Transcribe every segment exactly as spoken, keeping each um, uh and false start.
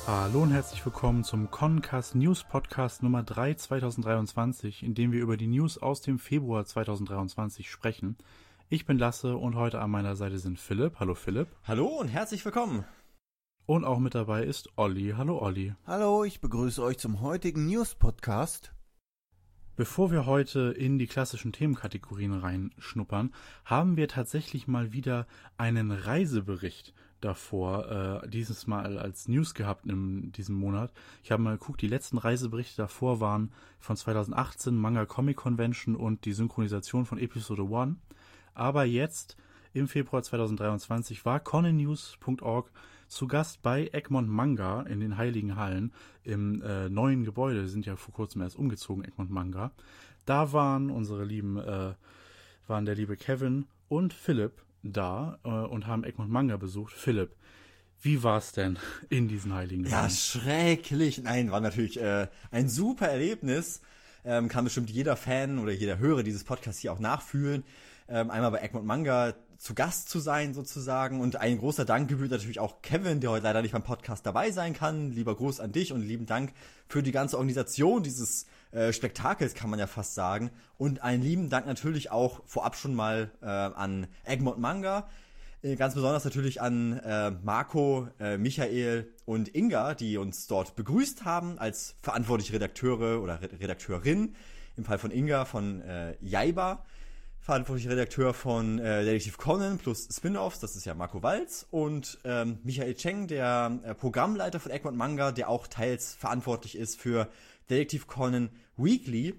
Hallo und herzlich willkommen zum Concast News Podcast Nummer drei zweitausenddreiundzwanzig, in dem wir über die News aus dem Februar zweitausenddreiundzwanzig sprechen. Ich bin Lasse und heute an meiner Seite sind Philipp. Hallo Philipp. Hallo und herzlich willkommen. Und auch mit dabei ist Olli. Hallo Olli. Hallo, ich begrüße euch zum heutigen News Podcast. Bevor wir heute in die klassischen Themenkategorien reinschnuppern, haben wir tatsächlich mal wieder einen Reisebericht davor, äh, dieses Mal als News gehabt in diesem Monat. Ich habe mal geguckt, die letzten Reiseberichte davor waren von zweitausendachtzehn, Manga Comic Convention und die Synchronisation von Episode eins. Aber jetzt, im Februar zweitausenddreiundzwanzig, war conenews punkt org zu Gast bei Egmont Manga in den Heiligen Hallen im äh, neuen Gebäude. Die sind ja vor kurzem erst umgezogen, Egmont Manga. Da waren unsere lieben, äh, waren der liebe Kevin und Philipp da äh, und haben Egmont Manga besucht. Philipp, wie war's denn in diesen Heiligen Hallen? Ja, schrecklich. Nein, war natürlich äh, ein super Erlebnis. Ähm, kann bestimmt jeder Fan oder jeder Hörer dieses Podcasts hier auch nachfühlen. Ähm, einmal bei Egmont Manga zu Gast zu sein sozusagen, und ein großer Dank gebührt natürlich auch Kevin, der heute leider nicht beim Podcast dabei sein kann. Lieber Gruß an dich und lieben Dank für die ganze Organisation dieses äh, Spektakels, kann man ja fast sagen. Und einen lieben Dank natürlich auch vorab schon mal äh, an Egmont Manga. Äh, ganz besonders natürlich an äh, Marco, äh, Michael und Inga, die uns dort begrüßt haben als verantwortliche Redakteure oder Re- Redakteurin. Im Fall von Inga von äh, Jaiba. Verantwortlicher Redakteur von äh, Detektiv Conan plus Spin-Offs, das ist ja Marco Walz, und ähm, Michael Cheng, der äh, Programmleiter von Egmont Manga, der auch teils verantwortlich ist für Detektiv Conan Weekly.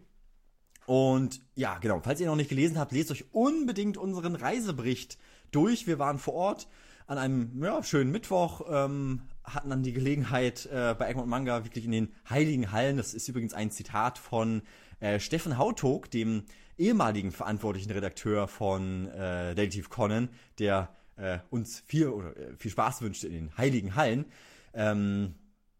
Und ja, genau, falls ihr noch nicht gelesen habt, lest euch unbedingt unseren Reisebericht durch. Wir waren vor Ort an einem ja, schönen Mittwoch, ähm, hatten dann die Gelegenheit äh, bei Egmont Manga wirklich in den Heiligen Hallen, das ist übrigens ein Zitat von äh, Steffen Hautog, dem ehemaligen verantwortlichen Redakteur von äh, Detektiv Conan, der äh, uns viel oder äh, viel Spaß wünschte in den Heiligen Hallen. Ähm,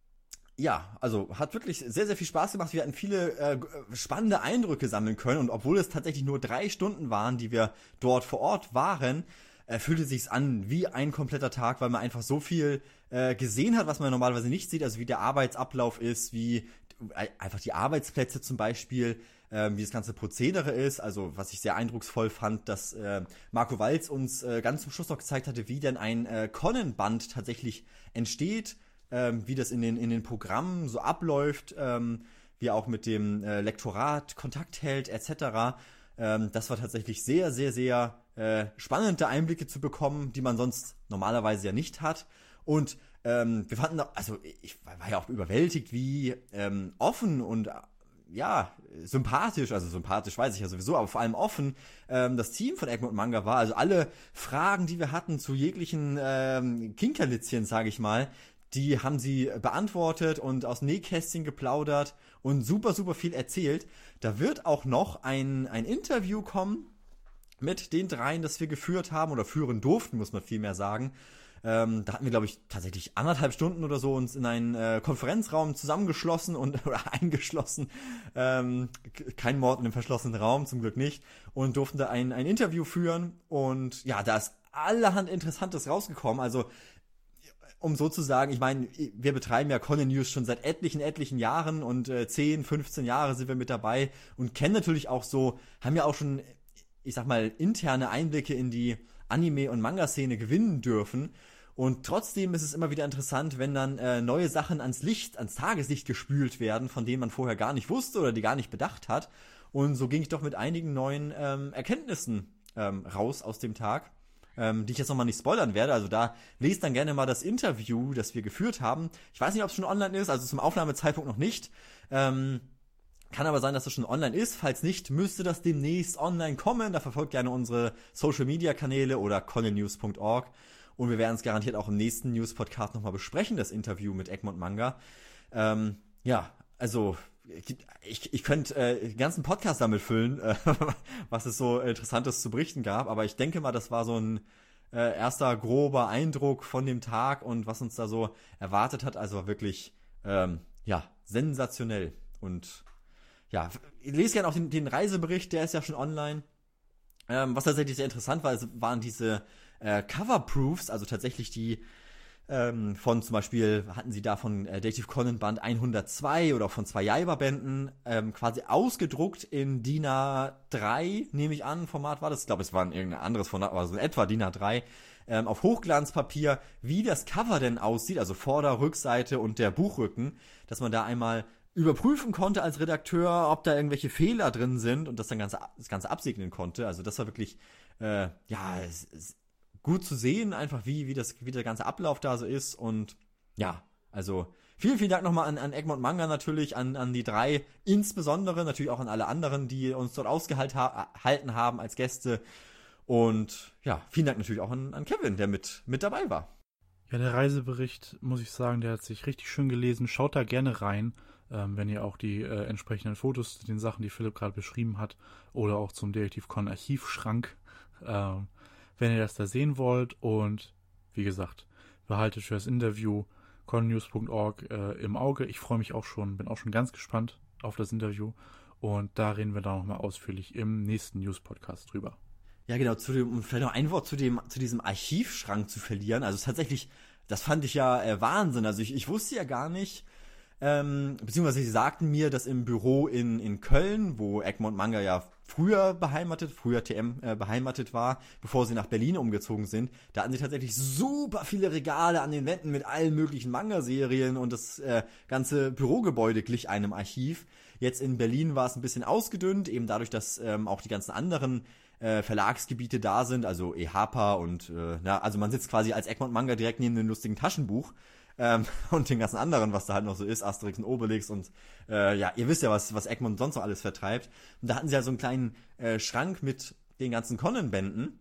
ja, also hat wirklich sehr, sehr viel Spaß gemacht. Wir hatten viele äh, spannende Eindrücke sammeln können, und obwohl es tatsächlich nur drei Stunden waren, die wir dort vor Ort waren, äh, fühlte es sich an wie ein kompletter Tag, weil man einfach so viel äh, gesehen hat, was man normalerweise nicht sieht, also wie der Arbeitsablauf ist, wie äh, einfach die Arbeitsplätze zum Beispiel, äh, wie das ganze Prozedere ist. Also was ich sehr eindrucksvoll fand, dass äh, Marco Walz uns äh, ganz zum Schluss noch gezeigt hatte, wie denn ein äh, Conan-Band tatsächlich entsteht, ähm, wie das in den in den Programmen so abläuft, ähm, wie er auch mit dem äh, Lektorat Kontakt hält et cetera. Ähm, das war tatsächlich sehr, sehr, sehr äh, spannende Einblicke zu bekommen, die man sonst normalerweise ja nicht hat. Und ähm, wir fanden, also ich war ja auch überwältigt, wie ähm, offen und ja, sympathisch, also sympathisch weiß ich ja sowieso, aber vor allem offen ähm, das Team von Egmont Manga war. Also alle Fragen, die wir hatten zu jeglichen ähm, Kinkerlitzchen, sage ich mal, die haben sie beantwortet und aus Nähkästchen geplaudert und super, super viel erzählt. Da wird auch noch ein, ein Interview kommen mit den dreien, das wir geführt haben oder führen durften, muss man vielmehr sagen. Ähm, da hatten wir, glaube ich, tatsächlich anderthalb Stunden oder so uns in einen äh, Konferenzraum zusammengeschlossen und oder eingeschlossen. Ähm, kein Mord in einem verschlossenen Raum, zum Glück nicht. Und durften da ein, ein Interview führen. Und ja, da ist allerhand Interessantes rausgekommen. Also, um so zu sagen, ich meine, wir betreiben ja Conan News schon seit etlichen, etlichen Jahren und äh, zehn, fünfzehn Jahre sind wir mit dabei und kennen natürlich auch so, haben ja auch schon, ich sag mal, interne Einblicke in die Anime- und Manga-Szene gewinnen dürfen. Und trotzdem ist es immer wieder interessant, wenn dann äh, neue Sachen ans Licht, ans Tageslicht gespült werden, von denen man vorher gar nicht wusste oder die gar nicht bedacht hat. Und so ging ich doch mit einigen neuen ähm, Erkenntnissen ähm, raus aus dem Tag, ähm, die ich jetzt nochmal nicht spoilern werde. Also da lest dann gerne mal das Interview, das wir geführt haben. Ich weiß nicht, ob es schon online ist, also zum Aufnahmezeitpunkt noch nicht. Ähm, Kann aber sein, dass es schon online ist. Falls nicht, müsste das demnächst online kommen. Da verfolgt gerne unsere Social-Media-Kanäle oder conenews punkt org. Und wir werden es garantiert auch im nächsten News-Podcast nochmal besprechen, das Interview mit Egmont Manga. Ähm, ja, also ich, ich könnte äh, den ganzen Podcast damit füllen, äh, was es so Interessantes zu berichten gab. Aber ich denke mal, das war so ein äh, erster grober Eindruck von dem Tag und was uns da so erwartet hat. Also wirklich, ähm, ja, sensationell. Und ja, ich lese gerne auch den, den Reisebericht, der ist ja schon online. Ähm, was tatsächlich sehr interessant war, waren diese äh, Cover-Proofs, also tatsächlich die Ähm, von zum Beispiel hatten sie da von äh, Detective Conan Band hundertzwei oder von zwei Jaiba-Bänden ähm, quasi ausgedruckt in D I N A drei, nehme ich an, Format war das. Ich glaube, es war ein irgendein anderes Format, aber so in etwa D I N A drei, ähm, auf Hochglanzpapier, wie das Cover denn aussieht, also Vorder-, Rückseite und der Buchrücken, dass man da einmal überprüfen konnte als Redakteur, ob da irgendwelche Fehler drin sind und das dann ganze, das Ganze absegnen konnte. Also das war wirklich, äh, ja, es, es, gut zu sehen, einfach wie, wie, das, wie der ganze Ablauf da so ist. Und ja, also vielen, vielen Dank nochmal an, an Egmont Manga natürlich, an, an die drei, insbesondere natürlich auch an alle anderen, die uns dort ausgehalten ha- haben als Gäste. Und ja, vielen Dank natürlich auch an, an Kevin, der mit, mit dabei war. Ja, der Reisebericht, muss ich sagen, der hat sich richtig schön gelesen. Schaut da gerne rein, ähm, wenn ihr auch die äh, entsprechenden Fotos zu den Sachen, die Philipp gerade beschrieben hat, oder auch zum Detective Con Archivschrank, ähm, wenn ihr das da sehen wollt. Und wie gesagt, behaltet für das Interview connews punkt org äh, im Auge. Ich freue mich auch schon, bin auch schon ganz gespannt auf das Interview. Und da reden wir dann nochmal ausführlich im nächsten News-Podcast drüber. Ja, genau, zu dem, und vielleicht noch ein Wort zu dem, zu diesem Archivschrank zu verlieren. Also tatsächlich, das fand ich ja äh, Wahnsinn. Also ich, ich wusste ja gar nicht, ähm, beziehungsweise sie sagten mir, dass im Büro in, in Köln, wo Egmont Manga ja früher beheimatet, früher T M äh, beheimatet war, bevor sie nach Berlin umgezogen sind, da hatten sie tatsächlich super viele Regale an den Wänden mit allen möglichen Manga-Serien und das äh, ganze Bürogebäude glich einem Archiv. Jetzt in Berlin war es ein bisschen ausgedünnt, eben dadurch, dass ähm, auch die ganzen anderen äh, Verlagsgebiete da sind, also E H P A und, äh, na, also man sitzt quasi als Egmont Manga direkt neben dem lustigen Taschenbuch. Ähm, und den ganzen anderen, was da halt noch so ist, Asterix und Obelix und äh, ja, ihr wisst ja, was, was Egmont sonst noch alles vertreibt. Und da hatten sie ja so einen kleinen äh, Schrank mit den ganzen Conan-Bänden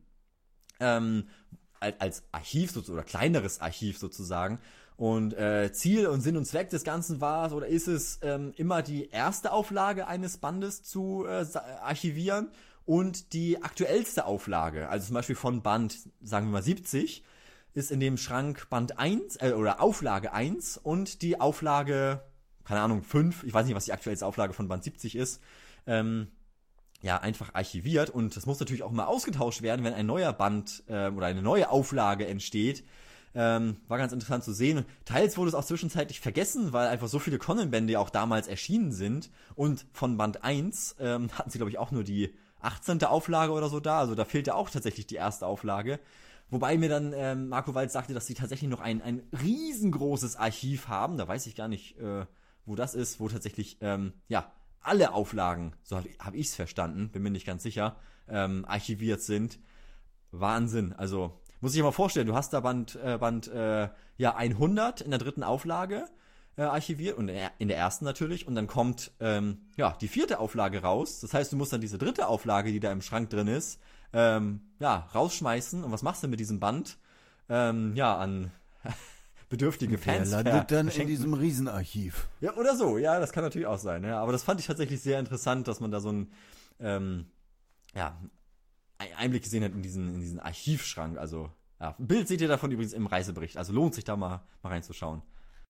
ähm, als Archiv sozusagen, oder kleineres Archiv sozusagen. Und äh, Ziel und Sinn und Zweck des Ganzen war oder ist es, ähm, immer die erste Auflage eines Bandes zu äh, archivieren und die aktuellste Auflage, also zum Beispiel von Band, sagen wir mal siebzig, ist in dem Schrank Band eins, äh, oder Auflage eins und die Auflage, keine Ahnung, fünf, ich weiß nicht, was die aktuellste Auflage von Band siebzig ist, ähm, ja, einfach archiviert. Und das muss natürlich auch mal ausgetauscht werden, wenn ein neuer Band äh, oder eine neue Auflage entsteht. Ähm, war ganz interessant zu sehen. Teils wurde es auch zwischenzeitlich vergessen, weil einfach so viele Conan-Bände auch damals erschienen sind. Und von Band eins ähm, hatten sie, glaube ich, auch nur die achtzehnte Auflage oder so da. Also da fehlte auch tatsächlich die erste Auflage. Wobei mir dann ähm, Marco Walz sagte, dass sie tatsächlich noch ein, ein riesengroßes Archiv haben. Da weiß ich gar nicht, äh, wo das ist, wo tatsächlich, ähm, ja, alle Auflagen, so habe hab ich es verstanden, bin mir nicht ganz sicher, ähm, archiviert sind. Wahnsinn. Also, muss ich dir mal vorstellen, du hast da Band, äh, Band äh, ja, hundert in der dritten Auflage äh, archiviert und in der ersten natürlich. Und dann kommt, ähm, ja, die vierte Auflage raus. Das heißt, du musst dann diese dritte Auflage, die da im Schrank drin ist, ähm, ja, rausschmeißen. Und was machst du mit diesem Band? Ähm, ja, an bedürftige Fans. Der landet dann in diesem Riesenarchiv. Ja, oder so. Ja, das kann natürlich auch sein. Ja. Aber das fand ich tatsächlich sehr interessant, dass man da so einen ähm, ja, Einblick gesehen hat in diesen, in diesen Archivschrank. Also, ja, ein Bild seht ihr davon übrigens im Reisebericht. Also lohnt sich da mal, mal reinzuschauen.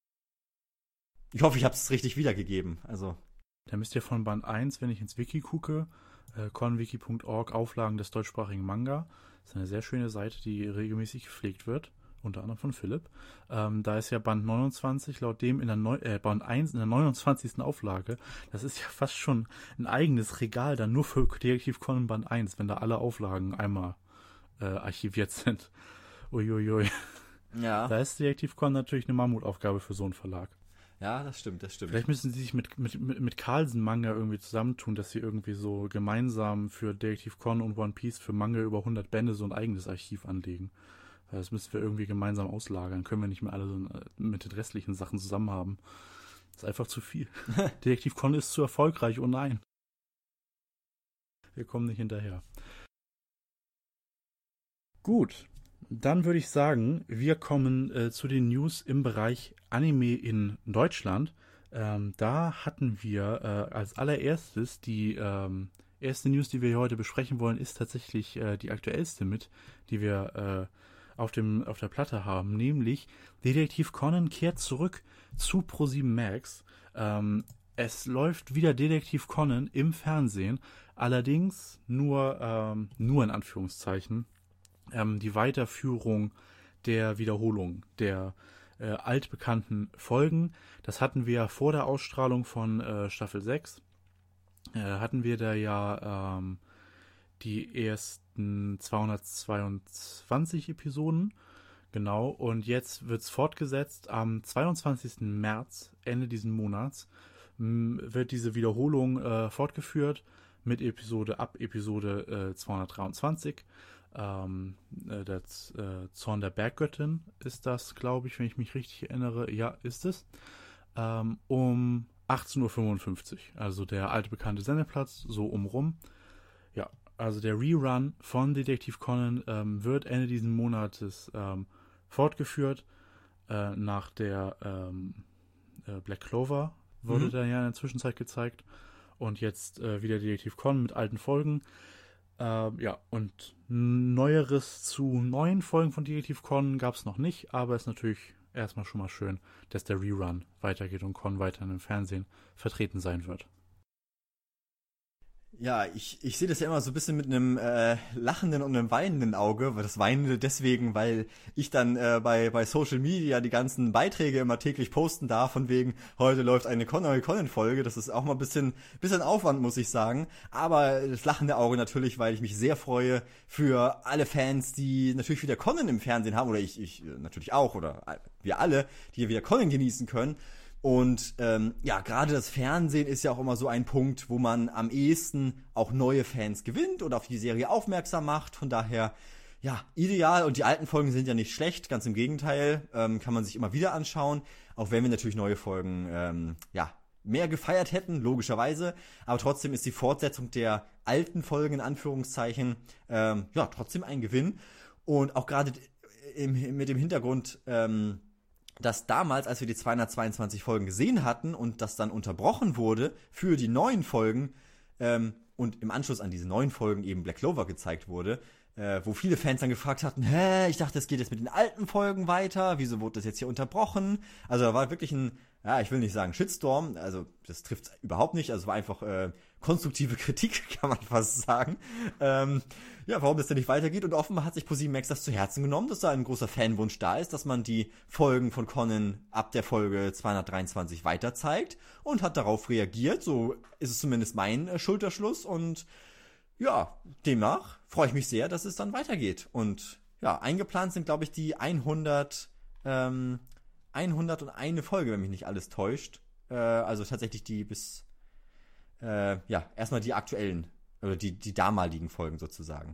Ich hoffe, ich habe es richtig wiedergegeben. Also. Da müsst ihr von Band eins, wenn ich ins Wiki gucke, äh, conwiki punkt org, Auflagen des deutschsprachigen Manga. Das ist eine sehr schöne Seite, die regelmäßig gepflegt wird. Unter anderem von Philipp. Ähm, da ist ja Band neunundzwanzig, laut dem in der Neu- äh, Band eins in der neunundzwanzigsten Auflage. Das ist ja fast schon ein eigenes Regal dann nur für Detective Conan Band eins, wenn da alle Auflagen einmal äh, archiviert sind. Uiuiui. Ja. Da ist Detective Conan natürlich eine Mammutaufgabe für so einen Verlag. Ja, das stimmt, das stimmt. Vielleicht müssen sie sich mit, mit, mit Carlsen Manga irgendwie zusammentun, dass sie irgendwie so gemeinsam für Detective Conan und One Piece für Manga über hundert Bände so ein eigenes Archiv anlegen. Das müssen wir irgendwie gemeinsam auslagern. Können wir nicht mehr alle so mit den restlichen Sachen zusammen haben. Das ist einfach zu viel. Detective Conan ist zu erfolgreich. Oh nein. Wir kommen nicht hinterher. Gut. Dann würde ich sagen, wir kommen äh, zu den News im Bereich Anime in Deutschland. Ähm, da hatten wir äh, als allererstes die ähm, erste News, die wir hier heute besprechen wollen, ist tatsächlich äh, die aktuellste mit, die wir äh, auf dem auf der Platte haben, nämlich Detective Conan kehrt zurück zu ProSieben Max. Ähm, es läuft wieder Detective Conan im Fernsehen, allerdings nur, ähm, nur in Anführungszeichen, ähm, die Weiterführung der Wiederholung der äh, altbekannten Folgen. Das hatten wir vor der Ausstrahlung von äh, Staffel sechs. Äh, hatten wir da ja ähm, die ersten zweihundertzweiundzwanzig Episoden. Genau, und jetzt wird es fortgesetzt. Am zweiundzwanzigsten März, Ende diesen Monats, m, wird diese Wiederholung äh, fortgeführt mit Episode ab Episode äh, zweihundertdreiundzwanzig. Ähm, äh, der äh, Zorn der Berggöttin ist das, glaube ich, wenn ich mich richtig erinnere. Ja, ist es. Ähm, um achtzehn Uhr fünfundfünfzig. Also der alte bekannte Sendeplatz, so umrum. Ja, also der Rerun von Detektiv Conan ähm, wird Ende diesen Monates ähm, fortgeführt. Äh, nach der ähm, äh, Black Clover wurde Mhm. da ja in der Zwischenzeit gezeigt. Und jetzt äh, wieder Detektiv Conan mit alten Folgen. Ähm, ja, und Neueres zu neuen Folgen von Detektiv Conan gab es noch nicht, aber es ist natürlich erstmal schon mal schön, dass der Rerun weitergeht und Conan weiterhin im Fernsehen vertreten sein wird. Ja, ich, ich sehe das ja immer so ein bisschen mit einem äh, lachenden und einem weinenden Auge. Weil das Weinende deswegen, weil ich dann äh, bei, bei Social Media die ganzen Beiträge immer täglich posten darf, von wegen, heute läuft eine Connery Conan-Folge. Das ist auch mal ein bisschen, bisschen Aufwand, muss ich sagen. Aber das lachende Auge natürlich, weil ich mich sehr freue für alle Fans, die natürlich wieder Conan im Fernsehen haben. Oder ich, ich natürlich auch, oder wir alle, die wieder Conan genießen können. Und ähm, ja, gerade das Fernsehen ist ja auch immer so ein Punkt, wo man am ehesten auch neue Fans gewinnt oder auf die Serie aufmerksam macht. Von daher, ja, ideal. Und die alten Folgen sind ja nicht schlecht, ganz im Gegenteil, ähm, kann man sich immer wieder anschauen. Auch wenn wir natürlich neue Folgen, ähm, ja, mehr gefeiert hätten, logischerweise. Aber trotzdem ist die Fortsetzung der alten Folgen, in Anführungszeichen, ähm, ja, trotzdem ein Gewinn. Und auch gerade im, mit dem Hintergrund, ähm, dass damals, als wir die zweihundertzweiundzwanzig Folgen gesehen hatten und das dann unterbrochen wurde für die neuen Folgen ähm, und im Anschluss an diese neuen Folgen eben Black Clover gezeigt wurde, äh, wo viele Fans dann gefragt hatten, hä, ich dachte, es geht jetzt mit den alten Folgen weiter, wieso wurde das jetzt hier unterbrochen? Also da war wirklich ein, ja, ich will nicht sagen Shitstorm, also das trifft überhaupt nicht, also es war einfach äh, konstruktive Kritik, kann man fast sagen. Ähm, ja, warum das denn nicht weitergeht. Und offenbar hat sich ProSieben Max das zu Herzen genommen, dass da ein großer Fanwunsch da ist, dass man die Folgen von Conan ab der Folge zweihundertdreiundzwanzig weiter zeigt und hat darauf reagiert. So ist es zumindest mein äh, Schulterschluss. Und ja, demnach freue ich mich sehr, dass es dann weitergeht. Und ja, eingeplant sind, glaube ich, die hundert, ähm, hunderteins Folge, wenn mich nicht alles täuscht. Äh, also tatsächlich die bis, äh, ja, erstmal die aktuellen oder die, die damaligen Folgen sozusagen.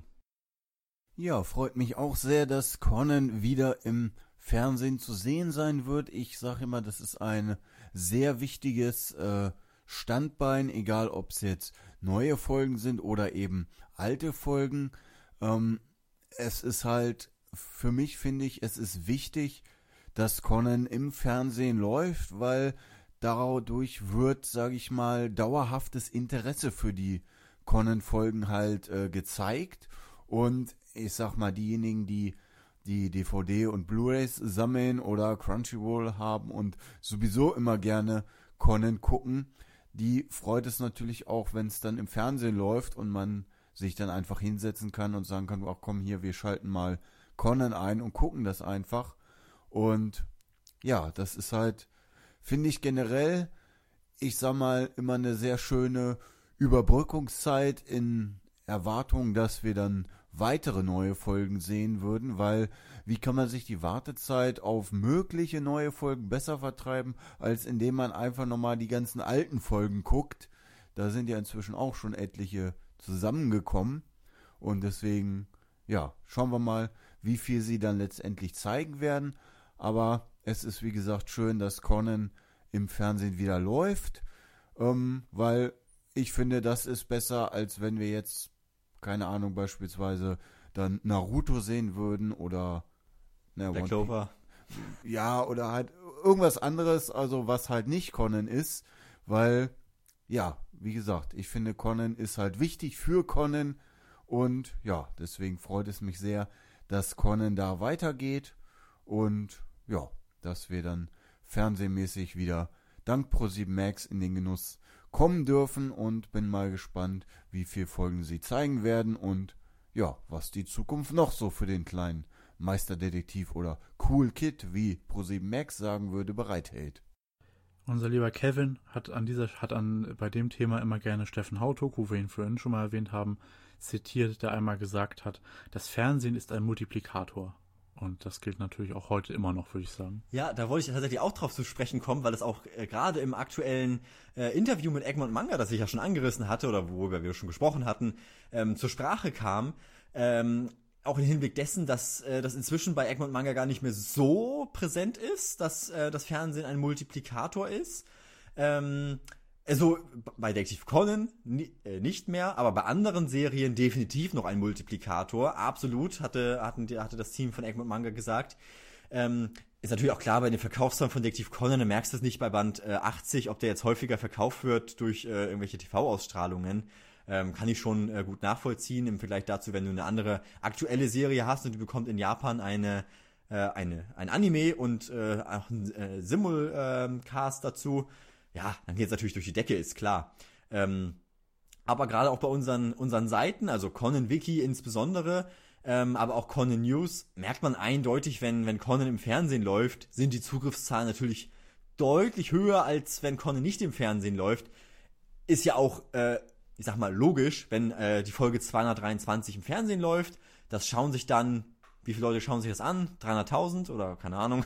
Ja, freut mich auch sehr, dass Conan wieder im Fernsehen zu sehen sein wird. Ich sage immer, das ist ein sehr wichtiges äh, Standbein, egal ob es jetzt neue Folgen sind oder eben alte Folgen. Ähm, es ist halt, für mich finde ich, es ist wichtig, dass Conan im Fernsehen läuft, weil dadurch wird, sage ich mal, dauerhaftes Interesse für die Conan-Folgen halt äh, gezeigt. Und ich sag mal, diejenigen, die die D V D und Blu-rays sammeln oder Crunchyroll haben und sowieso immer gerne Conan gucken, die freut es natürlich auch, wenn es dann im Fernsehen läuft und man sich dann einfach hinsetzen kann und sagen kann, ach komm hier, wir schalten mal Conan ein und gucken das einfach. Und ja, das ist halt, finde ich generell, ich sag mal, immer eine sehr schöne Überbrückungszeit in Erwartung, dass wir dann weitere neue Folgen sehen würden, weil wie kann man sich die Wartezeit auf mögliche neue Folgen besser vertreiben, als indem man einfach nochmal die ganzen alten Folgen guckt. Da sind ja inzwischen auch schon etliche zusammengekommen und deswegen, ja, schauen wir mal, wie viel sie dann letztendlich zeigen werden, aber es ist wie gesagt schön, dass Conan im Fernsehen wieder läuft, ähm, weil ich finde, das ist besser, als wenn wir jetzt, keine Ahnung, beispielsweise dann Naruto sehen würden oder na, Black Clover. Ja, oder halt irgendwas anderes, also was halt nicht Conan ist, weil, ja, wie gesagt, ich finde, Conan ist halt wichtig für Conan und ja, deswegen freut es mich sehr, dass Conan da weitergeht und ja, dass wir dann fernsehmäßig wieder dank ProSieben Max in den Genuss kommen dürfen und bin mal gespannt, wie viele Folgen sie zeigen werden und ja, was die Zukunft noch so für den kleinen Meisterdetektiv oder Cool Kid, wie ProSieben Max sagen würde, bereithält. Unser lieber Kevin hat an dieser hat an bei dem Thema immer gerne Steffen Hautuk, wo wir ihn vorhin schon mal erwähnt haben, zitiert, der einmal gesagt hat, das Fernsehen ist ein Multiplikator. Und das gilt natürlich auch heute immer noch, würde ich sagen. Ja, da wollte ich tatsächlich auch drauf zu sprechen kommen, weil es auch äh, gerade im aktuellen äh, Interview mit Egmont Manga, das ich ja schon angerissen hatte oder worüber wir schon gesprochen hatten, ähm, zur Sprache kam. Ähm, auch im Hinblick dessen, dass äh, das inzwischen bei Egmont Manga gar nicht mehr so präsent ist, dass äh, das Fernsehen ein Multiplikator ist. Ähm, also bei Detektiv Conan ni- äh, nicht mehr, aber bei anderen Serien definitiv noch ein Multiplikator. Absolut, hatte, hatten, hatte das Team von Egmont Manga gesagt. Ähm, ist natürlich auch klar, bei den Verkaufszahlen von Detektiv Conan, du merkst es nicht bei Band äh, achtzig, ob der jetzt häufiger verkauft wird durch äh, irgendwelche T V-Ausstrahlungen. Ähm, kann ich schon äh, gut nachvollziehen im Vergleich dazu, wenn du eine andere aktuelle Serie hast und du bekommst in Japan eine, äh, eine ein Anime und äh, auch ein äh, Simulcast äh, dazu. Ja, dann geht es natürlich durch die Decke, ist klar. Ähm, aber gerade auch bei unseren, unseren Seiten, also Conan Wiki insbesondere, ähm, aber auch Conan News, merkt man eindeutig, wenn, wenn Conan im Fernsehen läuft, sind die Zugriffszahlen natürlich deutlich höher, als wenn Conan nicht im Fernsehen läuft. Ist ja auch, äh, ich sag mal, logisch, wenn äh, die Folge zweihundertdreiundzwanzig im Fernsehen läuft. Das schauen sich dann, wie viele Leute schauen sich das an? dreihunderttausend oder keine Ahnung.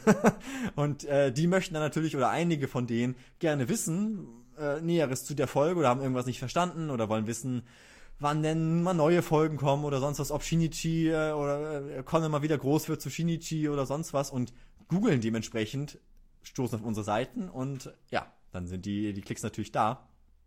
Und äh, die möchten dann natürlich, oder einige von denen, gerne wissen, äh, Näheres zu der Folge oder haben irgendwas nicht verstanden oder wollen wissen, wann denn mal neue Folgen kommen oder sonst was, ob Shinichi äh, oder äh, Conan mal wieder groß wird zu Shinichi oder sonst was und googeln dementsprechend, stoßen auf unsere Seiten und ja, dann sind die, die Klicks natürlich da.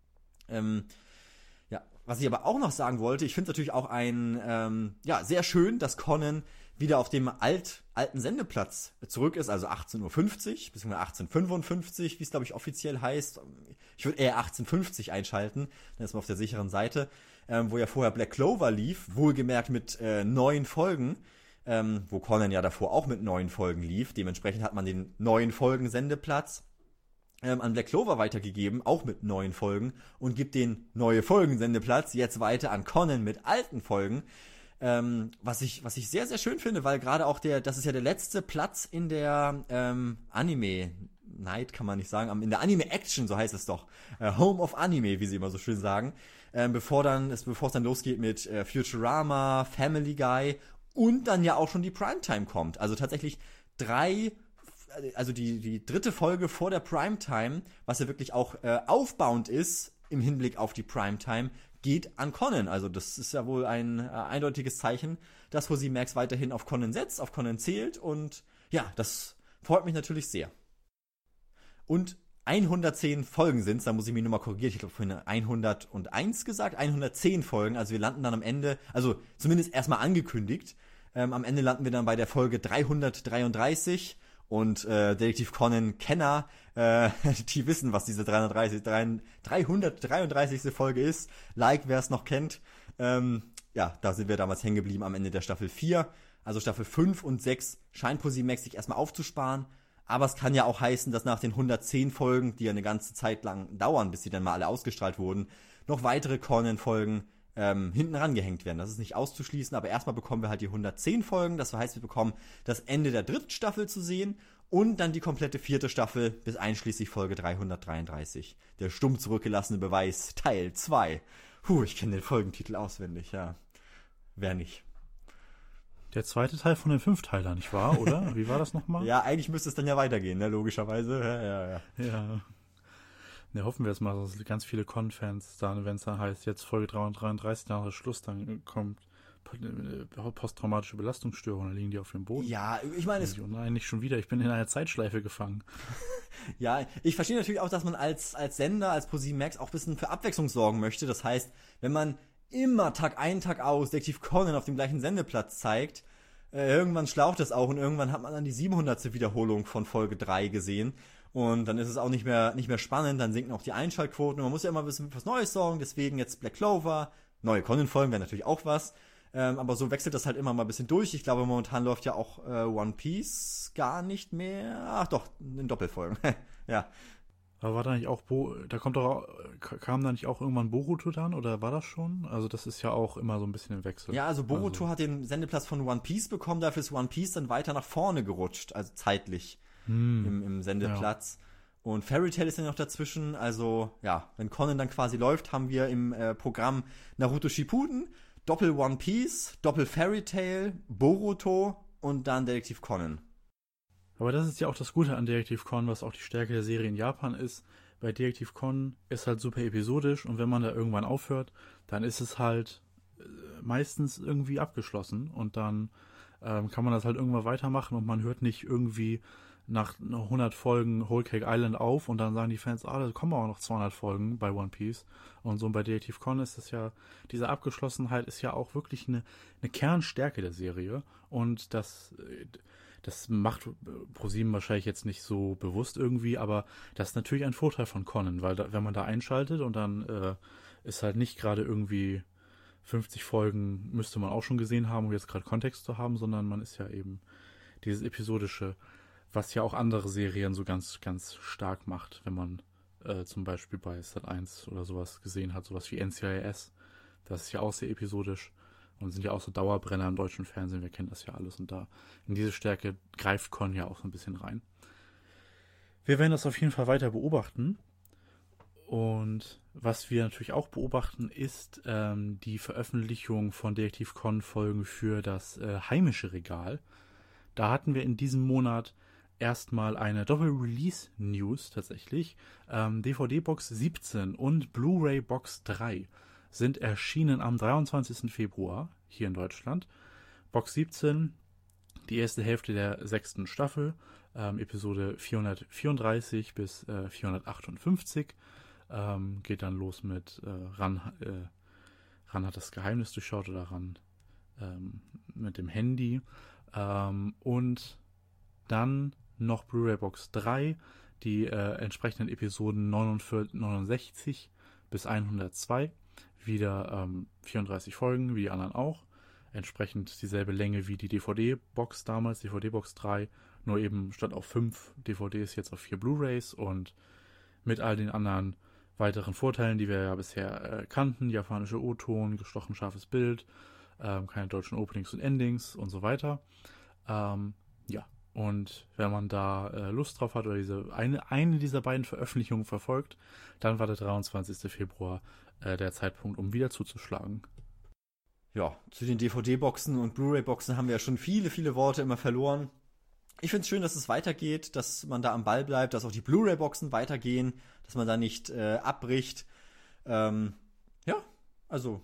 Ähm, ja, was ich aber auch noch sagen wollte, ich finde es natürlich auch ein, ähm, ja, sehr schön, dass Conan wieder auf dem alt, alten Sendeplatz zurück ist, also achtzehn Uhr fünfzig, beziehungsweise achtzehn Uhr fünfundfünfzig, wie es, glaube ich, offiziell heißt. Ich würde eher achtzehn Uhr fünfzig einschalten, dann ist man auf der sicheren Seite, ähm, wo ja vorher Black Clover lief, wohlgemerkt mit äh, neun Folgen, ähm, wo Conan ja davor auch mit neun Folgen lief. Dementsprechend hat man den neun Folgen Sendeplatz ähm, an Black Clover weitergegeben, auch mit neun Folgen, und gibt den neue Folgen Sendeplatz jetzt weiter an Conan mit alten Folgen. Ähm, was ich, was ich sehr, sehr schön finde, weil gerade auch der, das ist ja der letzte Platz in der ähm, Anime Night, kann man nicht sagen, in der Anime Action, so heißt es doch, äh, Home of Anime, wie sie immer so schön sagen, ähm, bevor dann, es, bevor es dann losgeht mit äh, Futurama, Family Guy und dann ja auch schon die Primetime kommt. Also tatsächlich drei, also die, die dritte Folge vor der Primetime, was ja wirklich auch äh, aufbauend ist im Hinblick auf die Primetime, geht an Conan. Also das ist ja wohl ein äh, eindeutiges Zeichen, dass ProSieben Max weiterhin auf Conan setzt, auf Conan zählt und ja, das freut mich natürlich sehr. Und hundertzehn Folgen sind es, da muss ich mich nochmal korrigieren, ich glaube vorhin hunderteins gesagt, hundertzehn Folgen, also wir landen dann am Ende, also zumindest erstmal angekündigt, ähm, am Ende landen wir dann bei der Folge dreihundertdreiunddreißig und äh, Detektiv Conan-Kenner, äh, die wissen, was diese dreihundertdreiunddreißigste Folge ist. Like, wer es noch kennt. Ähm, ja, da sind wir damals hängen geblieben am Ende der Staffel vier. Also Staffel fünf und sechs scheint ProSieben Max sich erstmal aufzusparen. Aber es kann ja auch heißen, dass nach den hundertzehn Folgen, die ja eine ganze Zeit lang dauern, bis sie dann mal alle ausgestrahlt wurden, noch weitere Conan-Folgen ähm, hinten rangehängt werden. Das ist nicht auszuschließen, aber erstmal bekommen wir halt die hundertzehn Folgen. Das heißt, wir bekommen das Ende der dritten Staffel zu sehen und dann die komplette vierte Staffel bis einschließlich Folge dreihundertdreiunddreißig. Der stumm zurückgelassene Beweis, Teil zwei. Puh, ich kenne den Folgentitel auswendig, ja. Wer nicht? Der zweite Teil von den Fünfteiler, nicht wahr, oder? Wie war das nochmal? Ja, eigentlich müsste es dann ja weitergehen, ne? Logischerweise. Ja, ja, ja. Ja. Ne, hoffen wir es mal, dass ganz viele Con-Fans dann, wenn es dann heißt, jetzt Folge dreihundertdreiunddreißig, dann ist Schluss, dann kommt posttraumatische Belastungsstörung, dann liegen die auf dem Boden. Ja, ich meine, es... Oh nein, nicht schon wieder, ich bin in einer Zeitschleife gefangen. Ja, ich verstehe natürlich auch, dass man als, als Sender, als ProSieben Max auch ein bisschen für Abwechslung sorgen möchte. Das heißt, wenn man immer Tag ein, Tag aus Detektiv Conan auf dem gleichen Sendeplatz zeigt, äh, irgendwann schlaucht es auch und irgendwann hat man dann die siebenhundertste Wiederholung von Folge drei gesehen. Und dann ist es auch nicht mehr, nicht mehr spannend, dann sinken auch die Einschaltquoten. Und man muss ja immer ein bisschen für was Neues sorgen, deswegen jetzt Black Clover, neue Conan-Folgen wären natürlich auch was. Ähm, aber so wechselt das halt immer mal ein bisschen durch. Ich glaube, momentan läuft ja auch äh, One Piece gar nicht mehr. Ach doch, in Doppelfolgen. Ja. Aber war da nicht auch, Bo da kommt doch, auch- kam da nicht auch irgendwann Boruto dann, oder war das schon? Also das ist ja auch immer so ein bisschen im Wechsel. Ja, also Boruto Also, hat den Sendeplatz von One Piece bekommen, dafür ist One Piece dann weiter nach vorne gerutscht, also zeitlich hm, im, im Sendeplatz. Und Fairy Tail ist dann noch dazwischen, also ja, wenn Conan dann quasi läuft, haben wir im äh, Programm Naruto Shippuden, Doppel One Piece, Doppel Fairy Tail, Boruto und dann Detektiv Conan. aber das ist ja auch das Gute an Detective Conan, was auch die Stärke der Serie in Japan ist. Bei Detective Conan ist halt super episodisch und wenn man da irgendwann aufhört, dann ist es halt äh, meistens irgendwie abgeschlossen und dann ähm, kann man das halt irgendwann weitermachen und man hört nicht irgendwie nach hundert Folgen Whole Cake Island auf und dann sagen die Fans, ah, da kommen aber noch zweihundert Folgen bei One Piece. Und so bei Detective Conan ist das ja, diese Abgeschlossenheit ist ja auch wirklich eine, eine Kernstärke der Serie und das, äh, das macht ProSieben wahrscheinlich jetzt nicht so bewusst irgendwie, aber das ist natürlich ein Vorteil von Conan, weil da, wenn man da einschaltet und dann äh, ist halt nicht gerade irgendwie fünfzig Folgen müsste man auch schon gesehen haben, um jetzt gerade Kontext zu haben, sondern man ist ja eben dieses episodische, was ja auch andere Serien so ganz, ganz stark macht, wenn man äh, zum Beispiel bei Sat eins oder sowas gesehen hat, sowas wie N C I S. Das ist ja auch sehr episodisch und sind ja auch so Dauerbrenner im deutschen Fernsehen, wir kennen das ja alles und da in diese Stärke greift Con ja auch so ein bisschen rein. Wir werden das auf jeden Fall weiter beobachten und was wir natürlich auch beobachten ist ähm, die Veröffentlichung von Detektiv Con Folgen für das äh, heimische Regal. Da hatten wir in diesem Monat erstmal eine Doppel-Release-News tatsächlich. Ähm, D V D-Box siebzehn und Blu-ray-Box drei sind erschienen am dreiundzwanzigsten Februar hier in Deutschland. Box siebzehn, die erste Hälfte der sechsten Staffel, ähm, Episode vierhundertvierunddreißig bis äh, vierhundertachtundfünfzig. Ähm, geht dann los mit äh, Ran, äh, Ran hat das Geheimnis durchschaut oder Ran ähm, mit dem Handy. Ähm, und dann noch Blu-ray-Box drei, die äh, entsprechenden Episoden neunundvierzig, neunundsechzig bis hundertzwei, wieder ähm, vierunddreißig Folgen, wie die anderen auch, entsprechend dieselbe Länge wie die D V D-Box damals, D V D-Box drei, nur eben statt auf fünf D V Ds jetzt auf vier Blu-rays und mit all den anderen weiteren Vorteilen, die wir ja bisher äh, kannten, japanische O-Ton, gestochen scharfes Bild, ähm, keine deutschen Openings und Endings und so weiter. Ähm, ja, und wenn man da äh, Lust drauf hat oder diese eine, eine dieser beiden Veröffentlichungen verfolgt, dann war der dreiundzwanzigste Februar äh, der Zeitpunkt, um wieder zuzuschlagen. Ja, zu den D V D-Boxen und Blu-ray-Boxen haben wir ja schon viele, viele Worte immer verloren. Ich finde es schön, dass es weitergeht, dass man da am Ball bleibt, dass auch die Blu-ray-Boxen weitergehen, dass man da nicht äh, abbricht. Ähm, ja, also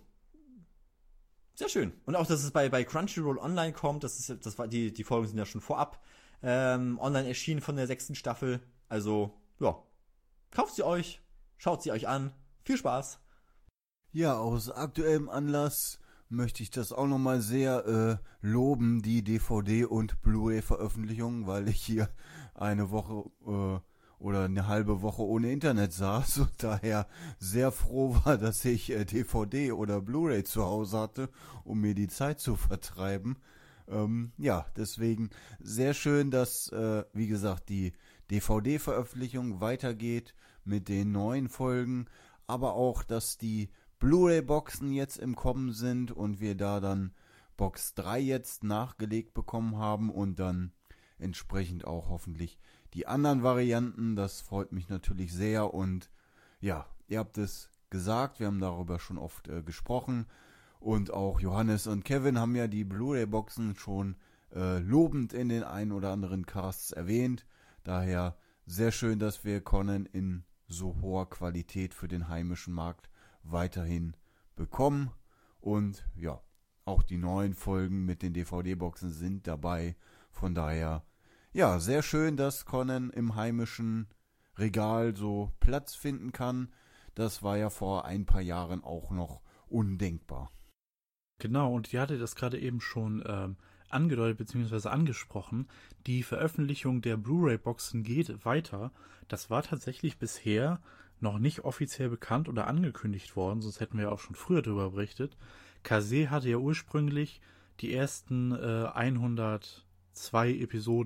sehr schön. Und auch, dass es bei, bei Crunchyroll online kommt, das ist, das war, die, die Folgen sind ja schon vorab ähm, online erschienen von der sechsten Staffel. Also, ja, kauft sie euch, schaut sie euch an. Viel Spaß. Ja, aus aktuellem Anlass möchte ich das auch nochmal sehr äh, loben, die D V D- und Blu-ray-Veröffentlichung, weil ich hier eine Woche äh, oder eine halbe Woche ohne Internet saß und daher sehr froh war, dass ich äh, D V D oder Blu-ray zu Hause hatte, um mir die Zeit zu vertreiben. Ähm, ja, deswegen sehr schön, dass, äh, wie gesagt, die D V D-Veröffentlichung weitergeht mit den neuen Folgen, aber auch, dass die Blu-ray-Boxen jetzt im Kommen sind und wir da dann Box drei jetzt nachgelegt bekommen haben und dann entsprechend auch hoffentlich die anderen Varianten. Das freut mich natürlich sehr und ja, ihr habt es gesagt, wir haben darüber schon oft äh, gesprochen und auch Johannes und Kevin haben ja die Blu-ray-Boxen schon äh, lobend in den ein oder anderen Casts erwähnt. Daher sehr schön, dass wir Conan in so hoher Qualität für den heimischen Markt weiterhin bekommen und ja, auch die neuen Folgen mit den D V D-Boxen sind dabei, von daher ja, sehr schön, dass Conan im heimischen Regal so Platz finden kann, das war ja vor ein paar Jahren auch noch undenkbar. Genau, und ihr hattet das gerade eben schon ähm, angedeutet bzw. angesprochen, die Veröffentlichung der Blu-ray-Boxen geht weiter, das war tatsächlich bisher noch nicht offiziell bekannt oder angekündigt worden, sonst hätten wir ja auch schon früher darüber berichtet. Kase hatte ja ursprünglich die ersten äh, hundertzwei Episoden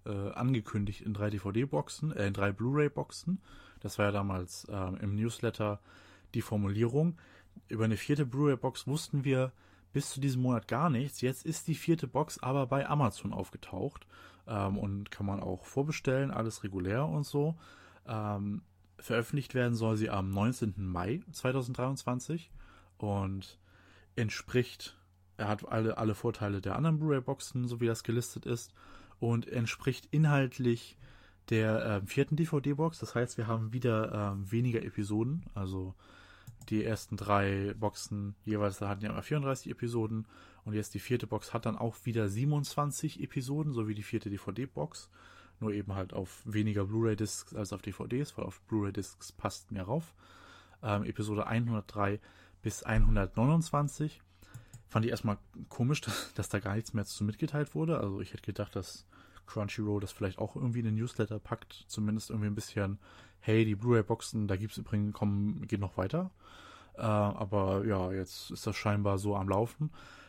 äh, angekündigt in drei D V D-Boxen, äh, in drei Blu-ray-Boxen. Das war ja damals äh, im Newsletter die Formulierung. Über eine vierte Blu-ray-Box wussten wir bis zu diesem Monat gar nichts. Jetzt ist die vierte Box aber bei Amazon aufgetaucht ähm, und kann man auch vorbestellen, alles regulär und so. Ähm, veröffentlicht werden soll sie am neunzehnten Mai zweitausenddreiundzwanzig und entspricht, er hat alle, alle Vorteile der anderen Blu-ray-Boxen, so wie das gelistet ist, und entspricht inhaltlich der äh, vierten D V D-Box. Das heißt, wir haben wieder äh, weniger Episoden, also die ersten drei Boxen jeweils, da hatten ja immer vierunddreißig Episoden und jetzt die vierte Box hat dann auch wieder siebenundzwanzig Episoden, so wie die vierte D V D-Box, nur eben halt auf weniger Blu-ray-Discs als auf D V Ds, weil auf Blu-ray-Discs passt mehr rauf. Ähm, Episode hundertdrei bis hundertneunundzwanzig. Fand ich erstmal komisch, dass, dass da gar nichts mehr zu mitgeteilt wurde. Also ich hätte gedacht, dass Crunchyroll das vielleicht auch irgendwie in den Newsletter packt, zumindest irgendwie ein bisschen, hey, die Blu-ray-Boxen, da gibt's übrigens, kommen, geht noch weiter. Äh, aber ja, jetzt ist das scheinbar so am Laufen.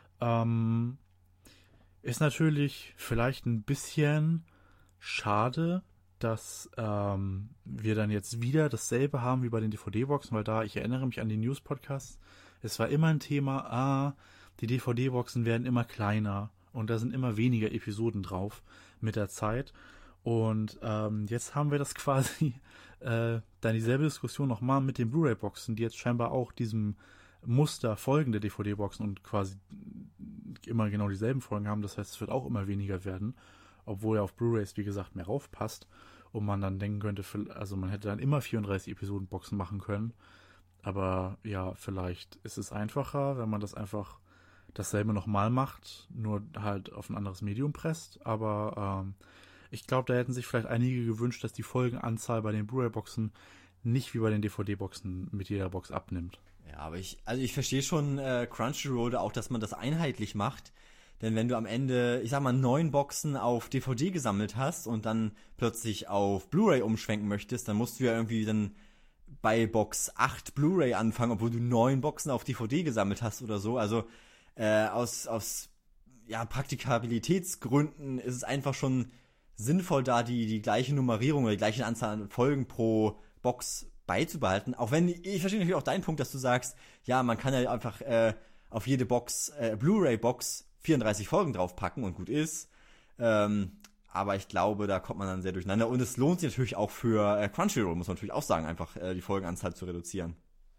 Ähm, ist natürlich vielleicht ein bisschen schade, dass ähm, wir dann jetzt wieder dasselbe haben wie bei den D V D-Boxen, weil da, ich erinnere mich an die News-Podcasts, es war immer ein Thema, ah, die D V D-Boxen werden immer kleiner und da sind immer weniger Episoden drauf mit der Zeit. Und ähm, jetzt haben wir das quasi äh, dann dieselbe Diskussion nochmal mit den Blu-ray-Boxen, die jetzt scheinbar auch diesem Muster folgende D V D-Boxen und quasi immer genau dieselben Folgen haben. Das heißt, es wird auch immer weniger werden, obwohl ja auf Blu-rays, wie gesagt, mehr raufpasst. Und man dann denken könnte, also man hätte dann immer vierunddreißig Episoden-Boxen machen können. Aber ja, vielleicht ist es einfacher, wenn man das einfach dasselbe nochmal macht, nur halt auf ein anderes Medium presst. Aber ähm, ich glaube, da hätten sich vielleicht einige gewünscht, dass die Folgenanzahl bei den Blu-ray-Boxen nicht wie bei den D V D-Boxen mit jeder Box abnimmt. Ja, aber ich, also ich verstehe schon äh, Crunchyroll auch, dass man das einheitlich macht. Denn wenn du am Ende, ich sag mal, neun Boxen auf D V D gesammelt hast und dann plötzlich auf Blu-ray umschwenken möchtest, dann musst du ja irgendwie dann bei Box acht Blu-ray anfangen, obwohl du neun Boxen auf D V D gesammelt hast oder so. Also äh, aus, aus ja, Praktikabilitätsgründen ist es einfach schon sinnvoll, da die, die gleiche Nummerierung oder die gleiche Anzahl an Folgen pro Box beizubehalten. Auch wenn, ich verstehe natürlich auch deinen Punkt, dass du sagst, ja, man kann ja einfach äh, auf jede Box, äh, Blu-ray-Box vierunddreißig Folgen draufpacken und gut ist. Ähm, aber ich glaube, da kommt man dann sehr durcheinander. Und es lohnt sich natürlich auch für äh, Crunchyroll, muss man natürlich auch sagen, einfach äh, die Folgenanzahl zu reduzieren.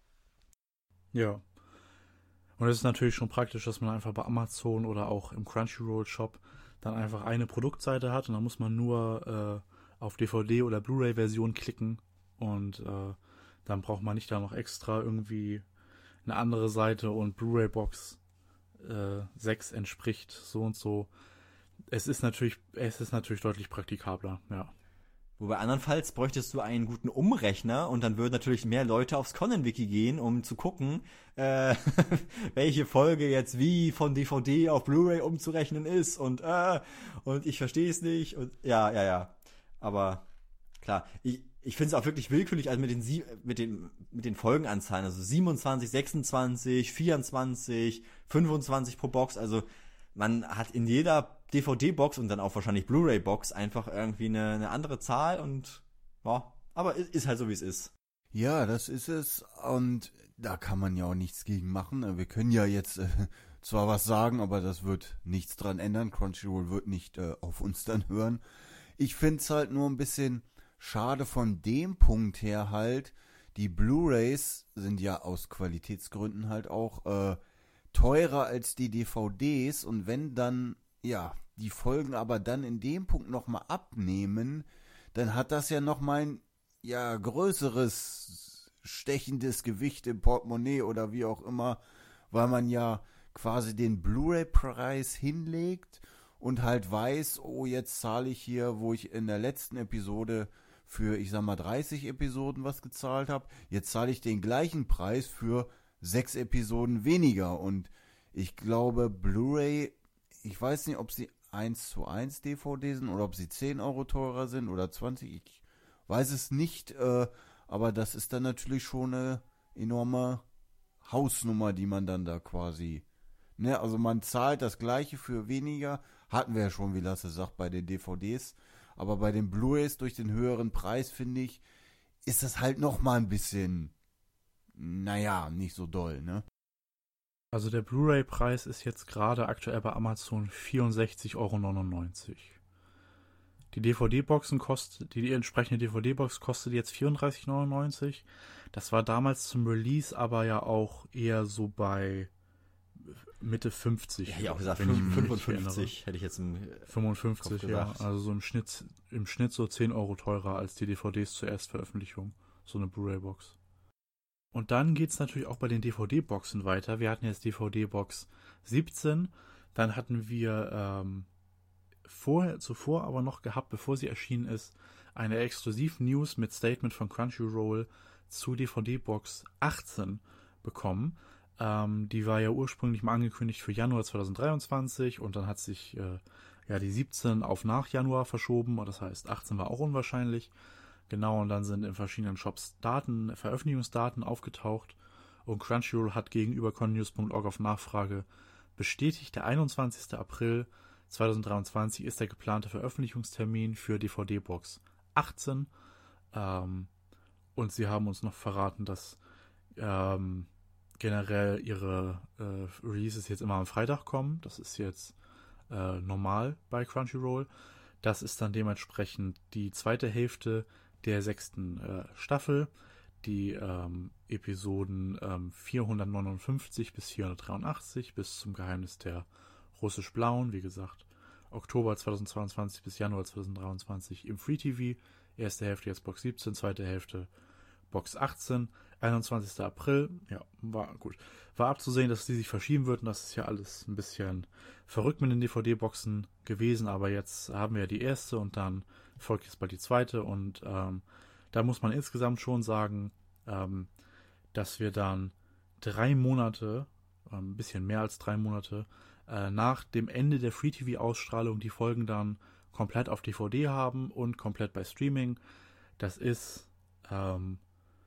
Ja. Und es ist natürlich schon praktisch, dass man einfach bei Amazon oder auch im Crunchyroll-Shop dann einfach eine Produktseite hat und dann muss man nur äh, auf D V D- oder Blu-ray-Version klicken und äh, dann braucht man nicht da noch extra irgendwie eine andere Seite und Blu-ray-Box äh, sechs entspricht so und so. Es ist natürlich, es ist natürlich deutlich praktikabler, ja. Wobei andernfalls bräuchtest du einen guten Umrechner und dann würden natürlich mehr Leute aufs Conan-Wiki gehen, um zu gucken, äh, welche Folge jetzt wie von D V D auf Blu-ray umzurechnen ist und äh, und ich verstehe es nicht und ja, ja, ja. Aber klar, ich, ich finde es auch wirklich willkürlich, also mit den Sie- mit den mit den Folgenanzahlen, also siebenundzwanzig, sechsundzwanzig, vierundzwanzig, fünfundzwanzig pro Box, also man hat in jeder D V D-Box und dann auch wahrscheinlich Blu-ray-Box einfach irgendwie eine, eine andere Zahl und ja, aber ist halt so, wie es ist. Ja, das ist es und da kann man ja auch nichts gegen machen. Wir können ja jetzt äh, zwar was sagen, aber das wird nichts dran ändern. Crunchyroll wird nicht äh, auf uns dann hören. Ich finde es halt nur ein bisschen schade von dem Punkt her halt, die Blu-rays sind ja aus Qualitätsgründen halt auch äh, teurer als die D V Ds und wenn dann, ja, die Folgen aber dann in dem Punkt nochmal abnehmen, dann hat das ja nochmal ein, ja, größeres stechendes Gewicht im Portemonnaie oder wie auch immer, weil man ja quasi den Blu-ray-Preis hinlegt und halt weiß, oh, jetzt zahle ich hier, wo ich in der letzten Episode für, ich sag mal, dreißig Episoden was gezahlt habe, jetzt zahle ich den gleichen Preis für sechs Episoden weniger und ich glaube, Blu-ray, ich weiß nicht, ob sie eins zu eins D V D sind oder ob sie zehn Euro teurer sind oder zwanzig, ich weiß es nicht, äh, aber das ist dann natürlich schon eine enorme Hausnummer, die man dann da quasi, ne, also man zahlt das gleiche für weniger, hatten wir ja schon, wie Lasse sagt, bei den D V Ds, Aber bei den Blu-rays durch den höheren Preis, finde ich, ist das halt nochmal ein bisschen, naja, nicht so doll, ne? Also der Blu-ray-Preis ist jetzt gerade aktuell bei Amazon vierundsechzig Euro neunundneunzig. Die D V D-Boxen kostet, die, die entsprechende D V D-Box kostet jetzt vierunddreißig neunundneunzig. Das war damals zum Release aber ja auch eher so bei Mitte fünfzig. Ja, ich auch gesagt, wenn ich mich fünfundfünfzig hätte ich jetzt im fünfundfünfzig, Kopf ja. gedacht. Also so im Schnitt, im Schnitt so zehn Euro teurer als die D V Ds zur Erstveröffentlichung. So eine Blu-ray-Box. Und dann geht's natürlich auch bei den D V D-Boxen weiter. Wir hatten jetzt D V D-Box siebzehn. Dann hatten wir ähm, vorher, zuvor aber noch gehabt, bevor sie erschienen ist, eine Exklusiv-News mit Statement von Crunchyroll zu D V D-Box achtzehn bekommen. Ähm, die war ja ursprünglich mal angekündigt für Januar zweitausenddreiundzwanzig und dann hat sich äh, ja die siebzehn auf nach Januar verschoben. Das heißt, achtzehn war auch unwahrscheinlich. Genau, und dann sind in verschiedenen Shops Daten, Veröffentlichungsdaten aufgetaucht und Crunchyroll hat gegenüber connews punkt org auf Nachfrage bestätigt, der einundzwanzigster April zweitausenddreiundzwanzig ist der geplante Veröffentlichungstermin für D V D-Box achtzehn. Ähm, und sie haben uns noch verraten, dass ähm, generell ihre äh, Releases jetzt immer am Freitag kommen. Das ist jetzt äh, normal bei Crunchyroll. Das ist dann dementsprechend die zweite Hälfte der sechsten äh, Staffel. Die ähm, Episoden ähm, vierhundertneunundfünfzig bis vierhundertdreiundachtzig bis zum Geheimnis der Russisch-Blauen, wie gesagt, Oktober zweitausendzweiundzwanzig bis Januar zweitausenddreiundzwanzig im Free T V. Erste Hälfte jetzt Box siebzehn, zweite Hälfte Box achtzehn. einundzwanzigster April, ja, war gut. War abzusehen, dass die sich verschieben würden. Das ist ja alles ein bisschen verrückt mit den D V D-Boxen gewesen, aber jetzt haben wir ja die erste und dann folgt jetzt bald die zweite und ähm, da muss man insgesamt schon sagen, ähm, dass wir dann drei Monate, äh, ein bisschen mehr als drei Monate, äh, nach dem Ende der Free-T V-Ausstrahlung die Folgen dann komplett auf D V D haben und komplett bei Streaming. Das ist ähm,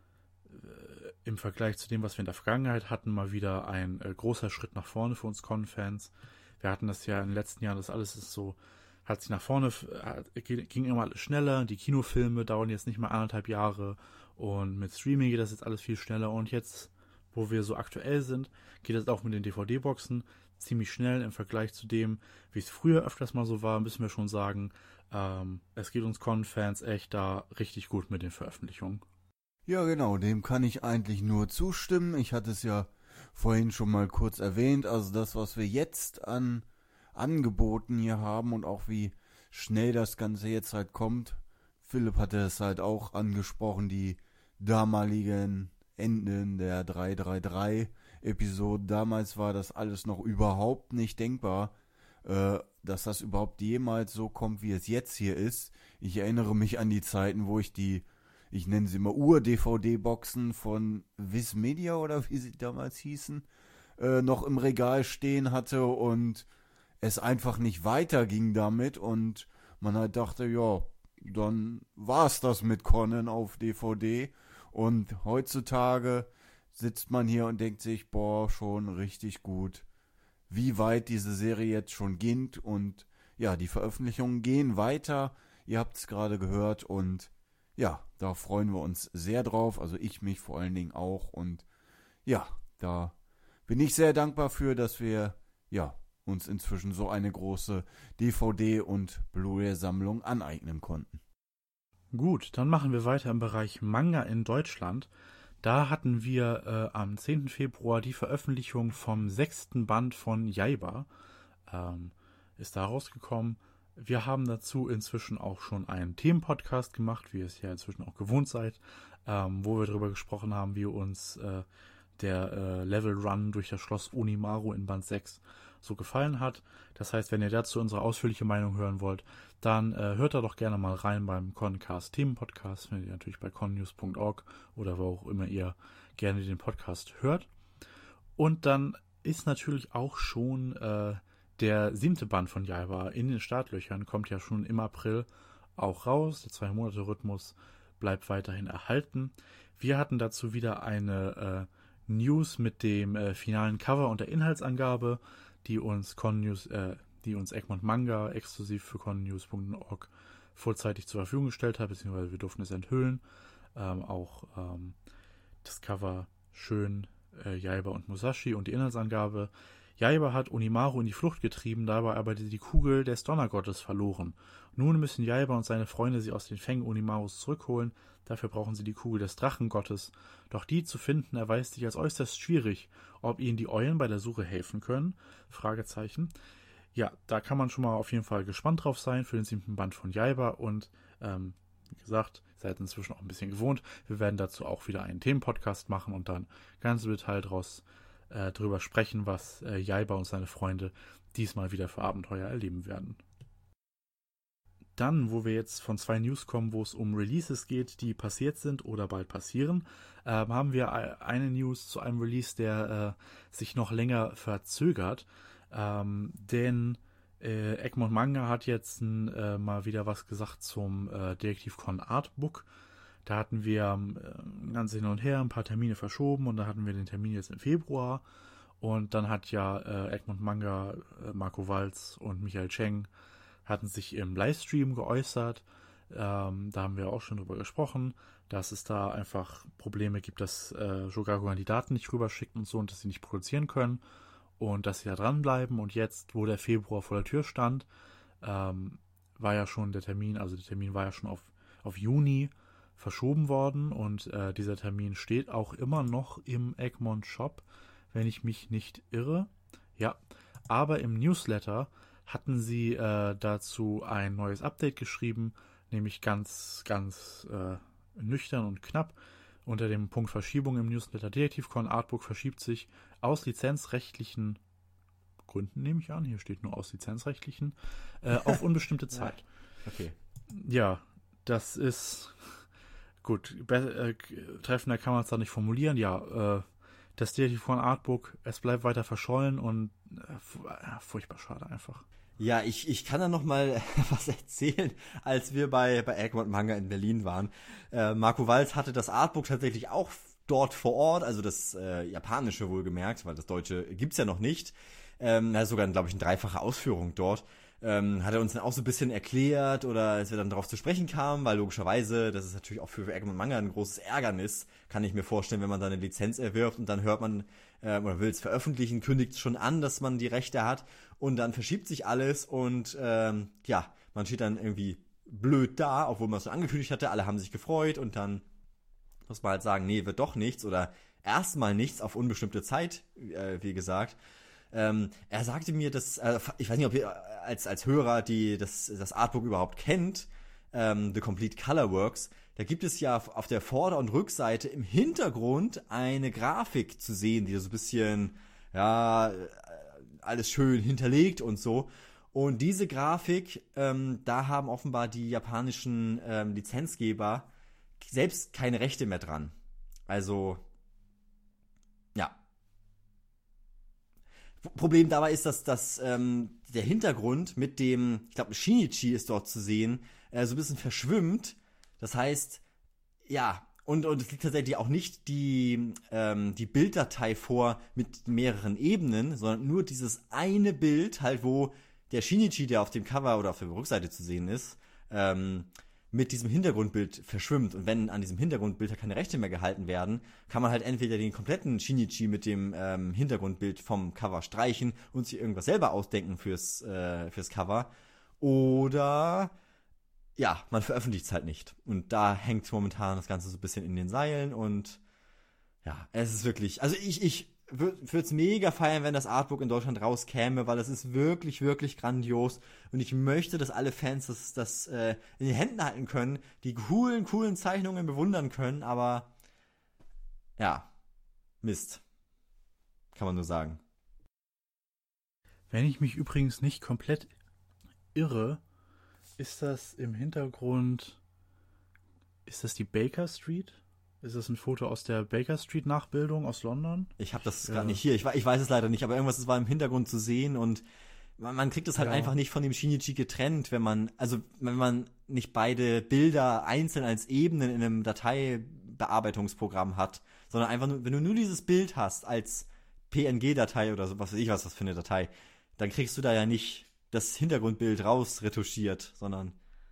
im Vergleich zu dem, was wir in der Vergangenheit hatten, mal wieder ein äh, großer Schritt nach vorne für uns Con-Fans. Wir hatten das ja in den letzten Jahren, das alles ist so, hat sich nach vorne, äh, ging immer alles schneller. Die Kinofilme dauern jetzt nicht mehr anderthalb Jahre und mit Streaming geht das jetzt alles viel schneller. Und jetzt, wo wir so aktuell sind, geht das auch mit den D V D-Boxen ziemlich schnell im Vergleich zu dem, wie es früher öfters mal so war, müssen wir schon sagen, ähm, es geht uns Con-Fans echt da richtig gut mit den Veröffentlichungen. Ja, genau, dem kann ich eigentlich nur zustimmen. Ich hatte es ja vorhin schon mal kurz erwähnt. Also das, was wir jetzt an Angeboten hier haben und auch wie schnell das Ganze jetzt halt kommt. Philipp hatte es halt auch angesprochen, die damaligen Enden der drei drei drei Episode. Damals war das alles noch überhaupt nicht denkbar, äh, dass das überhaupt jemals so kommt, wie es jetzt hier ist. Ich erinnere mich an die Zeiten, wo ich die ich nenne sie immer Ur-D V D-Boxen von Viz Media oder wie sie damals hießen, äh, noch im Regal stehen hatte und es einfach nicht weiterging damit und man halt dachte, ja, dann war's das mit Conan auf D V D und heutzutage sitzt man hier und denkt sich, boah, schon richtig gut, wie weit diese Serie jetzt schon geht und ja, die Veröffentlichungen gehen weiter, ihr habt es gerade gehört und ja, da freuen wir uns sehr drauf, also ich mich vor allen Dingen auch und ja, da bin ich sehr dankbar für, dass wir ja uns inzwischen so eine große D V D- und Blu-ray-Sammlung aneignen konnten. Gut, dann machen wir weiter im Bereich Manga in Deutschland. Da hatten wir äh, am zehnten Februar die Veröffentlichung vom sechsten Band von Jaiba. Ähm, ist da rausgekommen. Wir haben dazu inzwischen auch schon einen Themenpodcast gemacht, wie ihr es ja inzwischen auch gewohnt seid, ähm, wo wir darüber gesprochen haben, wie uns äh, der äh, Level Run durch das Schloss Onimaru in Band sechs so gefallen hat. Das heißt, wenn ihr dazu unsere ausführliche Meinung hören wollt, dann äh, hört da doch gerne mal rein beim Concast Themenpodcast, findet ihr natürlich bei connews punkt org oder wo auch immer ihr gerne den Podcast hört. Und dann ist natürlich auch schon äh, der siebte Band von Jaiba in den Startlöchern, kommt ja schon im April auch raus. Der Zwei-Monate-Rhythmus bleibt weiterhin erhalten. Wir hatten dazu wieder eine äh, News mit dem äh, finalen Cover und der Inhaltsangabe, die uns Connews, äh, die uns Egmont Manga exklusiv für connews punkt org vorzeitig zur Verfügung gestellt hat, beziehungsweise wir durften es enthüllen. Ähm, auch ähm, das Cover schön, äh, Jaiba und Musashi und die Inhaltsangabe. Jaiba hat Onimaru in die Flucht getrieben, dabei aber die Kugel des Donnergottes verloren. Nun müssen Jaiba und seine Freunde sie aus den Fängen Onimarus zurückholen, dafür brauchen sie die Kugel des Drachengottes. Doch die zu finden erweist sich als äußerst schwierig. Ob ihnen die Eulen bei der Suche helfen können? Fragezeichen. Ja, da kann man schon mal auf jeden Fall gespannt drauf sein für den siebten Band von Jaiba und ähm, wie gesagt, seid inzwischen auch ein bisschen gewohnt. Wir werden dazu auch wieder einen Themenpodcast machen und dann ganz im Detail draus äh, drüber sprechen, was äh, Jaiba und seine Freunde diesmal wieder für Abenteuer erleben werden. Dann, wo wir jetzt von zwei News kommen, wo es um Releases geht, die passiert sind oder bald passieren, äh, haben wir eine News zu einem Release, der äh, sich noch länger verzögert. Ähm, denn äh, Egmont Manga hat jetzt äh, mal wieder was gesagt zum äh, Detektiv-Con Artbook. Da hatten wir äh, ganz hin und her ein paar Termine verschoben und da hatten wir den Termin jetzt im Februar. Und dann hat ja äh, Egmont Manga, äh, Marco Walz und Michael Cheng hatten sich im Livestream geäußert. Ähm, da haben wir auch schon drüber gesprochen, dass es da einfach Probleme gibt, dass äh, Shogakukan die Daten nicht rüberschickt und so und dass sie nicht produzieren können und dass sie da dranbleiben. Und jetzt, wo der Februar vor der Tür stand, ähm, war ja schon der Termin, also der Termin war ja schon auf, auf Juni verschoben worden und äh, dieser Termin steht auch immer noch im Egmont Shop, wenn ich mich nicht irre. Ja, aber im Newsletter hatten sie äh, dazu ein neues Update geschrieben, nämlich ganz, ganz äh, nüchtern und knapp. Unter dem Punkt Verschiebung im Newsletter Detektiv-Con Artbook verschiebt sich aus lizenzrechtlichen Gründen, nehme ich an, hier steht nur aus lizenzrechtlichen, äh, auf unbestimmte Zeit. Ja. Okay. Ja, das ist gut, be- äh, treffender kann man es da nicht formulieren. Ja, äh, das Detektiv-Con Artbook, es bleibt weiter verschollen und äh, f- furchtbar schade einfach. Ja, ich, ich kann da noch mal was erzählen, als wir bei, bei Egmont Manga in Berlin waren. Äh, Marco Walz hatte das Artbook tatsächlich auch dort vor Ort, also das äh, japanische wohlgemerkt, weil das deutsche gibt's ja noch nicht. Ähm, da ist sogar, glaube ich, eine dreifache Ausführung dort. Ähm, hat er uns dann auch so ein bisschen erklärt oder als wir dann darauf zu sprechen kamen, weil logischerweise, das ist natürlich auch für, für Egmont Manga ein großes Ärgernis, kann ich mir vorstellen, wenn man da eine Lizenz erwirbt und dann hört man, äh, oder will es veröffentlichen, kündigt es schon an, dass man die Rechte hat und dann verschiebt sich alles und ähm, ja, man steht dann irgendwie blöd da, obwohl man es so angekündigt hatte, alle haben sich gefreut und dann muss man halt sagen, nee, wird doch nichts oder erstmal nichts auf unbestimmte Zeit, äh, wie gesagt. Ähm, er sagte mir, dass, äh, ich weiß nicht, ob ihr als, als Hörer die, das, das Artbook überhaupt kennt, ähm, The Complete Color Works, da gibt es ja auf, auf der Vorder- und Rückseite im Hintergrund eine Grafik zu sehen, die so ein bisschen, ja, alles schön hinterlegt und so. Und diese Grafik, ähm, da haben offenbar die japanischen ähm, Lizenzgeber selbst keine Rechte mehr dran. Also, ja. Problem dabei ist, dass, dass ähm, der Hintergrund mit dem, ich glaube, Shinichi ist dort zu sehen, äh, so ein bisschen verschwimmt. Das heißt, ja, und, und es liegt tatsächlich auch nicht die, ähm, die Bilddatei vor mit mehreren Ebenen, sondern nur dieses eine Bild, halt wo der Shinichi, der auf dem Cover oder auf der Rückseite zu sehen ist, ähm, mit diesem Hintergrundbild verschwimmt. Und wenn an diesem Hintergrundbild keine Rechte mehr gehalten werden, kann man halt entweder den kompletten Shinichi mit dem ähm, Hintergrundbild vom Cover streichen und sich irgendwas selber ausdenken fürs, äh, fürs Cover. Oder, ja, man veröffentlicht es halt nicht. Und da hängt momentan das Ganze so ein bisschen in den Seilen und ja, es ist wirklich, also ich, ich würde es mega feiern, wenn das Artbook in Deutschland rauskäme, weil es ist wirklich, wirklich grandios und ich möchte, dass alle Fans das, das äh, in den Händen halten können, die coolen, coolen Zeichnungen bewundern können, aber ja, Mist. Kann man nur sagen. Wenn ich mich übrigens nicht komplett irre, ist das im Hintergrund, ist das die Baker Street? Ist das ein Foto aus der Baker Street Nachbildung aus London? Ich habe das ja. gerade nicht hier, ich, ich weiß es leider nicht, aber irgendwas war im Hintergrund zu sehen und man, man kriegt es halt ja. einfach nicht von dem Shinichi getrennt, wenn man, also wenn man nicht beide Bilder einzeln als Ebenen in einem Dateibearbeitungsprogramm hat, sondern einfach nur, wenn du nur dieses Bild hast als P N G-Datei oder so, was weiß ich was das für eine Datei, dann kriegst du da ja nicht das Hintergrundbild rausretuschiert, sondern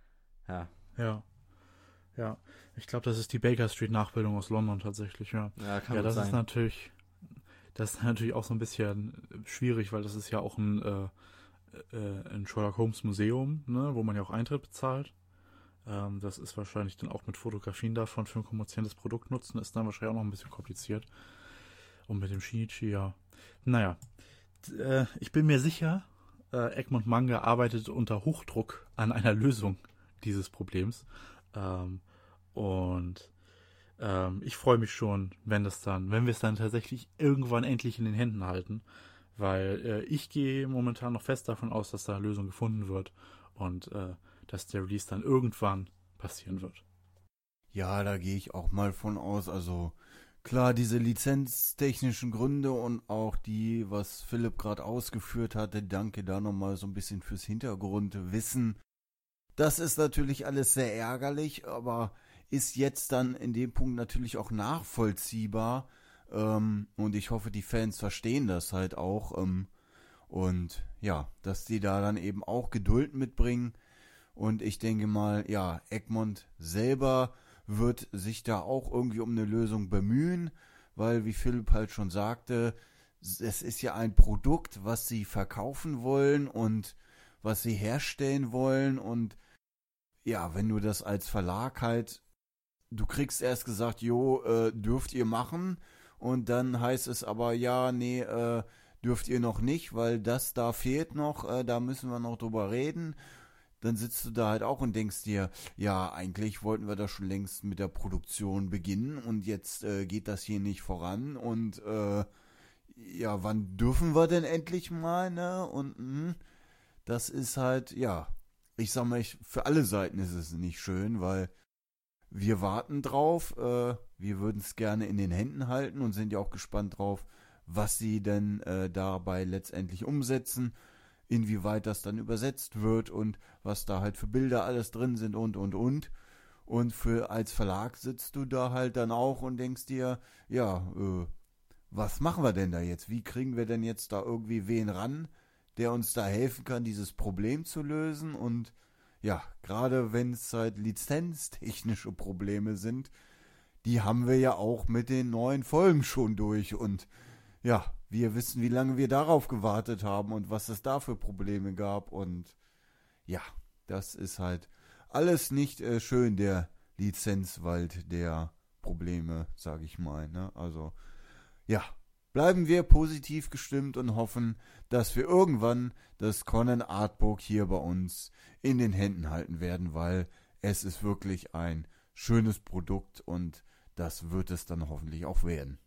Ja. Ja. Ja. Ich glaube, das ist die Baker Street Nachbildung aus London tatsächlich, ja. Ja, kann ja, gut das sein. ist natürlich, das ist natürlich auch so ein bisschen schwierig, weil das ist ja auch ein, äh, äh, ein Sherlock Holmes Museum, ne, wo man ja auch Eintritt bezahlt. Ähm, das ist wahrscheinlich dann auch mit Fotografien davon für ein kommerzielles Produkt nutzen, ist dann wahrscheinlich auch noch ein bisschen kompliziert. Und mit dem Shinichi, ja. Naja, äh, ich bin mir sicher, äh, Egmont Manga arbeitet unter Hochdruck an einer Lösung dieses Problems. Ähm, und ähm, ich freue mich schon, wenn das dann, wenn wir es dann tatsächlich irgendwann endlich in den Händen halten, weil äh, ich gehe momentan noch fest davon aus, dass da eine Lösung gefunden wird und äh, dass der Release dann irgendwann passieren wird. Ja, da gehe ich auch mal von aus. Also klar, diese lizenztechnischen Gründe und auch die, was Philipp gerade ausgeführt hatte, danke da nochmal so ein bisschen fürs Hintergrundwissen. Das ist natürlich alles sehr ärgerlich, aber ist jetzt dann in dem Punkt natürlich auch nachvollziehbar. Ähm, und ich hoffe, die Fans verstehen das halt auch. Ähm, und ja, dass die da dann eben auch Geduld mitbringen. Und ich denke mal, ja, Egmont selber wird sich da auch irgendwie um eine Lösung bemühen, weil, wie Philipp halt schon sagte, es ist ja ein Produkt, was sie verkaufen wollen und was sie herstellen wollen. Und ja, wenn du das als Verlag halt, du kriegst erst gesagt, jo, äh, dürft ihr machen, und dann heißt es aber, ja, nee, äh, dürft ihr noch nicht, weil das da fehlt noch, äh, da müssen wir noch drüber reden. Dann sitzt du da halt auch und denkst dir, ja, eigentlich wollten wir da schon längst mit der Produktion beginnen und jetzt äh, geht das hier nicht voran und äh, ja, wann dürfen wir denn endlich mal, ne? Und mh, das ist halt, ja, ich sag mal, ich, für alle Seiten ist es nicht schön, weil wir warten drauf, äh, wir würden es gerne in den Händen halten und sind ja auch gespannt drauf, was sie denn äh, dabei letztendlich umsetzen, inwieweit das dann übersetzt wird und was da halt für Bilder alles drin sind und, und, und. Und für als Verlag sitzt du da halt dann auch und denkst dir, ja, äh, was machen wir denn da jetzt? Wie kriegen wir denn jetzt da irgendwie wen ran, der uns da helfen kann, dieses Problem zu lösen? Und ja, gerade wenn es halt lizenztechnische Probleme sind, die haben wir ja auch mit den neuen Folgen schon durch. Und ja, wir wissen, wie lange wir darauf gewartet haben und was es da für Probleme gab. Und ja, das ist halt alles nicht äh, schön, der Lizenzwald der Probleme, sage ich mal. Ne? Also ja, bleiben wir positiv gestimmt und hoffen, dass wir irgendwann das Conan Artbook hier bei uns in den Händen halten werden, weil es ist wirklich ein schönes Produkt und das wird es dann hoffentlich auch werden.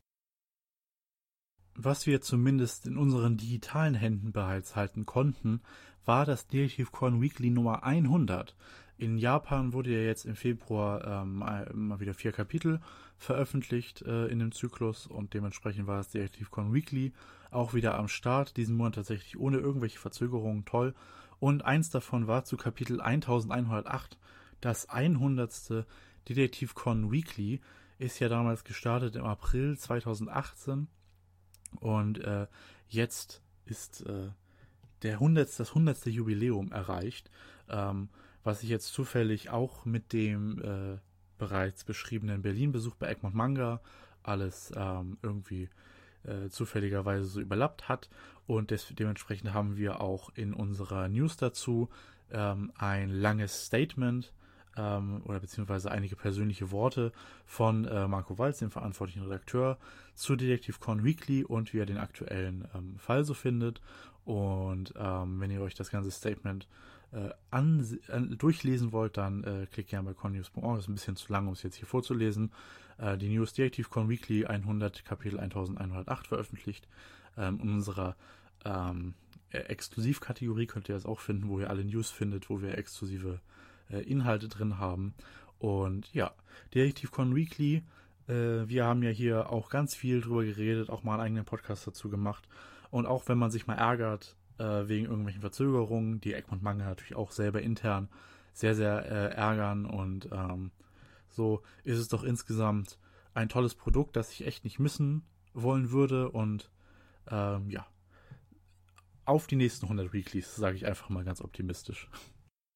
Was wir zumindest in unseren digitalen Händen bereits halten konnten, war das Detective Conan Weekly Nummer hundert. In Japan wurde ja jetzt im Februar ähm, mal wieder vier Kapitel veröffentlicht äh, in dem Zyklus und dementsprechend war das Detective Conan Weekly auch wieder am Start, diesen Monat tatsächlich ohne irgendwelche Verzögerungen, toll. Und eins davon war zu Kapitel elfhundertacht, das hundertste Detective Conan Weekly, ist ja damals gestartet im April zweitausendachtzehn. Und äh, jetzt ist äh, der hundertste, das hundertste Jubiläum erreicht, ähm, was ich jetzt zufällig auch mit dem äh, bereits beschriebenen Berlin-Besuch bei Egmont Manga alles ähm, irgendwie äh, zufälligerweise so überlappt hat. Und des, dementsprechend haben wir auch in unserer News dazu ähm, ein langes Statement ähm, oder beziehungsweise einige persönliche Worte von äh, Marco Walz, dem verantwortlichen Redakteur, zu Detective Conan Weekly und wie er den aktuellen ähm, Fall so findet. Und ähm, wenn ihr euch das ganze Statement äh, an, an, durchlesen wollt, dann äh, klickt gerne bei connews punkt org. Das ist ein bisschen zu lang, um es jetzt hier vorzulesen. Äh, die News Detective Conan Weekly hundert, Kapitel elfhundertacht veröffentlicht. Ähm, in unserer ähm, Exklusivkategorie könnt ihr das auch finden, wo ihr alle News findet, wo wir exklusive äh, Inhalte drin haben. Und ja, Detective Conan Weekly, äh, wir haben ja hier auch ganz viel drüber geredet, auch mal einen eigenen Podcast dazu gemacht. Und auch wenn man sich mal ärgert äh, wegen irgendwelchen Verzögerungen, die Egmont Manga natürlich auch selber intern sehr, sehr äh, ärgern. Und ähm, so ist es doch insgesamt ein tolles Produkt, das ich echt nicht missen wollen würde. Und ähm, ja, auf die nächsten hundert Weeklies, sage ich einfach mal ganz optimistisch.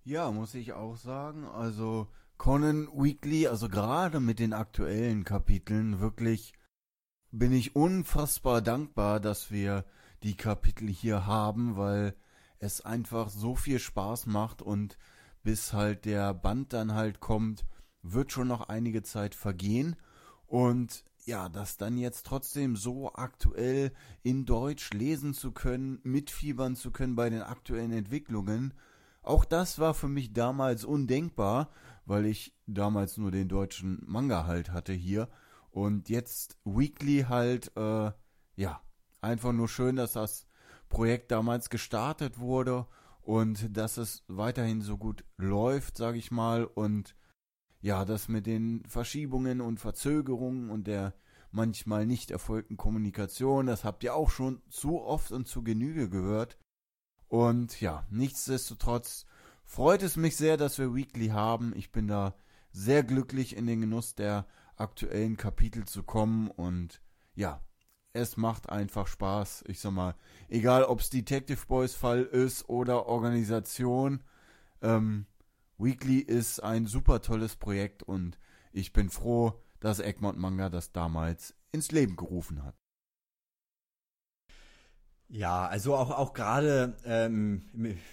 Ja, muss ich auch sagen. Also Conan Weekly, also gerade mit den aktuellen Kapiteln, wirklich bin ich unfassbar dankbar, dass wir die Kapitel hier haben, weil es einfach so viel Spaß macht und bis halt der Band dann halt kommt, wird schon noch einige Zeit vergehen und ja, das dann jetzt trotzdem so aktuell in Deutsch lesen zu können, mitfiebern zu können bei den aktuellen Entwicklungen, auch das war für mich damals undenkbar, weil ich damals nur den deutschen Manga halt hatte hier und jetzt Weekly halt, äh, ja, einfach nur schön, dass das Projekt damals gestartet wurde und dass es weiterhin so gut läuft, sage ich mal. Und ja, das mit den Verschiebungen und Verzögerungen und der manchmal nicht erfolgten Kommunikation, das habt ihr auch schon zu oft und zu Genüge gehört. Und ja, nichtsdestotrotz freut es mich sehr, dass wir Weekly haben. Ich bin da sehr glücklich, in den Genuss der aktuellen Kapitel zu kommen und ja, es macht einfach Spaß. Ich sag mal, egal ob es Detective Boys Fall ist oder Organisation, ähm, Weekly ist ein super tolles Projekt und ich bin froh, dass Egmont Manga das damals ins Leben gerufen hat. Ja, also auch, auch gerade ähm,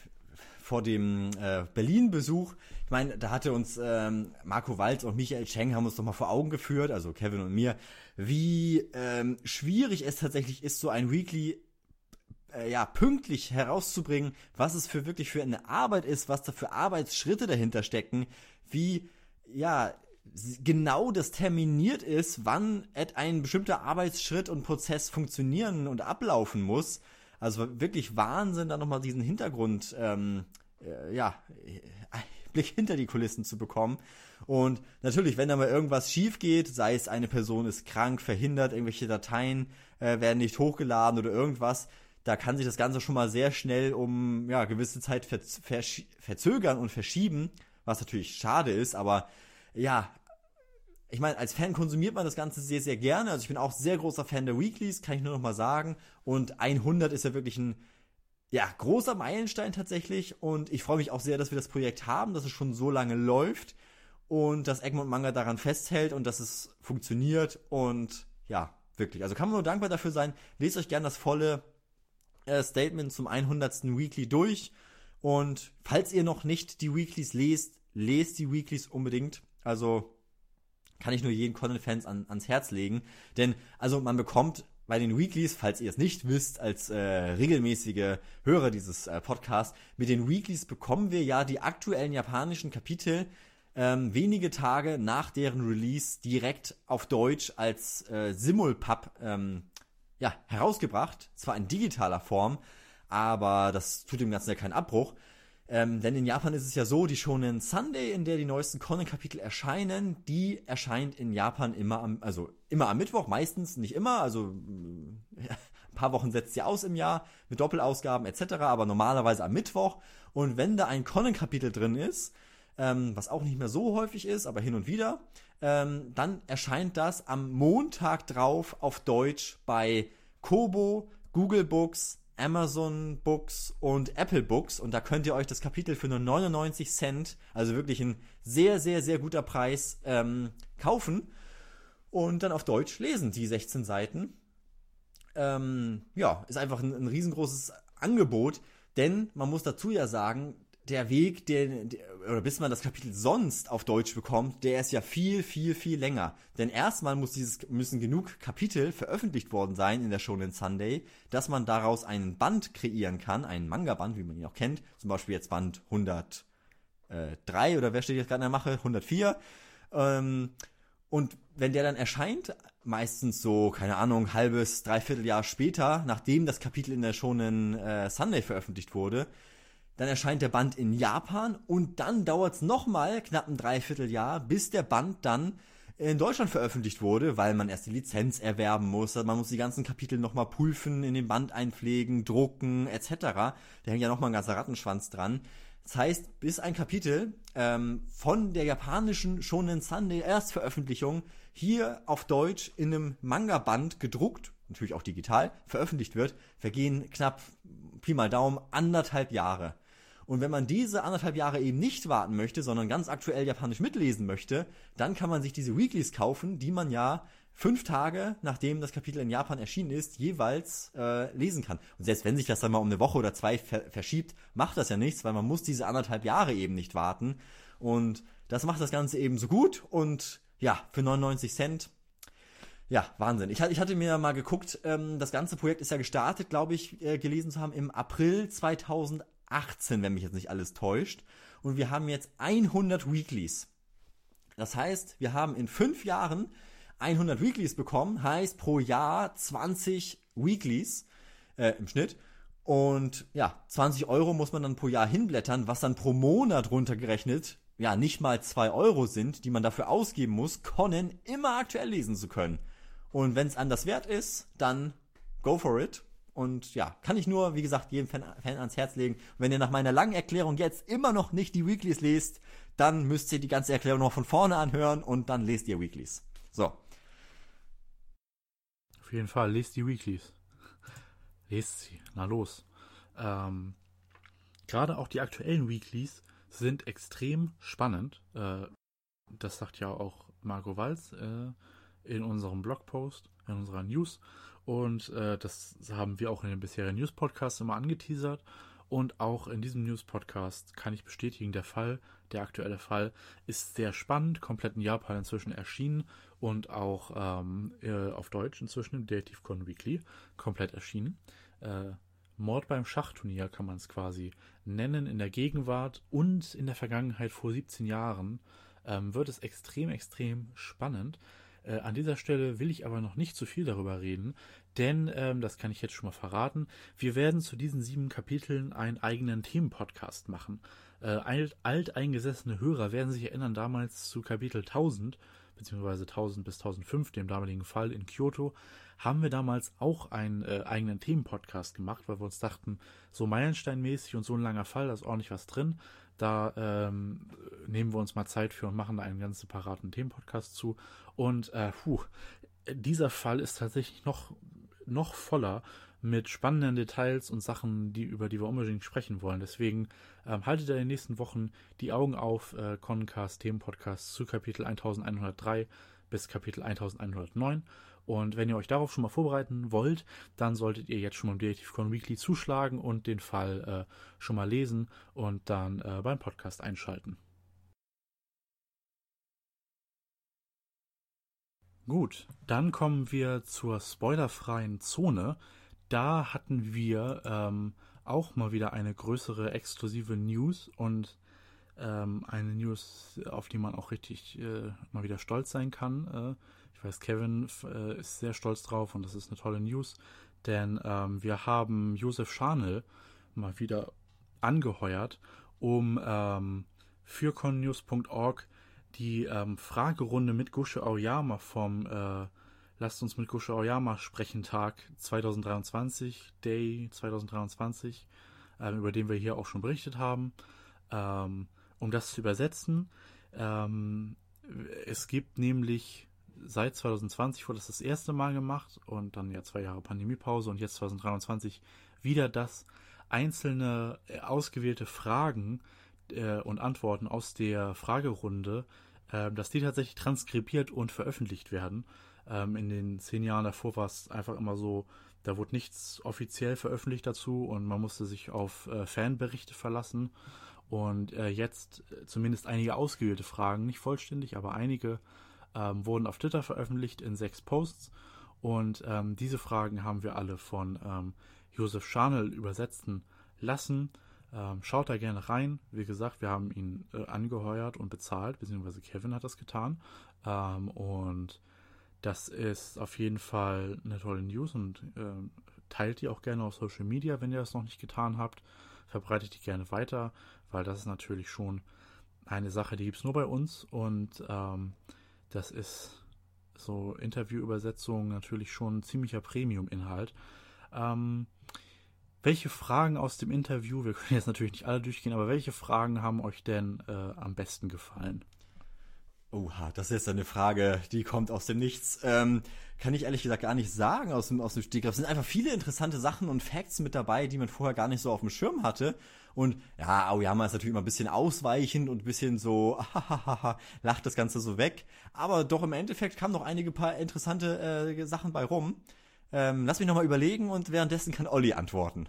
vor dem äh, Berlin-Besuch, ich meine, da hatte uns ähm, Marco Walz und Michael Cheng haben uns doch mal vor Augen geführt, also Kevin und mir, wie ähm, schwierig es tatsächlich ist, so ein Weekly äh, ja, pünktlich herauszubringen, was es für wirklich für eine Arbeit ist, was da für Arbeitsschritte dahinter stecken, wie, ja, genau das terminiert ist, wann ein bestimmter Arbeitsschritt und Prozess funktionieren und ablaufen muss. Also wirklich Wahnsinn, da nochmal diesen Hintergrund, ähm, äh, ja, Blick hinter die Kulissen zu bekommen. Und natürlich, wenn da mal irgendwas schief geht, sei es eine Person ist krank, verhindert, irgendwelche Dateien äh, werden nicht hochgeladen oder irgendwas, da kann sich das Ganze schon mal sehr schnell um ja gewisse Zeit ver- versch- verzögern und verschieben, was natürlich schade ist, aber ja, ich meine, als Fan konsumiert man das Ganze sehr, sehr gerne. Also ich bin auch sehr großer Fan der Weeklies, kann ich nur noch mal sagen. Und hundert ist ja wirklich ein ja, großer Meilenstein tatsächlich. Und ich freue mich auch sehr, dass wir das Projekt haben, dass es schon so lange läuft und dass Egmont Manga daran festhält und dass es funktioniert. Und ja, wirklich. Also kann man nur dankbar dafür sein. Lest euch gerne das volle äh, Statement zum hundertsten Weekly durch. Und falls ihr noch nicht die Weeklies lest, lest die Weeklies unbedingt. Also kann ich nur jeden Conan-Fans an, ans Herz legen. Denn, also man bekommt bei den Weeklies, falls ihr es nicht wisst, als äh, regelmäßige Hörer dieses äh, Podcasts, mit den Weeklies bekommen wir ja die aktuellen japanischen Kapitel ähm, wenige Tage nach deren Release direkt auf Deutsch als äh, Simulpub ähm, ja, herausgebracht. Zwar in digitaler Form, aber das tut dem Ganzen ja keinen Abbruch. Ähm, denn in Japan ist es ja so, die Shonen Sunday, in der die neuesten Conan-Kapitel erscheinen, die erscheint in Japan immer am, also immer am Mittwoch, meistens, nicht immer, also ja, ein paar Wochen setzt sie aus im Jahr mit Doppelausgaben et cetera, aber normalerweise am Mittwoch. Und wenn da ein Conan-Kapitel drin ist, ähm, was auch nicht mehr so häufig ist, aber hin und wieder, ähm, dann erscheint das am Montag drauf auf Deutsch bei Kobo, Google Books, Amazon Books und Apple Books und da könnt ihr euch das Kapitel für nur neunundneunzig Cent, also wirklich ein sehr, sehr, sehr guter Preis, ähm, kaufen und dann auf Deutsch lesen, die sechzehn Seiten. Ähm, ja, ist einfach ein, ein riesengroßes Angebot, denn man muss dazu ja sagen, der Weg, der, der, oder bis man das Kapitel sonst auf Deutsch bekommt, der ist ja viel, viel, viel länger. Denn erstmal muss dieses, müssen genug Kapitel veröffentlicht worden sein in der Shonen Sunday, dass man daraus einen Band kreieren kann, einen Manga-Band, wie man ihn auch kennt. Zum Beispiel jetzt Band hundertdrei oder wer steht jetzt gerade in der Mache? hundertvier. Ähm, und wenn der dann erscheint, meistens so, keine Ahnung, halbes, dreiviertel Jahr später, nachdem das Kapitel in der Shonen äh, Sunday veröffentlicht wurde, dann erscheint der Band in Japan und dann dauert es nochmal knapp ein Dreivierteljahr, bis der Band dann in Deutschland veröffentlicht wurde, weil man erst die Lizenz erwerben muss, man muss die ganzen Kapitel nochmal prüfen, in den Band einpflegen, drucken et cetera. Da hängt ja nochmal ein ganzer Rattenschwanz dran. Das heißt, bis ein Kapitel ähm, von der japanischen Shonen Sunday Erstveröffentlichung hier auf Deutsch in einem Manga-Band gedruckt, natürlich auch digital, veröffentlicht wird, vergehen knapp, Pi mal Daumen, anderthalb Jahre. Und wenn man diese anderthalb Jahre eben nicht warten möchte, sondern ganz aktuell Japanisch mitlesen möchte, dann kann man sich diese Weeklies kaufen, die man ja fünf Tage, nachdem das Kapitel in Japan erschienen ist, jeweils äh, lesen kann. Und selbst wenn sich das dann mal um eine Woche oder zwei ver- verschiebt, macht das ja nichts, weil man muss diese anderthalb Jahre eben nicht warten. Und das macht das Ganze eben so gut. Und ja, für neunundneunzig Cent, ja, Wahnsinn. Ich, ich hatte mir mal geguckt, ähm, das ganze Projekt ist ja gestartet, glaube ich, äh, gelesen zu haben, im April zweitausendachtzehn, wenn mich jetzt nicht alles täuscht. Und wir haben jetzt hundert Weeklies. Das heißt, wir haben in fünf Jahren hundert Weeklies bekommen, heißt pro Jahr zwanzig Weeklies äh, im Schnitt. Und ja, zwanzig Euro muss man dann pro Jahr hinblättern, was dann pro Monat runtergerechnet ja nicht mal zwei Euro sind, die man dafür ausgeben muss, Conan immer aktuell lesen zu können. Und wenn es anders wert ist, dann go for it. Und ja, kann ich nur, wie gesagt, jedem Fan, Fan ans Herz legen. Und wenn ihr nach meiner langen Erklärung jetzt immer noch nicht die Weeklies lest, dann müsst ihr die ganze Erklärung noch von vorne anhören und dann lest ihr Weeklies. So. Auf jeden Fall, lest die Weeklies. Lest sie, na los. Ähm, gerade auch die aktuellen Weeklies sind extrem spannend. Äh, das sagt ja auch Marco Walz äh, in unserem Blogpost, in unserer News. Und äh, das haben wir auch in den bisherigen News-Podcasts immer angeteasert. Und auch in diesem News-Podcast kann ich bestätigen, der Fall, der aktuelle Fall, ist sehr spannend, komplett in Japan inzwischen erschienen und auch ähm, äh, auf Deutsch inzwischen im Detective Conan Weekly komplett erschienen. Äh, Mord beim Schachturnier kann man es quasi nennen. In der Gegenwart und in der Vergangenheit vor siebzehn Jahren ähm, wird es extrem, extrem spannend. Äh, an dieser Stelle will ich aber noch nicht zu viel darüber reden, denn, ähm, das kann ich jetzt schon mal verraten, wir werden zu diesen sieben Kapiteln einen eigenen Themenpodcast machen. Äh, alt, alteingesessene Hörer werden sich erinnern, damals zu Kapitel tausend, beziehungsweise tausend bis tausendfünf, dem damaligen Fall in Kyoto, haben wir damals auch einen äh, eigenen Themenpodcast gemacht, weil wir uns dachten, so meilensteinmäßig und so ein langer Fall, da ist ordentlich was drin. Da ähm, nehmen wir uns mal Zeit für und machen da einen ganz separaten Themenpodcast zu. Und äh, puh, dieser Fall ist tatsächlich noch, noch voller mit spannenden Details und Sachen, die, über die wir unbedingt sprechen wollen. Deswegen ähm, haltet in den nächsten Wochen die Augen auf, äh, Conancast Themenpodcast zu Kapitel elfhundertdrei bis Kapitel elfhundertneun. Und wenn ihr euch darauf schon mal vorbereiten wollt, dann solltet ihr jetzt schon mal im Detective Conan Weekly zuschlagen und den Fall äh, schon mal lesen und dann äh, beim Podcast einschalten. Gut, dann kommen wir zur spoilerfreien Zone. Da hatten wir ähm, auch mal wieder eine größere exklusive News und ähm, eine News, auf die man auch richtig äh, mal wieder stolz sein kann. Äh, ich weiß, Kevin äh, ist sehr stolz drauf und das ist eine tolle News, denn ähm, wir haben Josef Scharnel mal wieder angeheuert, um ähm, für connews punkt org die ähm, Fragerunde mit Gosho Aoyama vom äh, Lasst uns mit Gosho Aoyama sprechen Tag zwanzig dreiundzwanzig, Day zwanzig dreiundzwanzig, ähm, über den wir hier auch schon berichtet haben, ähm, um das zu übersetzen. Ähm, es gibt nämlich seit zwanzig zwanzig wurde das das erste Mal gemacht und dann ja zwei Jahre Pandemiepause und jetzt zwanzig dreiundzwanzig wieder das einzelne äh, ausgewählte Fragen äh, und Antworten aus der Fragerunde, äh, dass die tatsächlich transkribiert und veröffentlicht werden. Ähm, in den zehn Jahren davor war es einfach immer so, da wurde nichts offiziell veröffentlicht dazu und man musste sich auf äh, Fanberichte verlassen. Und äh, jetzt äh, zumindest einige ausgewählte Fragen, nicht vollständig, aber einige ähm, wurden auf Twitter veröffentlicht in sechs Posts. Und ähm, diese Fragen haben wir alle von ähm, Josef Scharnel übersetzen lassen. Ähm, schaut da gerne rein. Wie gesagt, wir haben ihn äh, angeheuert und bezahlt, beziehungsweise Kevin hat das getan. Ähm, und das ist auf jeden Fall eine tolle News und äh, teilt die auch gerne auf Social Media, wenn ihr das noch nicht getan habt. Verbreitet die gerne weiter, weil das ist natürlich schon eine Sache, die gibt es nur bei uns und ähm, das ist so Interviewübersetzung natürlich schon ein ziemlicher Premium-Inhalt. Ähm, welche Fragen aus dem Interview, wir können jetzt natürlich nicht alle durchgehen, aber welche Fragen haben euch denn äh, am besten gefallen? Oha, das ist jetzt eine Frage, die kommt aus dem Nichts. Ähm, kann ich ehrlich gesagt gar nicht sagen aus dem, aus dem Stegreif. Es sind einfach viele interessante Sachen und Facts mit dabei, die man vorher gar nicht so auf dem Schirm hatte. Und ja, Aoyama ist natürlich immer ein bisschen ausweichend und ein bisschen so, lacht das Ganze so weg. Aber doch im Endeffekt kamen noch einige paar interessante äh, Sachen bei rum. Ähm, lass mich nochmal überlegen und währenddessen kann Olli antworten.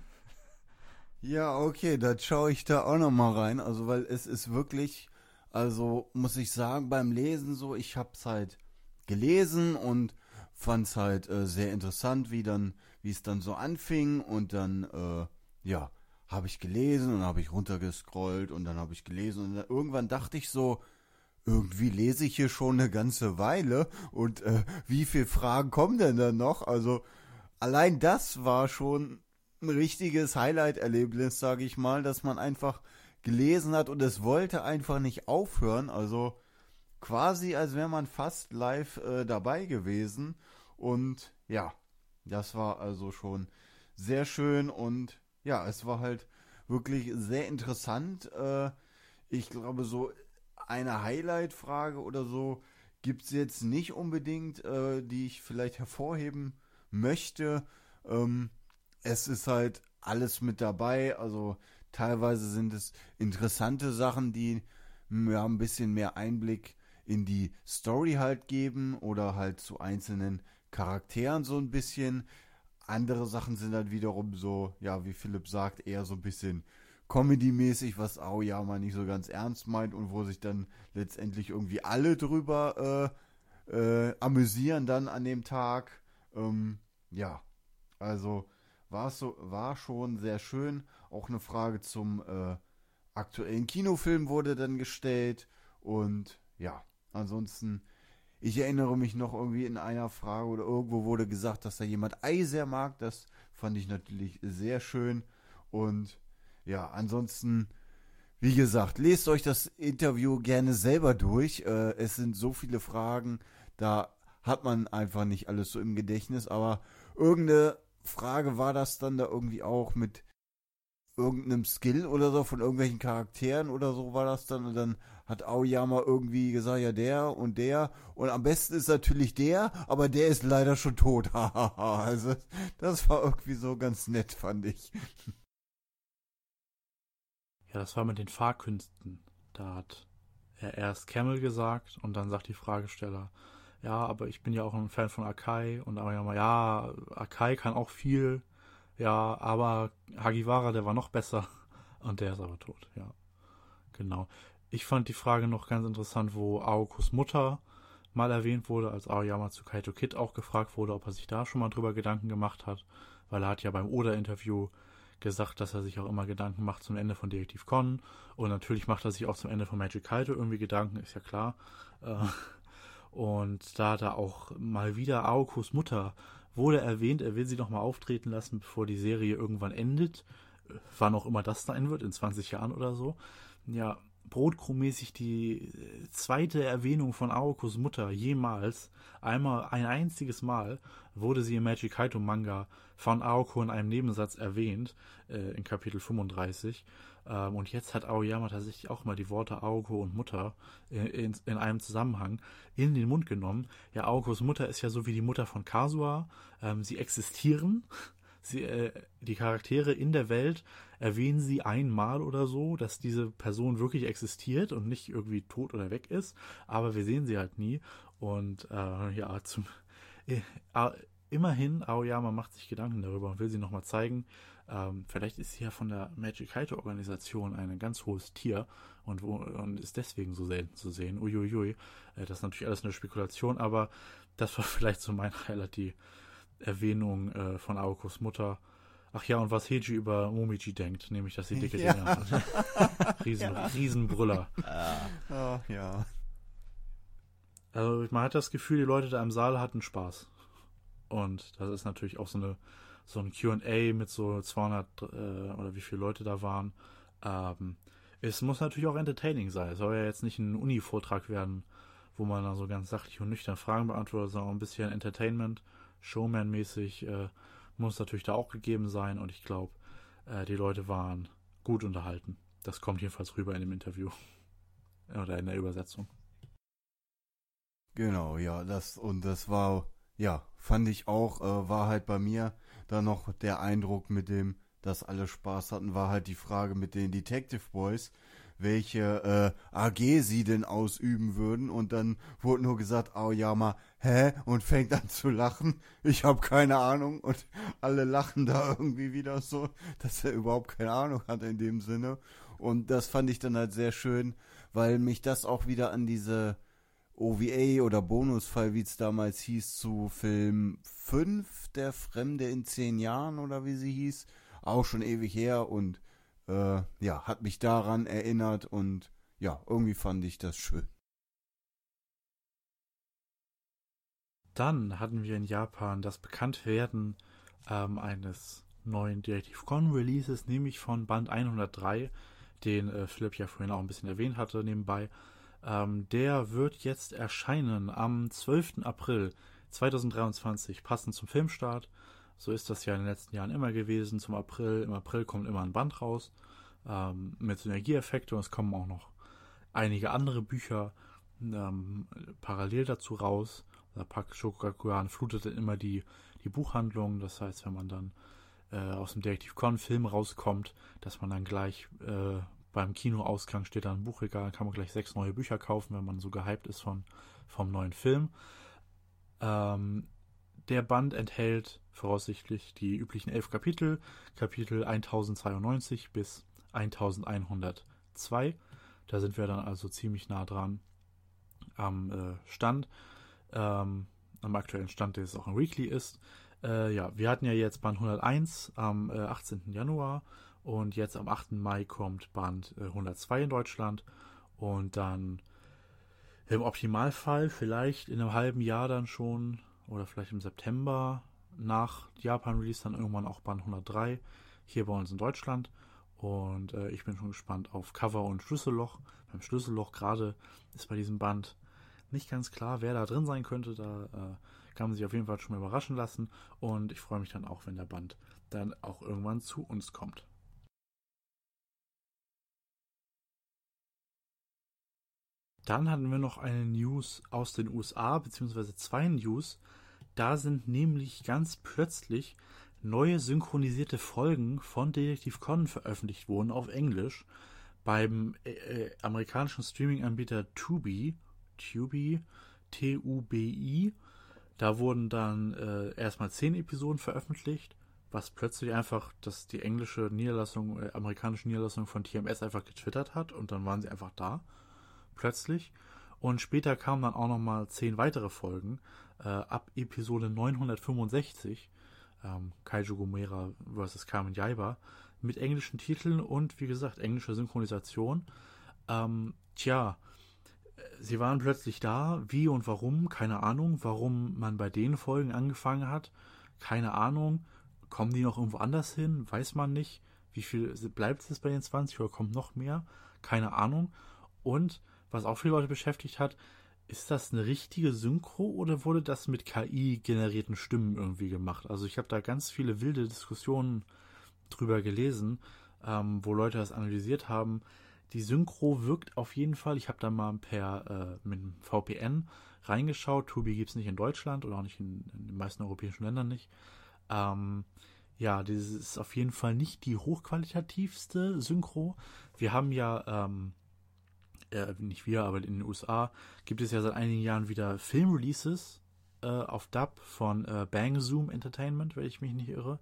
Ja, okay, da schaue ich da auch noch mal rein. Also, weil es ist wirklich, also muss ich sagen, beim Lesen so, ich hab's halt gelesen und fand's halt äh, sehr interessant, wie dann, wie es dann so anfing und dann, äh, ja, habe ich gelesen und habe ich runtergescrollt und dann habe ich gelesen und dann, irgendwann dachte ich so, irgendwie lese ich hier schon eine ganze Weile und äh, wie viele Fragen kommen denn dann noch? Also allein das war schon ein richtiges Highlight-Erlebnis, sage ich mal, dass man einfach gelesen hat und es wollte einfach nicht aufhören. Also quasi, als wäre man fast live äh, dabei gewesen. Und ja, das war also schon sehr schön und ja, es war halt wirklich sehr interessant. Äh, ich glaube, so eine Highlight-Frage oder so gibt es jetzt nicht unbedingt, äh, die ich vielleicht hervorheben möchte. Ähm, es ist halt alles mit dabei, also teilweise sind es interessante Sachen, die mir ein bisschen mehr Einblick in die Story halt geben oder halt zu einzelnen Charakteren so ein bisschen. Andere Sachen sind halt wiederum so, ja, wie Philipp sagt, eher so ein bisschen Comedy-mäßig, was Aoyama nicht so ganz ernst meint und wo sich dann letztendlich irgendwie alle drüber äh, äh, amüsieren dann an dem Tag. Ähm, ja, also war es so, war schon sehr schön. Auch eine Frage zum äh, aktuellen Kinofilm wurde dann gestellt und ja, ansonsten, ich erinnere mich noch irgendwie in einer Frage oder irgendwo wurde gesagt, dass da jemand Ei sehr mag. Das fand ich natürlich sehr schön. Und ja, ansonsten, wie gesagt, lest euch das Interview gerne selber durch. Äh, es sind so viele Fragen, da hat man einfach nicht alles so im Gedächtnis. Aber irgendeine Frage war das dann da irgendwie auch mit irgendeinem Skill oder so, von irgendwelchen Charakteren oder so war das dann. Und dann hat Aoyama irgendwie gesagt, ja, der und der. Und am besten ist natürlich der, aber der ist leider schon tot. Also, das war irgendwie so ganz nett, fand ich. Ja, das war mit den Fahrkünsten. Da hat er erst Camel gesagt und dann sagt die Fragesteller, ja, aber ich bin ja auch ein Fan von Akai. Und Aoyama, ja, Akai kann auch viel. Ja, aber Hagiwara, der war noch besser. Und der ist aber tot, ja. Genau. Ich fand die Frage noch ganz interessant, wo Aokos Mutter mal erwähnt wurde, als Aoyama zu Kaito Kid auch gefragt wurde, ob er sich da schon mal drüber Gedanken gemacht hat. Weil er hat ja beim Oda-Interview gesagt, dass er sich auch immer Gedanken macht zum Ende von Detektiv Conan. Und natürlich macht er sich auch zum Ende von Magic Kaito irgendwie Gedanken, ist ja klar. Und da hat er auch mal wieder Aokos Mutter wurde erwähnt, er will sie noch mal auftreten lassen, bevor die Serie irgendwann endet. Wann auch immer das sein wird, in zwanzig Jahren oder so. Ja, brotkrummmäßig die zweite Erwähnung von Aokos Mutter jemals. Einmal, ein einziges Mal wurde sie im Magic Kaito Manga von Aoko in einem Nebensatz erwähnt, äh, in Kapitel fünfunddreißig. Ähm, und jetzt hat Aoyama tatsächlich auch mal die Worte Aoko und Mutter in, in, in einem Zusammenhang in den Mund genommen. Ja, Aokos Mutter ist ja so wie die Mutter von Kazuha. Ähm, sie existieren. Sie, äh, die Charaktere in der Welt erwähnen sie einmal oder so, dass diese Person wirklich existiert und nicht irgendwie tot oder weg ist. Aber wir sehen sie halt nie. Und äh, ja, zum äh, immerhin, Aoyama macht sich Gedanken darüber und will sie nochmal zeigen. Ähm, vielleicht ist sie ja von der Magic Kaito Organisation ein ganz hohes Tier und, wo, und ist deswegen so selten zu sehen. Uiuiui, äh, das ist natürlich alles eine Spekulation, aber das war vielleicht so mein Highlight, die Erwähnung äh, von Aokos Mutter. Ach ja, und was Heiji über Momiji denkt, nämlich, dass sie dicke Ja. Dinger hat. Riesen, Ja. Riesenbrüller. Ach ja. Also man hat das Gefühl, die Leute da im Saal hatten Spaß. Und das ist natürlich auch so eine so ein Q und A mit so zweihundert äh, oder wie viele Leute da waren. Ähm, es muss natürlich auch entertaining sein. Es soll ja jetzt nicht ein Uni-Vortrag werden, wo man dann so ganz sachlich und nüchtern Fragen beantwortet, sondern auch ein bisschen Entertainment, Showman-mäßig äh, muss natürlich da auch gegeben sein. Und ich glaube, äh, die Leute waren gut unterhalten. Das kommt jedenfalls rüber in dem Interview oder in der Übersetzung. Genau, ja, das und das war, ja, fand ich auch, äh, war halt bei mir dann noch der Eindruck mit dem, dass alle Spaß hatten, war halt die Frage mit den Detective Boys, welche äh, A G sie denn ausüben würden und dann wurde nur gesagt, oh ja mal, hä? Und fängt an zu lachen. Ich habe keine Ahnung und alle lachen da irgendwie wieder so, dass er überhaupt keine Ahnung hat in dem Sinne. Und das fand ich dann halt sehr schön, weil mich das auch wieder an diese O V A oder Bonusfall, wie es damals hieß, zu Film fünf, Der Fremde in zehn Jahren oder wie sie hieß, auch schon ewig her und äh, ja, hat mich daran erinnert und ja, irgendwie fand ich das schön. Dann hatten wir in Japan das Bekanntwerden ähm, eines neuen Detective Conan Releases, nämlich von Band hundertdrei, den äh, Philipp ja vorhin auch ein bisschen erwähnt hatte nebenbei. Ähm, der wird jetzt erscheinen am zwölften April zweitausenddreiundzwanzig, passend zum Filmstart. So ist das ja in den letzten Jahren immer gewesen. Zum April, im April kommt immer ein Band raus ähm, mit Synergieeffekten und es kommen auch noch einige andere Bücher ähm, parallel dazu raus. Der Park Shogakukan flutet dann immer die, die Buchhandlung. Das heißt, wenn man dann äh, aus dem Detective Conan Film rauskommt, dass man dann gleich äh, beim Kinoausgang steht da ein Buchregal, kann man gleich sechs neue Bücher kaufen, wenn man so gehypt ist von, vom neuen Film. Ähm, der Band enthält voraussichtlich die üblichen elf Kapitel, Kapitel tausendzweiundneunzig bis elfhundertzwei. Da sind wir dann also ziemlich nah dran am äh, Stand, ähm, am aktuellen Stand, der es auch ein Weekly ist. Äh, ja, wir hatten ja jetzt Band hunderteins am äh, achtzehnten Januar und jetzt am achten Mai kommt Band äh, hundertzwei in Deutschland und dann im Optimalfall vielleicht in einem halben Jahr dann schon oder vielleicht im September nach Japan-Release dann irgendwann auch Band hundertdrei hier bei uns in Deutschland. Und äh, ich bin schon gespannt auf Cover und Schlüsselloch. Beim Schlüsselloch gerade ist bei diesem Band nicht ganz klar, wer da drin sein könnte. Da äh, kann man sich auf jeden Fall schon mal überraschen lassen. Und ich freue mich dann auch, wenn der Band dann auch irgendwann zu uns kommt. Dann hatten wir noch eine News aus den U S A, beziehungsweise zwei News. Da sind nämlich ganz plötzlich neue synchronisierte Folgen von Detective Conan veröffentlicht worden auf Englisch beim äh, amerikanischen Streaming-Anbieter Tubi, Tubi, T U B I. Da wurden dann äh, erstmal zehn Episoden veröffentlicht, was plötzlich einfach, dass die englische Niederlassung, äh, amerikanische Niederlassung von T M S einfach getwittert hat und dann waren sie einfach da, plötzlich. Und später kamen dann auch nochmal zehn weitere Folgen, äh, ab Episode neunhundertfünfundsechzig, ähm, Kaiju Gomera versus. Kamen Jaiba, mit englischen Titeln und, wie gesagt, englische Synchronisation. Ähm, tja, sie waren plötzlich da, wie und warum, keine Ahnung. Warum man bei den Folgen angefangen hat, keine Ahnung. Kommen die noch irgendwo anders hin, weiß man nicht. Wie viel bleibt es bei den zwanzig oder kommt noch mehr, keine Ahnung. Und was auch viele Leute beschäftigt hat, ist das eine richtige Synchro oder wurde das mit K I-generierten Stimmen irgendwie gemacht? Also ich habe da ganz viele wilde Diskussionen drüber gelesen, ähm, wo Leute das analysiert haben. Die Synchro wirkt auf jeden Fall, ich habe da mal per äh, mit dem V P N reingeschaut. Tubi gibt es nicht in Deutschland oder auch nicht in, in den meisten europäischen Ländern nicht. Ähm, ja, das ist auf jeden Fall nicht die hochqualitativste Synchro. Wir haben ja ähm, Äh, nicht wir, aber in den U S A gibt es ja seit einigen Jahren wieder Filmreleases äh, auf Dub von äh, Bang Zoom Entertainment, wenn ich mich nicht irre.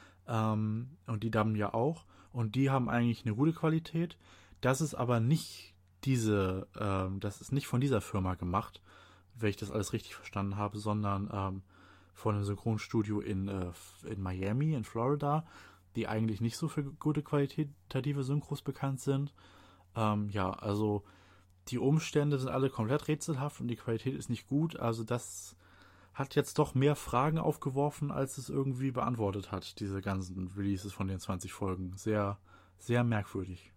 Ähm, und die dubben ja auch. Und die haben eigentlich eine gute Qualität. Das ist aber nicht diese, ähm, das ist nicht von dieser Firma gemacht, wenn ich das alles richtig verstanden habe, sondern ähm, von einem Synchronstudio in, äh, in Miami, in Florida, die eigentlich nicht so für gute qualitative Synchros bekannt sind. Ähm, ja, also die Umstände sind alle komplett rätselhaft und die Qualität ist nicht gut. Also das hat jetzt doch mehr Fragen aufgeworfen, als es irgendwie beantwortet hat, diese ganzen Releases von den zwanzig Folgen. Sehr, sehr merkwürdig.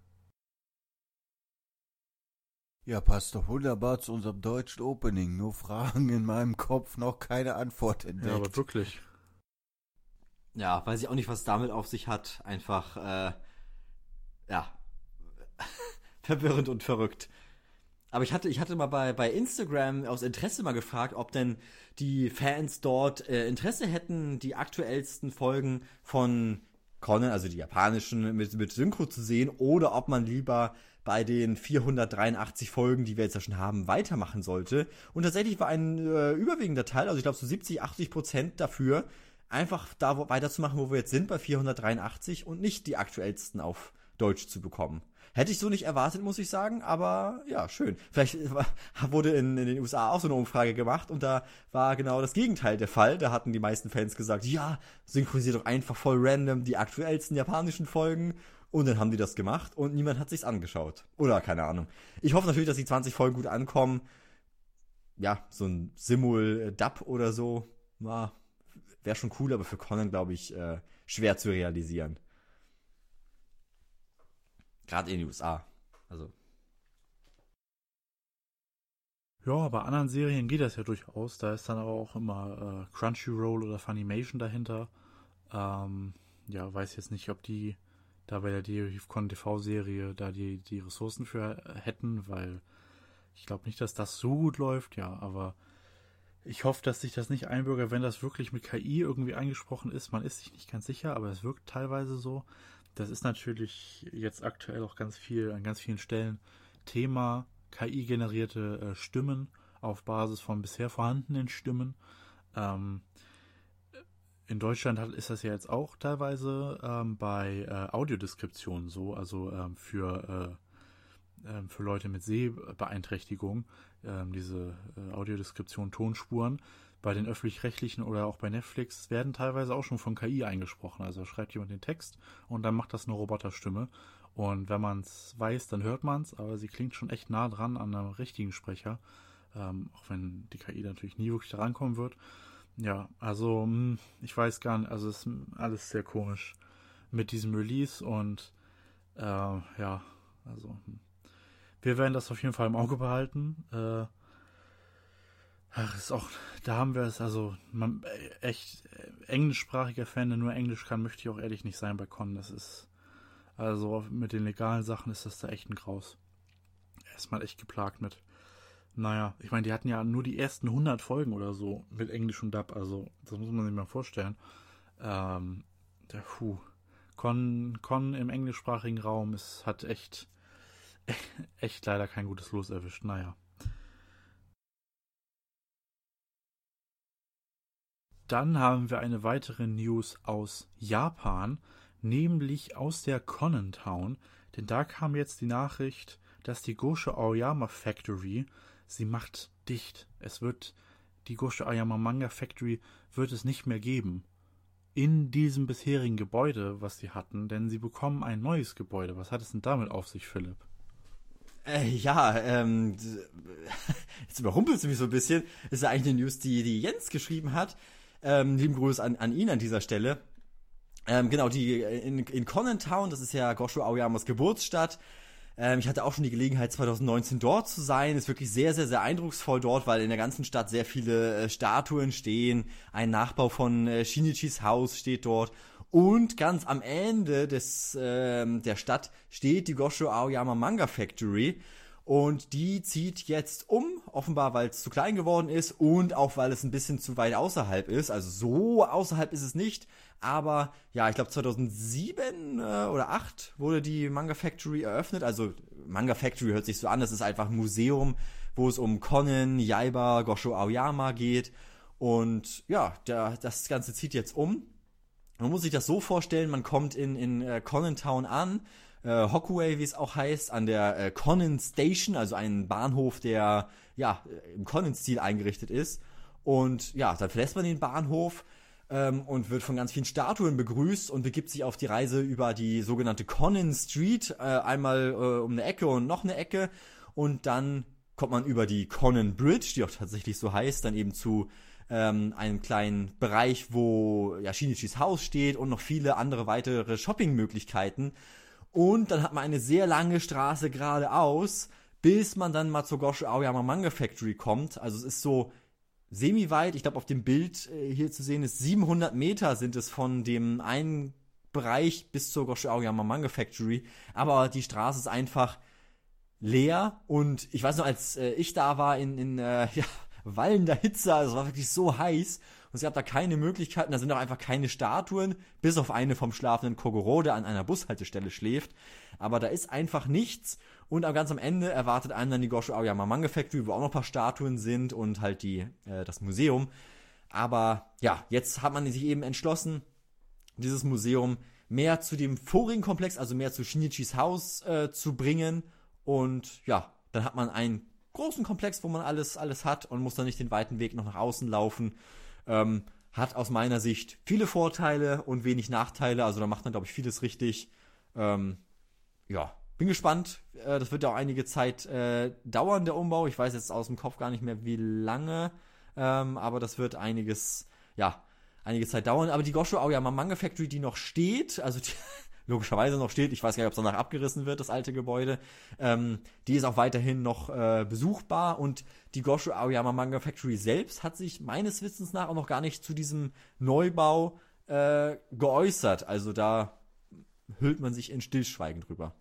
Ja, passt doch wunderbar zu unserem deutschen Opening. Nur Fragen in meinem Kopf, noch keine Antwort entdeckt. Ja, aber wirklich. Ja, weiß ich auch nicht, was damit auf sich hat. Einfach, äh, ja, verwirrend und verrückt. Aber ich hatte, ich hatte mal bei, bei Instagram aus Interesse mal gefragt, ob denn die Fans dort äh, Interesse hätten, die aktuellsten Folgen von Conan, also die japanischen, mit, mit Synchro zu sehen, oder ob man lieber bei den vierhundertdreiundachtzig Folgen, die wir jetzt ja schon haben, weitermachen sollte. Und tatsächlich war ein äh, überwiegender Teil, also ich glaube so siebzig, achtzig Prozent dafür, einfach da wo, weiterzumachen, wo wir jetzt sind, bei vierhundertdreiundachtzig und nicht die aktuellsten auf Deutsch zu bekommen. Hätte ich so nicht erwartet, muss ich sagen, aber ja, schön. Vielleicht wurde in, in den U S A auch so eine Umfrage gemacht und da war genau das Gegenteil der Fall. Da hatten die meisten Fans gesagt, ja, synchronisiert doch einfach voll random die aktuellsten japanischen Folgen. Und dann haben die das gemacht und niemand hat sich's angeschaut. Oder keine Ahnung. Ich hoffe natürlich, dass die zwanzig Folgen gut ankommen. Ja, so ein Simul-Dub oder so, ja, wäre schon cool, aber für Conan, glaube ich, äh, schwer zu realisieren. Gerade in den U S A. Also. Ja, bei anderen Serien geht das ja durchaus. Da ist dann aber auch immer äh, Crunchyroll oder Funimation dahinter. Ähm, ja, weiß jetzt nicht, ob die da bei der DeoHeavCon T V-Serie da die, die Ressourcen für hätten, weil ich glaube nicht, dass das so gut läuft. Ja, aber ich hoffe, dass sich das nicht einbürgert, wenn das wirklich mit K I irgendwie eingesprochen ist. Man ist sich nicht ganz sicher, aber es wirkt teilweise so. Das ist natürlich jetzt aktuell auch ganz viel, an ganz vielen Stellen Thema K I-generierte äh, Stimmen auf Basis von bisher vorhandenen Stimmen. Ähm, in Deutschland hat, ist das ja jetzt auch teilweise ähm, bei äh, Audiodeskriptionen so, also ähm, für, äh, äh, für Leute mit Sehbeeinträchtigung, äh, diese äh, Audiodeskription, Tonspuren. Bei den Öffentlich-Rechtlichen oder auch bei Netflix werden teilweise auch schon von K I eingesprochen. Also schreibt jemand den Text und dann macht das eine Roboterstimme. Und wenn man es weiß, dann hört man es, aber sie klingt schon echt nah dran an einem richtigen Sprecher. Ähm, auch wenn die K I natürlich nie wirklich da rankommen wird. Ja, also ich weiß gar nicht, also es ist alles sehr komisch mit diesem Release und äh, ja, also wir werden das auf jeden Fall im Auge behalten. Äh, Ach, ist auch, da haben wir es, also man, echt englischsprachiger Fan, der nur Englisch kann, möchte ich auch ehrlich nicht sein bei Con. Das ist, also mit den legalen Sachen ist das da echt ein Graus. Erstmal echt geplagt mit. Naja, ich meine, die hatten ja nur die ersten hundert Folgen oder so mit Englisch und Dub, also das muss man sich mal vorstellen. Ähm, der, puh, Con, Con im englischsprachigen Raum ist, hat echt, echt leider kein gutes Los erwischt, naja. Dann haben wir eine weitere News aus Japan, nämlich aus der Conan Town, denn da kam jetzt die Nachricht, dass die Gosho Aoyama Factory, sie macht dicht. Es wird, die Gosho Aoyama Manga Factory wird es nicht mehr geben. In diesem bisherigen Gebäude, was sie hatten, denn sie bekommen ein neues Gebäude. Was hat es denn damit auf sich, Philipp? Äh, ja, ähm, jetzt überrumpelst du mich so ein bisschen. Das ist ja eigentlich eine News, die, die Jens geschrieben hat. Ähm, lieben Gruß an, an ihn an dieser Stelle. Ähm, genau, die in, in Conan Town, das ist ja Gosho Aoyamas Geburtsstadt. Ähm, ich hatte auch schon die Gelegenheit, zwanzig neunzehn dort zu sein. Ist wirklich sehr, sehr, sehr eindrucksvoll dort, weil in der ganzen Stadt sehr viele äh, Statuen stehen. Ein Nachbau von äh, Shinichis Haus steht dort. Und ganz am Ende des, äh, der Stadt steht die Gosho Aoyama Manga Factory. Und die zieht jetzt um, offenbar weil es zu klein geworden ist und auch weil es ein bisschen zu weit außerhalb ist. Also so außerhalb ist es nicht, aber ja, ich glaube zweitausendsieben äh, oder acht wurde die Manga Factory eröffnet. Also Manga Factory hört sich so an, das ist einfach ein Museum, wo es um Conan, Yaiba, Gosho Aoyama geht. Und ja, der, das Ganze zieht jetzt um. Man muss sich das so vorstellen, man kommt in, in äh, Conan Town an, Äh, Hokugei, wie es auch heißt, an der äh, Conan Station, also ein Bahnhof, der ja im Conan-Stil eingerichtet ist. Und ja, dann verlässt man den Bahnhof ähm, und wird von ganz vielen Statuen begrüßt und begibt sich auf die Reise über die sogenannte Conan Street, äh, einmal äh, um eine Ecke und noch eine Ecke. Und dann kommt man über die Conan Bridge, die auch tatsächlich so heißt, dann eben zu ähm, einem kleinen Bereich, wo ja, Shinichis Haus steht und noch viele andere weitere Shoppingmöglichkeiten. Und dann hat man eine sehr lange Straße geradeaus, bis man dann mal zur Gosho Aoyama Manga Factory kommt. Also es ist so semi-weit. Ich glaube, auf dem Bild äh, hier zu sehen ist siebenhundert Meter sind es von dem einen Bereich bis zur Gosho Aoyama Manga Factory. Aber die Straße ist einfach leer. Und ich weiß noch, als äh, ich da war in, in äh, ja, wallender Hitze, also es war wirklich so heiß und es gab da keine Möglichkeiten, da sind auch einfach keine Statuen, bis auf eine vom schlafenden Kogoro, der an einer Bushaltestelle schläft. Aber da ist einfach nichts und ganz am Ende erwartet einen dann die Gosho Aoyama Manga Factory, wo auch noch ein paar Statuen sind und halt die äh, das Museum. Aber ja, jetzt hat man sich eben entschlossen, dieses Museum mehr zu dem vorigen Komplex, also mehr zu Shinichis Haus äh, zu bringen. Und ja, dann hat man einen großen Komplex, wo man alles, alles hat und muss dann nicht den weiten Weg noch nach außen laufen. Ähm, hat aus meiner Sicht viele Vorteile und wenig Nachteile. Also da macht man, glaube ich, vieles richtig. Ähm, ja, bin gespannt. Äh, das wird ja auch einige Zeit äh, dauern, der Umbau. Ich weiß jetzt aus dem Kopf gar nicht mehr, wie lange. Ähm, aber das wird einiges, ja, einige Zeit dauern. Aber die Gosho Aoyama Manga Factory, die noch steht, also die logischerweise noch steht, ich weiß gar nicht, ob es danach abgerissen wird, das alte Gebäude, ähm, die ist auch weiterhin noch äh, besuchbar und die Gosho Aoyama Manga Factory selbst hat sich meines Wissens nach auch noch gar nicht zu diesem Neubau äh, geäußert. Also da hüllt man sich in Stillschweigen drüber.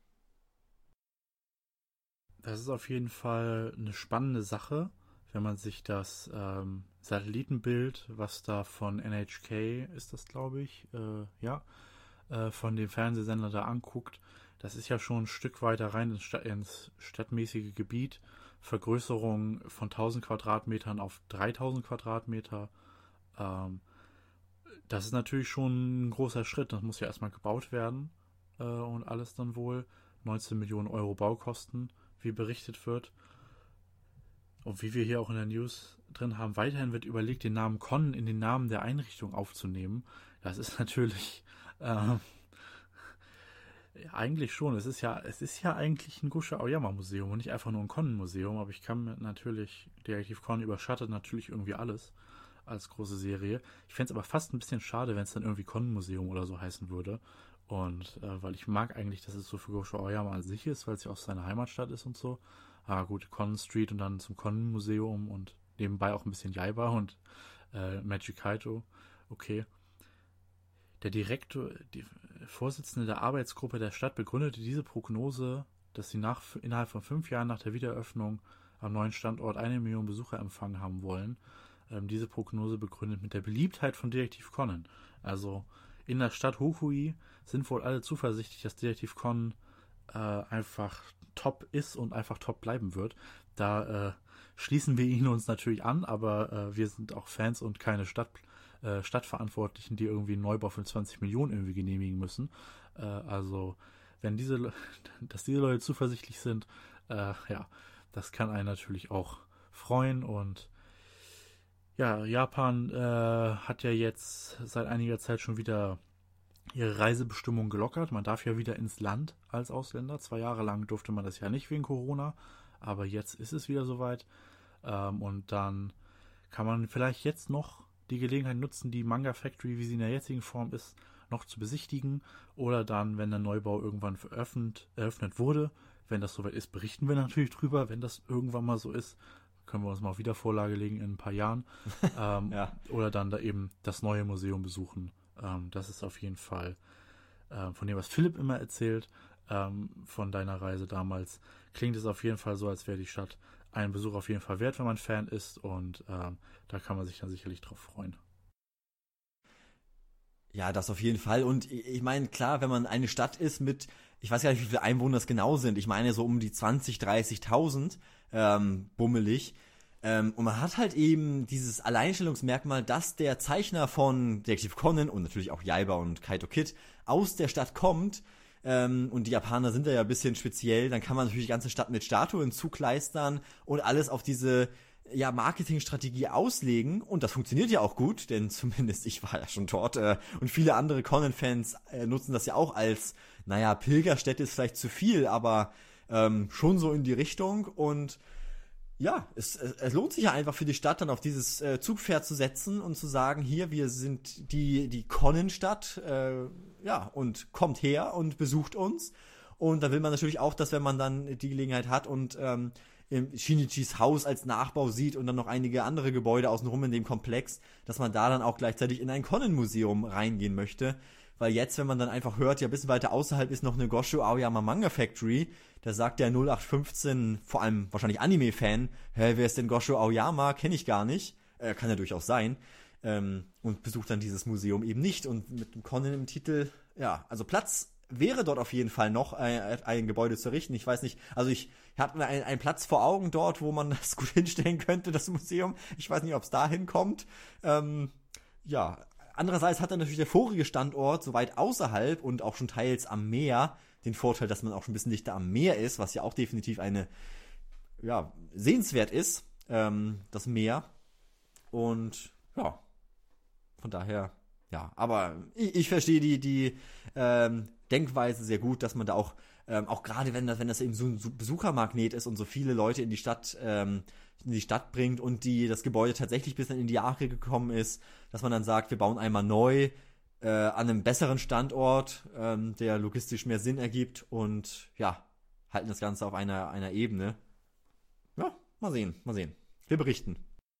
Das ist auf jeden Fall eine spannende Sache, wenn man sich das ähm, Satellitenbild, was da von N H K ist das, glaube ich, äh, ja, äh, von dem Fernsehsender da anguckt. Das ist ja schon ein Stück weiter rein ins, Stadt, ins stadtmäßige Gebiet. Vergrößerung von tausend Quadratmetern auf dreitausend Quadratmeter. Ähm, das ist natürlich schon ein großer Schritt. Das muss ja erstmal gebaut werden äh, und alles dann wohl. neunzehn Millionen Euro Baukosten, wie berichtet wird. Und wie wir hier auch in der News drin haben, weiterhin wird überlegt, den Namen Con in den Namen der Einrichtung aufzunehmen. Das ist natürlich äh, ja, eigentlich schon. Es ist ja, es ist ja eigentlich ein Gosho Aoyama Museum und nicht einfach nur ein Con-Museum. Aber ich kann mir natürlich, Detektiv Con überschattet natürlich irgendwie alles als große Serie. Ich fände es aber fast ein bisschen schade, wenn es dann irgendwie Con-Museum oder so heißen würde. Und äh, weil ich mag eigentlich, dass es so für Gosho Aoyama an sich ist, weil es ja aus seiner Heimatstadt ist und so. Ah gut, Con Street und dann zum Con-Museum und nebenbei auch ein bisschen Jaiba und äh, Magic Kaito. Okay. Der Direktor, die Vorsitzende der Arbeitsgruppe der Stadt begründete diese Prognose, dass sie nach, innerhalb von fünf Jahren nach der Wiedereröffnung am neuen Standort eine Million Besucher empfangen haben wollen. Ähm, diese Prognose begründet mit der Beliebtheit von Detektiv Conan. Also in der Stadt Hokui sind wohl alle zuversichtlich, dass Detektiv Conan äh, einfach top ist und einfach top bleiben wird. Da äh, schließen wir ihn uns natürlich an, aber äh, wir sind auch Fans und keine Stadt, äh, Stadtverantwortlichen, die irgendwie einen Neubau für zwanzig Millionen irgendwie genehmigen müssen. Äh, also, wenn diese, Le- dass diese Leute zuversichtlich sind, äh, ja, das kann einen natürlich auch freuen. Und ja, Japan äh, hat ja jetzt seit einiger Zeit schon wieder ihre Reisebestimmung gelockert. Man darf ja wieder ins Land als Ausländer. Zwei Jahre lang durfte man das ja nicht wegen Corona, aber jetzt ist es wieder soweit. Ähm, und dann kann man vielleicht jetzt noch die Gelegenheit nutzen, die Manga Factory, wie sie in der jetzigen Form ist, noch zu besichtigen. Oder dann, wenn der Neubau irgendwann veröffentlicht, eröffnet wurde, wenn das soweit ist, berichten wir natürlich drüber. Wenn das irgendwann mal so ist, können wir uns mal auf Wiedervorlage legen in ein paar Jahren. ähm, Ja. Oder dann da eben das neue Museum besuchen. Ähm, das ist auf jeden Fall äh, von dem, was Philipp immer erzählt, ähm, von deiner Reise damals, klingt es auf jeden Fall so, als wäre die Stadt einen Besuch auf jeden Fall wert, wenn man Fan ist, und ähm, da kann man sich dann sicherlich drauf freuen. Ja, das auf jeden Fall. Und ich ich meine, klar, wenn man eine Stadt ist mit, ich weiß gar nicht, wie viele Einwohner es genau sind. Ich meine so um die zwanzig, dreißigtausend, ähm, bummelig. Ähm, und man hat halt eben dieses Alleinstellungsmerkmal, dass der Zeichner von Detektiv Conan und natürlich auch Jaiba und Kaito Kid aus der Stadt kommt. Ähm, und die Japaner sind da ja ein bisschen speziell. Dann kann man natürlich die ganze Stadt mit Statuen zukleistern und alles auf diese ja, Marketingstrategie auslegen. Und das funktioniert ja auch gut, denn zumindest ich war ja schon dort. Äh, und viele andere Conan-Fans äh, nutzen das ja auch als, naja, Pilgerstätte ist vielleicht zu viel, aber ähm, schon so in die Richtung. Und ja, es, es lohnt sich ja einfach für die Stadt, dann auf dieses äh, Zugpferd zu setzen und zu sagen, hier, wir sind die, die Conan-Stadt, äh, ja, und kommt her und besucht uns. Und da will man natürlich auch, dass wenn man dann die Gelegenheit hat und ähm, Shinichis Haus als Nachbau sieht und dann noch einige andere Gebäude außenrum in dem Komplex, dass man da dann auch gleichzeitig in ein Conan-Museum reingehen möchte. weil jetzt, wenn man dann einfach hört, ja, ein bisschen weiter außerhalb ist noch eine Gosho Aoyama Manga Factory, da sagt der null acht fünfzehn, vor allem wahrscheinlich Anime-Fan, hä, wer ist denn Gosho Aoyama? Kenne ich gar nicht. Äh, kann ja durchaus sein. Ähm, und besucht dann dieses Museum eben nicht. Und mit dem Conan im Titel, ja, also Platz wäre dort auf jeden Fall noch ein, ein Gebäude zu errichten. Ich weiß nicht, also ich habe einen, einen Platz vor Augen dort, wo man das gut hinstellen könnte, das Museum. Ich weiß nicht, ob es da hinkommt. Ähm, ja, andererseits hat dann natürlich der vorige Standort so weit außerhalb und auch schon teils am Meer den Vorteil, dass man auch schon ein bisschen dichter am Meer ist, was ja auch definitiv eine, ja, sehenswert ist, ähm, das Meer. Und ja, von daher, ja, aber ich, ich verstehe die, die ähm, Denkweise sehr gut, dass man da auch, ähm, auch gerade wenn das, wenn das eben so ein Besuchermagnet ist und so viele Leute in die Stadt, ähm, in die Stadt bringt und die das Gebäude tatsächlich bis dann in die Jahre gekommen ist, dass man dann sagt, wir bauen einmal neu äh, an einem besseren Standort, ähm, der logistisch mehr Sinn ergibt und ja, halten das Ganze auf einer, einer Ebene. Ja, mal sehen, mal sehen. Wir berichten.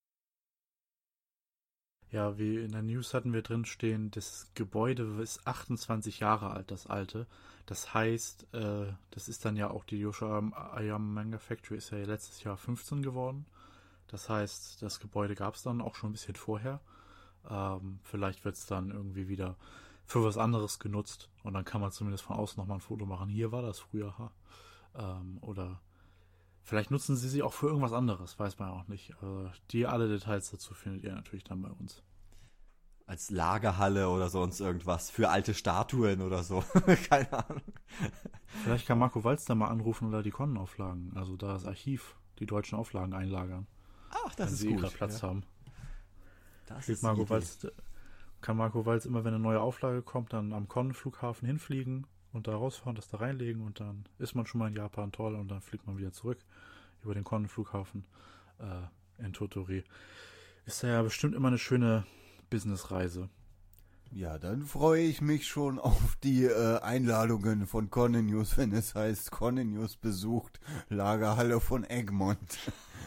Ja, wie in der News hatten wir drin stehen, das Gebäude ist achtundzwanzig Jahre alt, das alte. Das heißt, äh, das ist dann ja auch die Gosho Aoyama Manga Factory ist ja letztes Jahr fünfzehn geworden. Das heißt, das Gebäude gab es dann auch schon ein bisschen vorher. Ähm, vielleicht wird es dann irgendwie wieder für was anderes genutzt und dann kann man zumindest von außen nochmal ein Foto machen. Hier war das früher. Ähm, oder vielleicht nutzen sie sie auch für irgendwas anderes, weiß man auch nicht. Also die alle Details dazu findet ihr natürlich dann bei uns. Als Lagerhalle oder sonst irgendwas für alte Statuen oder so. Keine Ahnung. Vielleicht kann Marco Walz da mal anrufen oder die Konnenauflagen, also da das Archiv, die deutschen Auflagen einlagern. Ach, das wenn ist sie gut. gerade Platz ja. haben. Das Kriegt ist Marco Idee. Walz, kann Marco Walz immer, wenn eine neue Auflage kommt, dann am Konnenflughafen hinfliegen und da rausfahren, das da reinlegen und dann ist man schon mal in Japan toll und dann fliegt man wieder zurück über den Konnenflughafen äh, in Tottori. Ist da ja bestimmt immer eine schöne Businessreise. Ja, dann freue ich mich schon auf die äh, Einladungen von Conan News, wenn es heißt, Conan News besucht Lagerhalle von Egmont.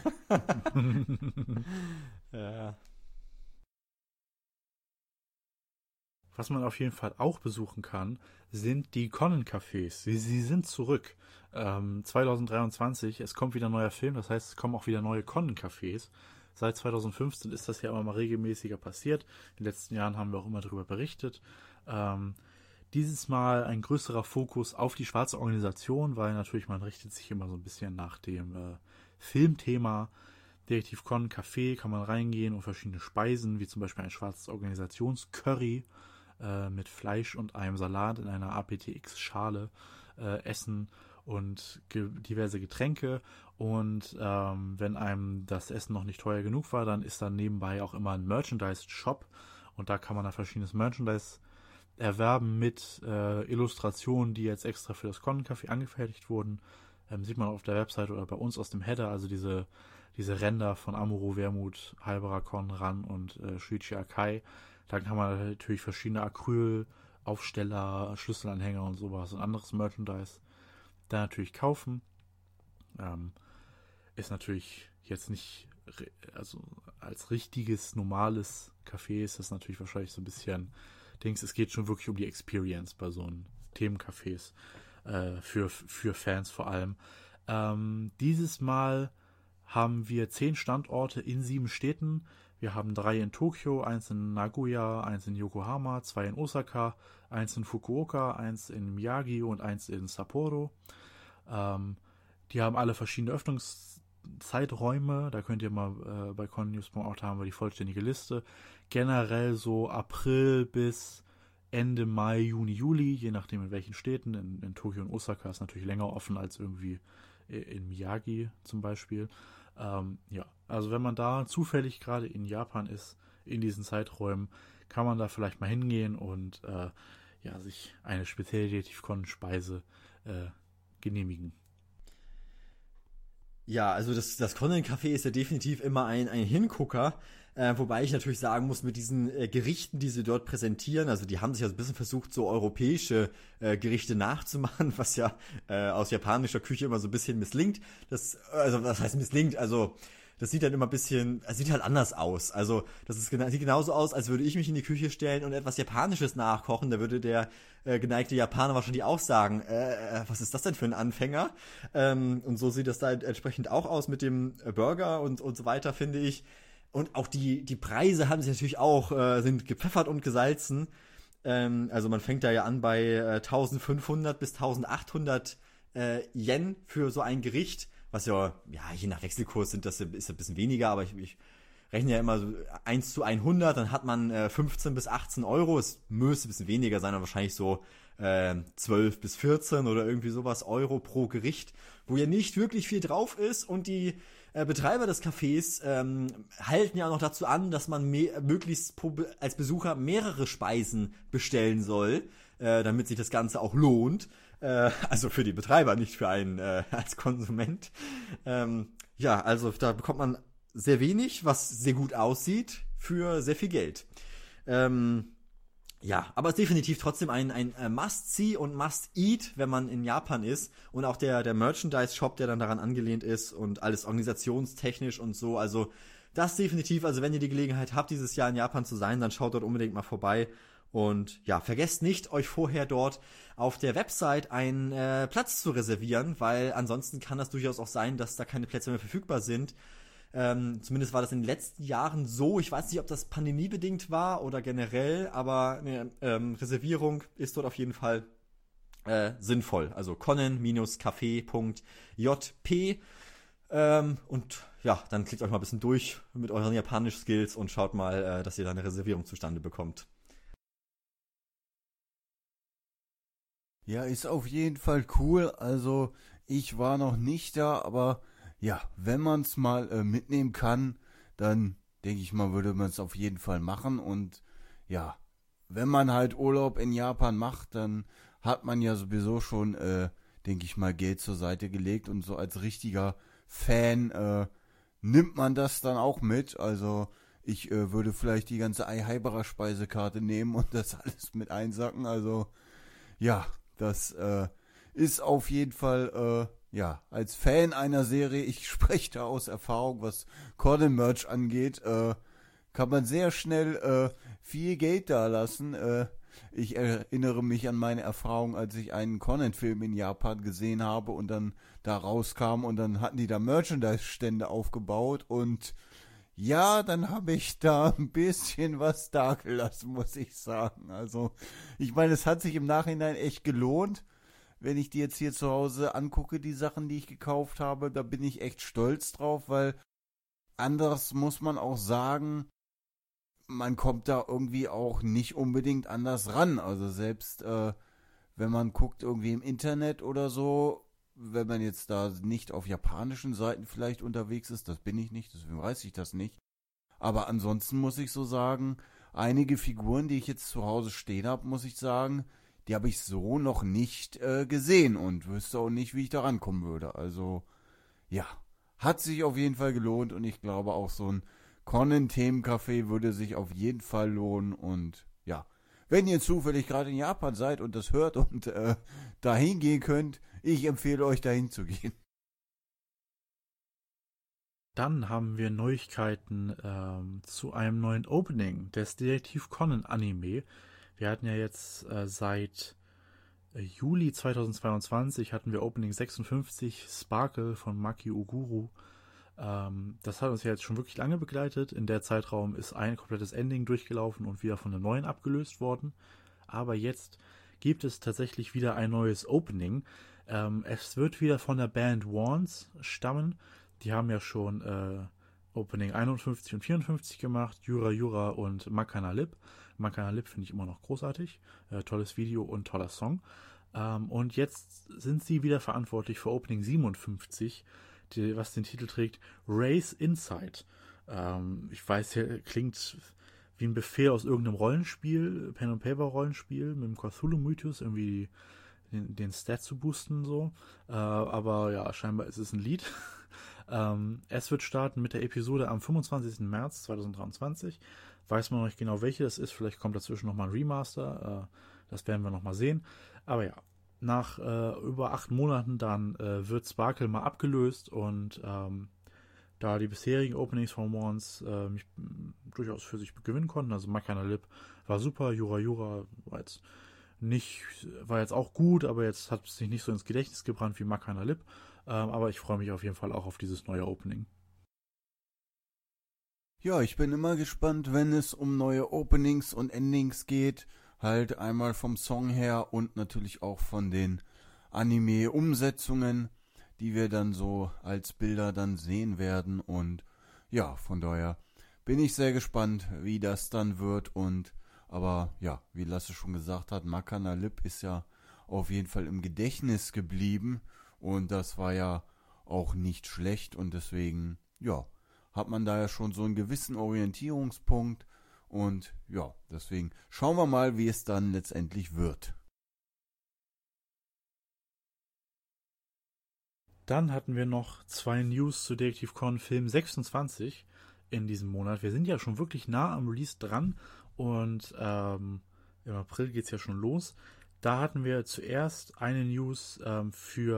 Ja. Was man auf jeden Fall auch besuchen kann, sind die Conan-Cafés. Sie, sie sind zurück. Ähm, zwanzig dreiundzwanzig, es kommt wieder ein neuer Film, das heißt, es kommen auch wieder neue Conan-Cafés. Seit zwanzig fünfzehn ist das ja immer mal regelmäßiger passiert. In den letzten Jahren haben wir auch immer darüber berichtet. Ähm, dieses Mal ein größerer Fokus auf die schwarze Organisation, weil natürlich man richtet sich immer so ein bisschen nach dem äh, Filmthema. Detektiv Conan Café kann man reingehen und verschiedene Speisen, wie zum Beispiel ein schwarzes Organisationscurry äh, mit Fleisch und einem Salat in einer A P T X-Schale äh, essen und ge- diverse Getränke. Und ähm, wenn einem das Essen noch nicht teuer genug war, dann ist dann nebenbei auch immer ein Merchandise-Shop und da kann man dann verschiedenes Merchandise erwerben mit äh, Illustrationen, die jetzt extra für das Conan Café angefertigt wurden. Ähm, sieht man auf der Website oder bei uns aus dem Header, also diese, diese Ränder von Amuro, Wermut, Halberer Con, Ran und äh, Shuichi Akai. Da kann man natürlich verschiedene Acryl, Aufsteller, Schlüsselanhänger und sowas und anderes Merchandise da natürlich kaufen. Ähm, ist natürlich jetzt nicht, also als richtiges, normales Café ist das natürlich wahrscheinlich so ein bisschen, Dings, es geht schon wirklich um die Experience bei so einem Themencafés, äh, für, für Fans vor allem. Ähm, dieses Mal haben wir zehn Standorte in sieben Städten. Wir haben drei in Tokio, eins in Nagoya, eins in Yokohama, zwei in Osaka, eins in Fukuoka, eins in Miyagi und eins in Sapporo. Ähm, die haben alle verschiedene Öffnungszeiträume. Da könnt ihr mal äh, bei connews punkt org, da haben wir die vollständige Liste. Generell so April bis Ende Mai, Juni, Juli, je nachdem in welchen Städten. In, in Tokio und Osaka ist natürlich länger offen als irgendwie in Miyagi zum Beispiel. Ähm, ja, also wenn man da zufällig gerade in Japan ist, in diesen Zeiträumen, kann man da vielleicht mal hingehen und äh, ja, sich eine spezielle Detektiv-Conan-Speise äh, genehmigen. Ja, also das, das Conan Café ist ja definitiv immer ein, ein Hingucker, äh, wobei ich natürlich sagen muss, mit diesen äh, Gerichten, die sie dort präsentieren, also die haben sich ja so ein bisschen versucht, so europäische äh, Gerichte nachzumachen, was ja äh, aus japanischer Küche immer so ein bisschen misslingt. Das, also was heißt misslingt? Also das sieht dann immer ein bisschen, es sieht halt anders aus. Also das ist gena- sieht genauso aus, als würde ich mich in die Küche stellen und etwas Japanisches nachkochen. Da würde der äh, geneigte Japaner wahrscheinlich auch sagen, äh, was ist das denn für ein Anfänger? Ähm, und so sieht das da entsprechend auch aus mit dem äh, Burger und, und so weiter, finde ich. Und auch die, die Preise haben sich natürlich auch, äh, sind gepfeffert und gesalzen. Ähm, also man fängt da ja an bei äh, eintausendfünfhundert bis eintausendachthundert äh, Yen für so ein Gericht. Was ja, ja, je nach Wechselkurs sind das ist ein bisschen weniger, aber ich, ich rechne ja immer so eins zu hundert, dann hat man äh, fünfzehn bis achtzehn Euro. Es müsste ein bisschen weniger sein, aber wahrscheinlich so äh, zwölf bis vierzehn oder irgendwie sowas Euro pro Gericht, wo ja nicht wirklich viel drauf ist. Und die äh, Betreiber des Cafés ähm, halten ja auch noch dazu an, dass man me- möglichst pro Be- als Besucher mehrere Speisen bestellen soll, äh, damit sich das Ganze auch lohnt. Also für die Betreiber, nicht für einen äh, als Konsument. Ähm, ja, also da bekommt man sehr wenig, was sehr gut aussieht, für sehr viel Geld. Ähm, ja, aber es ist definitiv trotzdem ein, ein äh, Must-See und Must-Eat, wenn man in Japan ist. Und auch der, der Merchandise-Shop, der dann daran angelehnt ist und alles organisationstechnisch und so. Also das definitiv, also wenn ihr die Gelegenheit habt, dieses Jahr in Japan zu sein, dann schaut dort unbedingt mal vorbei. Und ja, vergesst nicht, euch vorher dort auf der Website einen äh, Platz zu reservieren, weil ansonsten kann das durchaus auch sein, dass da keine Plätze mehr verfügbar sind. Ähm, zumindest war das in den letzten Jahren so. Ich weiß nicht, ob das pandemiebedingt war oder generell, aber eine ähm, Reservierung ist dort auf jeden Fall äh, sinnvoll. Also konnen-café punkt j p ähm, und ja, dann klickt euch mal ein bisschen durch mit euren Japanisch-Skills und schaut mal, äh, dass ihr da eine Reservierung zustande bekommt. Ja, ist auf jeden Fall cool. Also ich war noch nicht da, aber ja, wenn man es mal äh, mitnehmen kann, dann denke ich mal, würde man es auf jeden Fall machen. Und ja, wenn man halt Urlaub in Japan macht, dann hat man ja sowieso schon, äh, denke ich mal, Geld zur Seite gelegt. Und so als richtiger Fan äh, nimmt man das dann auch mit. Also ich äh, würde vielleicht die ganze Ai-Heiberer Speisekarte nehmen und das alles mit einsacken. Also ja, das äh, ist auf jeden Fall, äh, ja, als Fan einer Serie, ich spreche da aus Erfahrung, was Conan-Merch angeht, äh, kann man sehr schnell äh, viel Geld da lassen. Äh, ich erinnere mich an meine Erfahrung, als ich einen Conan-Film in Japan gesehen habe und dann da rauskam und dann hatten die da Merchandise-Stände aufgebaut und ja, dann habe ich da ein bisschen was dagelassen, muss ich sagen. Also, ich meine, es hat sich im Nachhinein echt gelohnt. Wenn ich die jetzt hier zu Hause angucke, die Sachen, die ich gekauft habe, da bin ich echt stolz drauf, weil anders muss man auch sagen, man kommt da irgendwie auch nicht unbedingt anders ran. Also selbst äh, wenn man guckt irgendwie im Internet oder so, wenn man jetzt da nicht auf japanischen Seiten vielleicht unterwegs ist, das bin ich nicht, deswegen weiß ich das nicht. Aber ansonsten muss ich so sagen, einige Figuren, die ich jetzt zu Hause stehen habe, muss ich sagen, die habe ich so noch nicht äh, gesehen und wüsste auch nicht, wie ich da rankommen würde. Also, ja, hat sich auf jeden Fall gelohnt und ich glaube auch so ein Conan-Themencafé würde sich auf jeden Fall lohnen und ja, wenn ihr zufällig gerade in Japan seid und das hört und äh, dahin gehen könnt, ich empfehle euch dahin zu gehen. Dann haben wir Neuigkeiten ähm, zu einem neuen Opening des Detektiv Conan Anime. Wir hatten ja jetzt äh, seit äh, Juli zweitausendzweiundzwanzig hatten wir Opening sechsundfünfzig Sparkle von Maki Oguru. Ähm, das hat uns ja jetzt schon wirklich lange begleitet. In der Zeitraum ist ein komplettes Ending durchgelaufen und wieder von einem neuen abgelöst worden. Aber jetzt gibt es tatsächlich wieder ein neues Opening. Ähm, es wird wieder von der Band Wands stammen. Die haben ja schon äh, Opening einundfünfzig und vierundfünfzig gemacht, Yura Yura und Makana Lip. Makana Lip finde ich immer noch großartig. Äh, tolles Video und toller Song. Ähm, und jetzt sind sie wieder verantwortlich für Opening siebenundfünfzig, die, was den Titel trägt Race Inside. Ähm, ich weiß, hier klingt wie ein Befehl aus irgendeinem Rollenspiel, Pen and Paper Rollenspiel mit dem Cthulhu-Mythos, irgendwie den, den Stat zu boosten so. Äh, aber ja, scheinbar ist es ein Lied. ähm, es wird starten mit der Episode am fünfundzwanzigsten März zweitausenddreiundzwanzig. Weiß man noch nicht genau, welche das ist. Vielleicht kommt dazwischen nochmal ein Remaster. Äh, das werden wir nochmal sehen. Aber ja, nach äh, über acht Monaten dann äh, wird Sparkle mal abgelöst und ähm, da die bisherigen Openings von Wands äh, mich durchaus für sich gewinnen konnten. Also Makana Lip war super, Jura Jura war jetzt nicht, war jetzt auch gut, aber jetzt hat es sich nicht so ins Gedächtnis gebrannt wie Makana Lip. Ähm, aber ich freue mich auf jeden Fall auch auf dieses neue Opening. Ja, ich bin immer gespannt, wenn es um neue Openings und Endings geht. Halt einmal vom Song her und natürlich auch von den Anime-Umsetzungen, die wir dann so als Bilder dann sehen werden. Und ja, von daher bin ich sehr gespannt, wie das dann wird. Und aber ja, wie Lasse schon gesagt hat, Makana Lip ist ja auf jeden Fall im Gedächtnis geblieben. Und das war ja auch nicht schlecht. Und deswegen, ja, hat man da ja schon so einen gewissen Orientierungspunkt. Und ja, deswegen schauen wir mal, wie es dann letztendlich wird. Dann hatten wir noch zwei News zu Detective Con Film sechsundzwanzig in diesem Monat. Wir sind ja schon wirklich nah am Release dran und ähm, im April geht es ja schon los. Da hatten wir zuerst eine News ähm,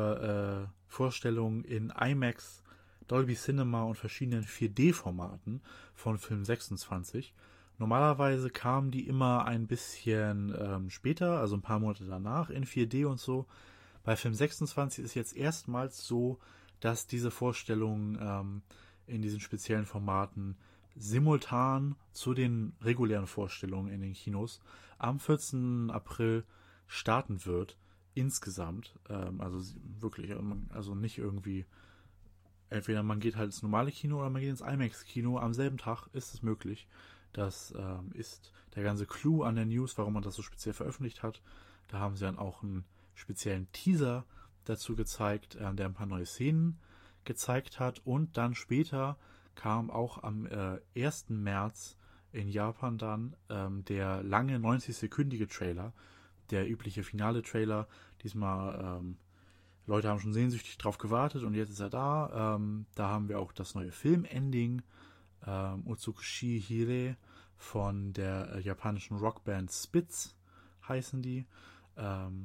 für äh, Vorstellungen in IMAX, Dolby Cinema und verschiedenen vier D-Formaten von Film sechsundzwanzig. Normalerweise kamen die immer ein bisschen ähm, später, also ein paar Monate danach in vier D und so. Bei Film sechsundzwanzig ist jetzt erstmals so, dass diese Vorstellungen ähm, in diesen speziellen Formaten simultan zu den regulären Vorstellungen in den Kinos am vierzehnten April starten wird. Insgesamt. Ähm, also wirklich, also nicht irgendwie, entweder man geht halt ins normale Kino oder man geht ins IMAX-Kino. Am selben Tag ist es möglich. Das ähm, ist der ganze Clou an der News, warum man das so speziell veröffentlicht hat. Da haben sie dann auch einen speziellen Teaser dazu gezeigt, äh, der ein paar neue Szenen gezeigt hat. Und dann später kam auch am äh, ersten März in Japan dann ähm, der lange neunzig-sekündige Trailer, der übliche Finale-Trailer. Diesmal, ähm, Leute haben schon sehnsüchtig drauf gewartet und jetzt ist er da. Ähm, da haben wir auch das neue Film-Ending, ähm, Utsukushi Hire von der äh, japanischen Rockband Spitz heißen die. Ähm,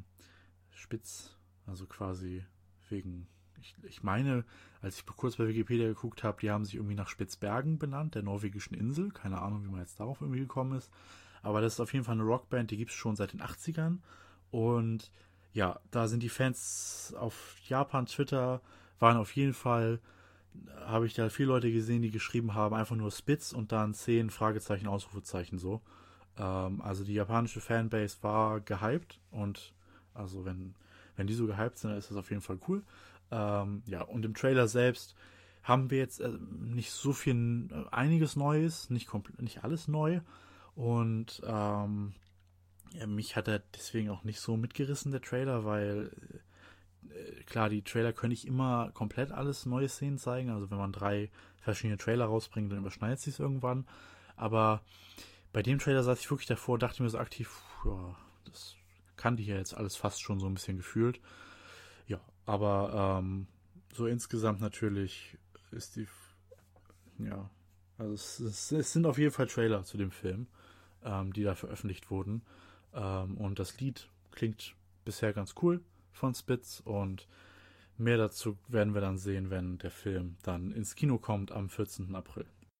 Spitz, also quasi wegen, ich, ich meine, als ich kurz bei Wikipedia geguckt habe, die haben sich irgendwie nach Spitzbergen benannt, der norwegischen Insel. Keine Ahnung, wie man jetzt darauf irgendwie gekommen ist. Aber das ist auf jeden Fall eine Rockband, die gibt es schon seit den achtzigern. Und ja, da sind die Fans auf Japan, Twitter, waren auf jeden Fall, habe ich da viele Leute gesehen, die geschrieben haben, einfach nur Spitz und dann zehn Fragezeichen, Ausrufezeichen so. Ähm, also die japanische Fanbase war gehypt und also wenn, wenn die so gehypt sind, dann ist das auf jeden Fall cool. Ähm, ja, und im Trailer selbst haben wir jetzt äh, nicht so viel, äh, einiges Neues, nicht komplett, nicht alles neu. Und ähm, ja, mich hat er deswegen auch nicht so mitgerissen, der Trailer, weil äh, klar, die Trailer können nicht immer komplett alles neue Szenen zeigen. Also wenn man drei verschiedene Trailer rausbringt, dann überschneidet sich es irgendwann. Aber bei dem Trailer saß ich wirklich davor, dachte mir so aktiv, ja, das kannte ich ja jetzt alles fast schon so ein bisschen gefühlt. Ja, aber ähm, so insgesamt natürlich ist die, ja, also es, es, es sind auf jeden Fall Trailer zu dem Film, ähm, die da veröffentlicht wurden. Ähm, und das Lied klingt bisher ganz cool von Spitz und mehr dazu werden wir dann sehen, wenn der Film dann ins Kino kommt am vierzehnten April.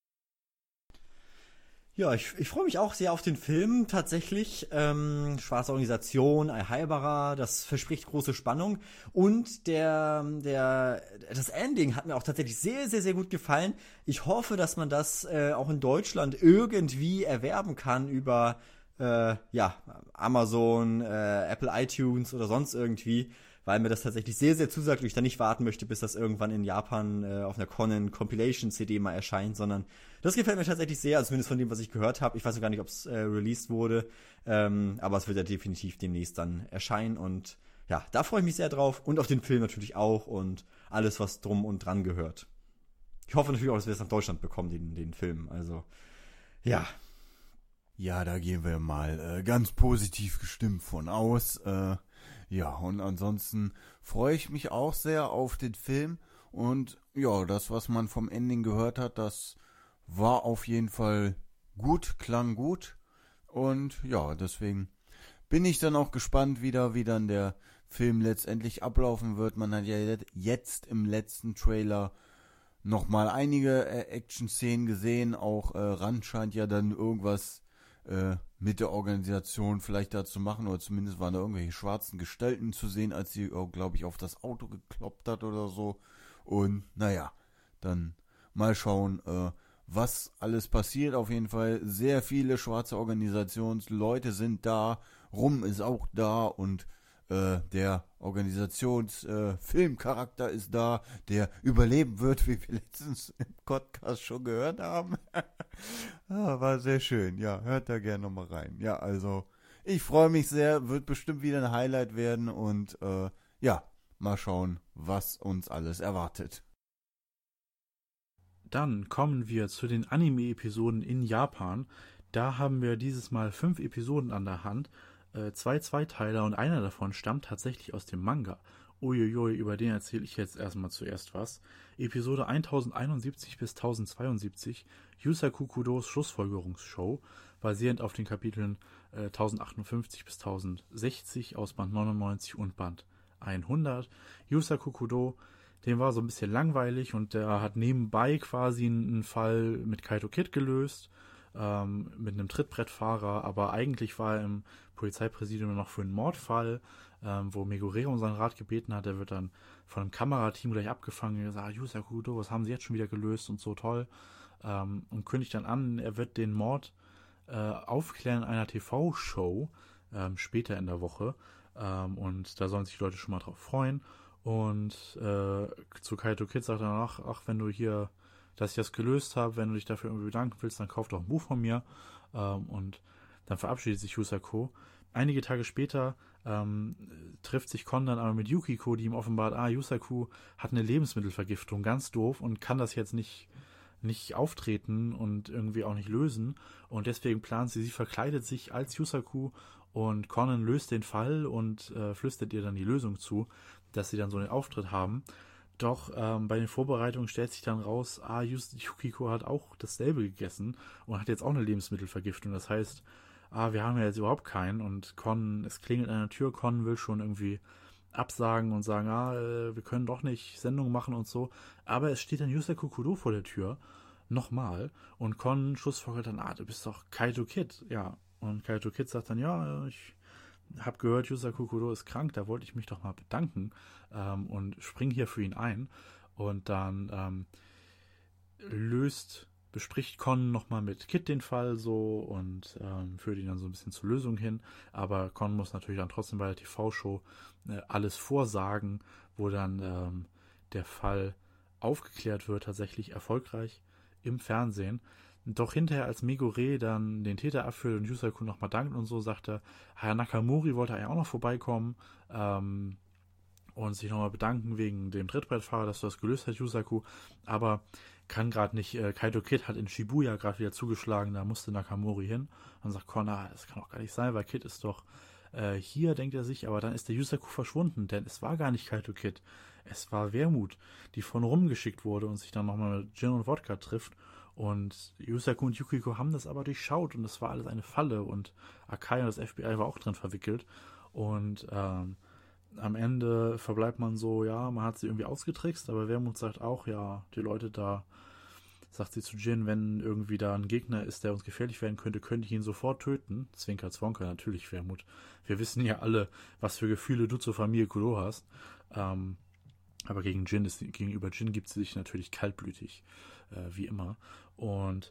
Ja, ich, ich freue mich auch sehr auf den Film tatsächlich. Ähm, Schwarze Organisation, Aihaibara, das verspricht große Spannung. Und der, der, das Ending hat mir auch tatsächlich sehr, sehr, sehr gut gefallen. Ich hoffe, dass man das äh, auch in Deutschland irgendwie erwerben kann über äh, ja, Amazon, äh, Apple iTunes oder sonst irgendwie, weil mir das tatsächlich sehr, sehr zusagt und ich dann nicht warten möchte, bis das irgendwann in Japan äh, auf einer Conan Compilation C D mal erscheint, sondern das gefällt mir tatsächlich sehr, also zumindest von dem, was ich gehört habe. Ich weiß noch gar nicht, ob es äh, released wurde, ähm, aber es wird ja definitiv demnächst dann erscheinen und ja, da freue ich mich sehr drauf und auf den Film natürlich auch und alles, was drum und dran gehört. Ich hoffe natürlich auch, dass wir es nach Deutschland bekommen, den, den Film, also ja. Ja, da gehen wir mal äh, ganz positiv gestimmt von aus. Äh, ja, und ansonsten freue ich mich auch sehr auf den Film. Und ja, das, was man vom Ending gehört hat, das war auf jeden Fall gut, klang gut. Und ja, deswegen bin ich dann auch gespannt wieder, wie dann der Film letztendlich ablaufen wird. Man hat ja jetzt im letzten Trailer nochmal einige äh, Action-Szenen gesehen. Auch äh, Rand scheint ja dann irgendwas äh, mit der Organisation vielleicht da zu machen. Oder zumindest waren da irgendwelche schwarzen Gestalten zu sehen, als sie, oh, glaube ich, auf das Auto gekloppt hat oder so. Und naja, dann mal schauen, äh, was alles passiert. Auf jeden Fall sehr viele schwarze Organisationsleute sind da. Rum ist auch da und äh, der Organisationsfilmcharakter äh, ist da, der überleben wird, wie wir letztens im Podcast schon gehört haben. ah, war sehr schön. Ja, hört da gerne nochmal rein. Ja, also ich freue mich sehr. Wird bestimmt wieder ein Highlight werden und äh, ja, mal schauen, was uns alles erwartet. Dann kommen wir zu den Anime-Episoden in Japan. Da haben wir dieses Mal fünf Episoden an der Hand, äh, zwei Zweiteiler und einer davon stammt tatsächlich aus dem Manga. Uiuiui, über den erzähle ich jetzt erstmal zuerst was. Episode tausendeinundsiebzig bis tausendzweiundsiebzig, Yusaku Kudos Schlussfolgerungsshow, basierend auf den Kapiteln äh, tausendachtundfünfzig bis tausendsechzig aus Band neunundneunzig und Band hundert. Yusaku Kudo, dem war so ein bisschen langweilig und der hat nebenbei quasi einen Fall mit Kaito Kid gelöst, ähm, mit einem Trittbrettfahrer, aber eigentlich war er im Polizeipräsidium noch für einen Mordfall, ähm, wo Megure um seinen Rat gebeten hat. Der wird dann von einem Kamerateam gleich abgefangen und gesagt, Yusaku Kudo, was haben sie jetzt schon wieder gelöst und so toll, ähm, und kündigt dann an, er wird den Mord äh, aufklären in einer T V-Show ähm, später in der Woche, ähm, und da sollen sich die Leute schon mal drauf freuen. Und äh, zu Kaito Kid sagt er danach, ach, wenn du hier, dass ich das gelöst habe, wenn du dich dafür irgendwie bedanken willst, dann kauf doch ein Buch von mir. Ähm, und dann verabschiedet sich Yusaku. Einige Tage später ähm, trifft sich Kon dann aber mit Yukiko, die ihm offenbart, ah, Yusaku hat eine Lebensmittelvergiftung, ganz doof, und kann das jetzt nicht, nicht auftreten und irgendwie auch nicht lösen. Und deswegen plant sie, sie verkleidet sich als Yusaku und Conan löst den Fall und äh, flüstert ihr dann die Lösung zu, dass sie dann so einen Auftritt haben. Doch ähm, bei den Vorbereitungen stellt sich dann raus, ah, Yukiko hat auch dasselbe gegessen und hat jetzt auch eine Lebensmittelvergiftung. Das heißt, ah, wir haben ja jetzt überhaupt keinen, und Con, es klingelt an der Tür, Con will schon irgendwie absagen und sagen, ah, äh, wir können doch nicht Sendung machen und so. Aber es steht dann Yusaku Kudo vor der Tür, nochmal, und Con schlussfolgert dann, ah, du bist doch Kaito Kid. Ja, und Kaito Kid sagt dann, ja, ich hab gehört, Yusaku Kudo ist krank, da wollte ich mich doch mal bedanken, ähm, und spring hier für ihn ein. Und dann ähm, löst, bespricht Con nochmal mit Kid den Fall so und ähm, führt ihn dann so ein bisschen zur Lösung hin. Aber Con muss natürlich dann trotzdem bei der T V-Show äh, alles vorsagen, wo dann ähm, der Fall aufgeklärt wird, tatsächlich erfolgreich im Fernsehen. Doch hinterher, als Megure dann den Täter abführt und Yusaku nochmal dankt und so, sagt er, Herr Nakamori wollte eigentlich auch noch vorbeikommen ähm, und sich nochmal bedanken wegen dem Trittbrettfahrer, dass du das gelöst hast, Yusaku, aber kann gerade nicht. äh, Kaito Kid hat in Shibuya gerade wieder zugeschlagen, da musste Nakamori hin. Dann sagt Connor, das kann doch gar nicht sein, weil Kid ist doch äh, hier, denkt er sich, aber dann ist der Yusaku verschwunden, denn es war gar nicht Kaito Kid, es war Wermut, die von rumgeschickt wurde und sich dann nochmal mit Gin und Wodka trifft. Und Yusaku und Yukiko haben das aber durchschaut und es war alles eine Falle und Akai und das F B I war auch drin verwickelt. Und ähm, am Ende verbleibt man so, ja, man hat sie irgendwie ausgetrickst, aber Wermut sagt auch, ja, die Leute da, sagt sie zu Jin, wenn irgendwie da ein Gegner ist, der uns gefährlich werden könnte, könnte ich ihn sofort töten. Zwinker, Zwonker, natürlich Wermut. Wir wissen ja alle, was für Gefühle du zur Familie Kudo hast. Ähm, aber gegen Jin ist, gegenüber Jin gibt sie sich natürlich kaltblütig, äh, wie immer. Und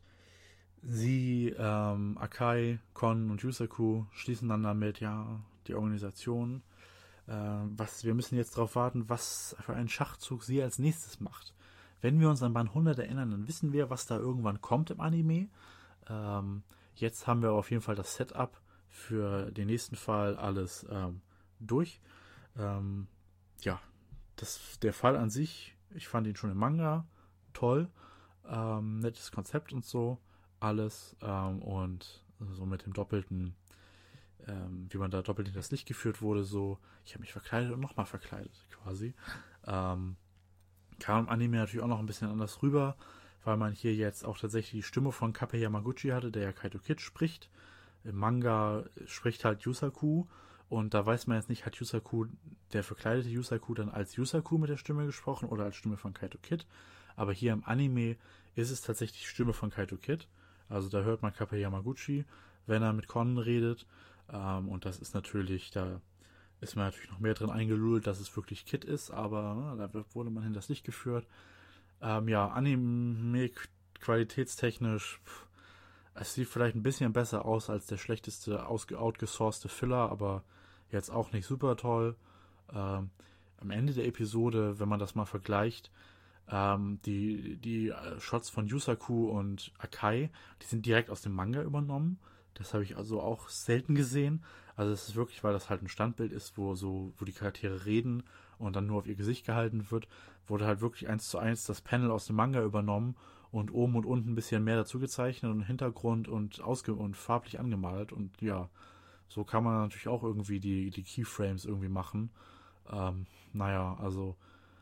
sie, ähm, Akai, Kon und Yusaku schließen dann damit, ja, die Organisation, äh, was, wir müssen jetzt darauf warten, was für einen Schachzug sie als nächstes macht. Wenn wir uns an Band hundert erinnern, dann wissen wir, was da irgendwann kommt im Anime. Ähm, jetzt haben wir auf jeden Fall das Setup für den nächsten Fall alles ähm, durch. Ähm, ja, das, der Fall an sich, ich fand ihn schon im Manga toll. Ähm, nettes Konzept und so, alles. Ähm, und so mit dem doppelten, ähm, wie man da doppelt in das Licht geführt wurde, so, ich habe mich verkleidet und nochmal verkleidet, quasi. Ähm, kam im Anime natürlich auch noch ein bisschen anders rüber, weil man hier jetzt auch tatsächlich die Stimme von Kappei Yamaguchi hatte, der ja Kaito Kid spricht. Im Manga spricht halt Yusaku und da weiß man jetzt nicht, hat Yusaku, der verkleidete Yusaku dann als Yusaku mit der Stimme gesprochen oder als Stimme von Kaito Kid. Aber hier im Anime ist es tatsächlich die Stimme von Kaito Kid. Also da hört man Kappei Yamaguchi, wenn er mit Konnen redet. Ähm, und das ist natürlich, da ist man natürlich noch mehr drin eingelullt, dass es wirklich Kid ist, aber äh, da wurde man hinters Licht geführt. Ähm, ja, Anime qualitätstechnisch, pff, es sieht vielleicht ein bisschen besser aus als der schlechteste ausge- outgesourcete Filler, aber jetzt auch nicht super toll. Ähm, am Ende der Episode, wenn man das mal vergleicht, ähm, die, die Shots von Yusaku und Akai, die sind direkt aus dem Manga übernommen. Das habe ich also auch selten gesehen. Also es ist wirklich, weil das halt ein Standbild ist, wo so, wo die Charaktere reden und dann nur auf ihr Gesicht gehalten wird, wurde halt wirklich eins zu eins das Panel aus dem Manga übernommen und oben und unten ein bisschen mehr dazu gezeichnet und Hintergrund und ausge und farblich angemalt. Und ja, so kann man natürlich auch irgendwie die, die Keyframes irgendwie machen. Ähm, naja, also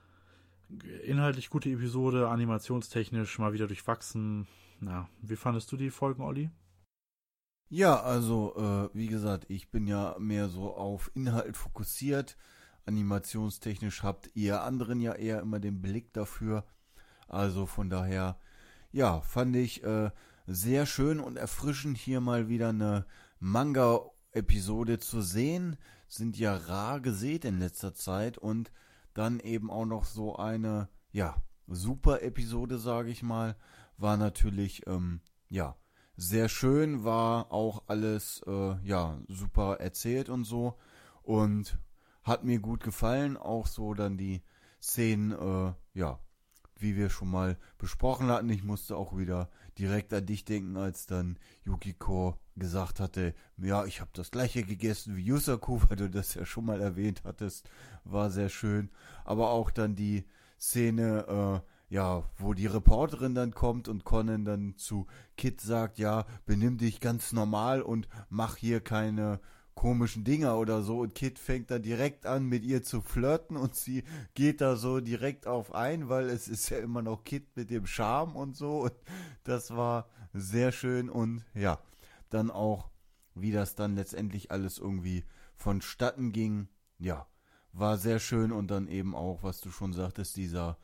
inhaltlich gute Episode, animationstechnisch mal wieder durchwachsen. Na, wie fandest du die Folgen, Olli? Ja, also, äh, wie gesagt, ich bin ja mehr so auf Inhalt fokussiert. Animationstechnisch habt ihr anderen ja eher immer den Blick dafür. Also von daher, ja, fand ich äh, sehr schön und erfrischend, hier mal wieder eine Manga-Episode zu sehen. Sind ja rar gesät in letzter Zeit und dann eben auch noch so eine, ja, super Episode, sage ich mal. War natürlich, ähm, ja, sehr schön, war auch alles, äh, ja, super erzählt und so. Und hat mir gut gefallen, auch so dann die Szenen, äh, ja, wie wir schon mal besprochen hatten. Ich musste auch wieder direkt an dich denken, als dann Yukiko gesagt hatte, ja, ich habe das gleiche gegessen wie Yusaku, weil du das ja schon mal erwähnt hattest. War sehr schön. Aber auch dann die Szene, äh, ja, wo die Reporterin dann kommt und Conan dann zu Kid sagt, ja, benimm dich ganz normal und mach hier keine komischen Dinger oder so, und Kid fängt da direkt an, mit ihr zu flirten und sie geht da so direkt auf ein, weil es ist ja immer noch Kid mit dem Charme und so, und das war sehr schön. Und ja, dann auch, wie das dann letztendlich alles irgendwie vonstatten ging, ja, war sehr schön. Und dann eben auch, was du schon sagtest, dieser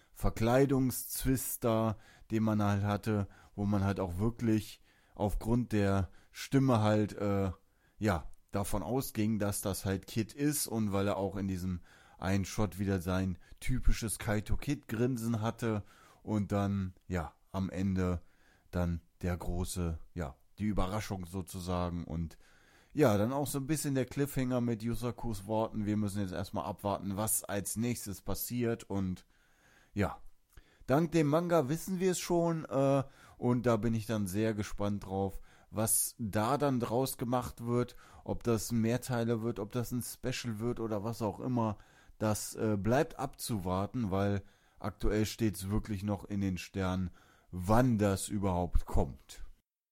Verkleidungszwist da, den man halt hatte, wo man halt auch wirklich aufgrund der Stimme halt, äh, ja, davon ausging, dass das halt Kid ist, und weil er auch in diesem einen Shot wieder sein typisches Kaito Kid Grinsen hatte und dann, ja, am Ende dann der große, ja, die Überraschung sozusagen, und ja, dann auch so ein bisschen der Cliffhanger mit Yusakus Worten, wir müssen jetzt erstmal abwarten, was als nächstes passiert. Und ja, dank dem Manga wissen wir es schon, äh, und da bin ich dann sehr gespannt drauf, was da dann draus gemacht wird, ob das ein Mehrteiler wird, ob das ein Special wird oder was auch immer. Das äh, bleibt abzuwarten, weil aktuell steht es wirklich noch in den Sternen, wann das überhaupt kommt.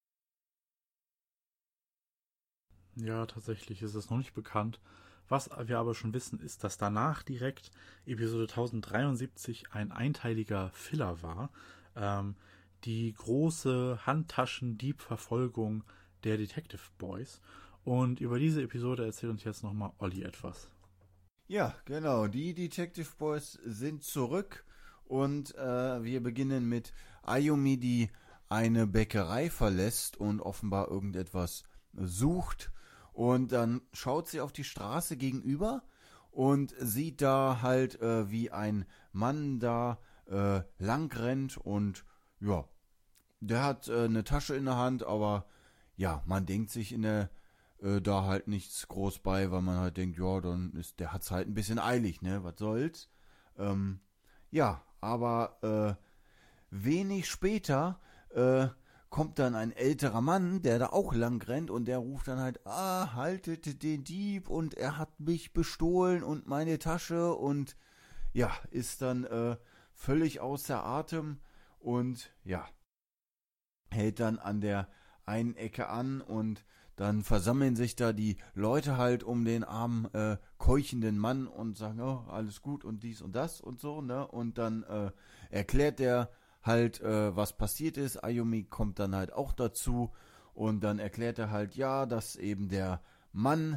Ja, tatsächlich ist es noch nicht bekannt. Was wir aber schon wissen, ist, dass danach direkt Episode tausenddreiundsiebzig ein einteiliger Filler war. Ähm, die große Handtaschen-Dieb-Verfolgung der Detective Boys. Und über diese Episode erzählt uns jetzt nochmal Olli etwas. Ja, genau. Die Detective Boys sind zurück und äh, wir beginnen mit Ayumi, die eine Bäckerei verlässt und offenbar irgendetwas sucht. Und dann schaut sie auf die Straße gegenüber und sieht da halt, äh, wie ein Mann da äh, lang rennt, und ja, der hat äh, eine Tasche in der Hand, aber ja, man denkt sich in der äh, da halt nichts groß bei, weil man halt denkt, ja, dann ist der hat's halt ein bisschen eilig, ne, was soll's. Ähm, ja, aber äh, wenig später äh, kommt dann ein älterer Mann, der da auch lang rennt, und der ruft dann halt, ah, haltet den Dieb, und er hat mich bestohlen und meine Tasche, und ja, ist dann äh, völlig außer Atem und ja, hält dann an der einen Ecke an, und dann versammeln sich da die Leute halt um den armen, äh, keuchenden Mann und sagen, oh, alles gut und dies und das und so, ne, und dann äh, erklärt der halt, äh, was passiert ist. Ayumi kommt dann halt auch dazu, und dann erklärt er halt, ja, dass eben der Mann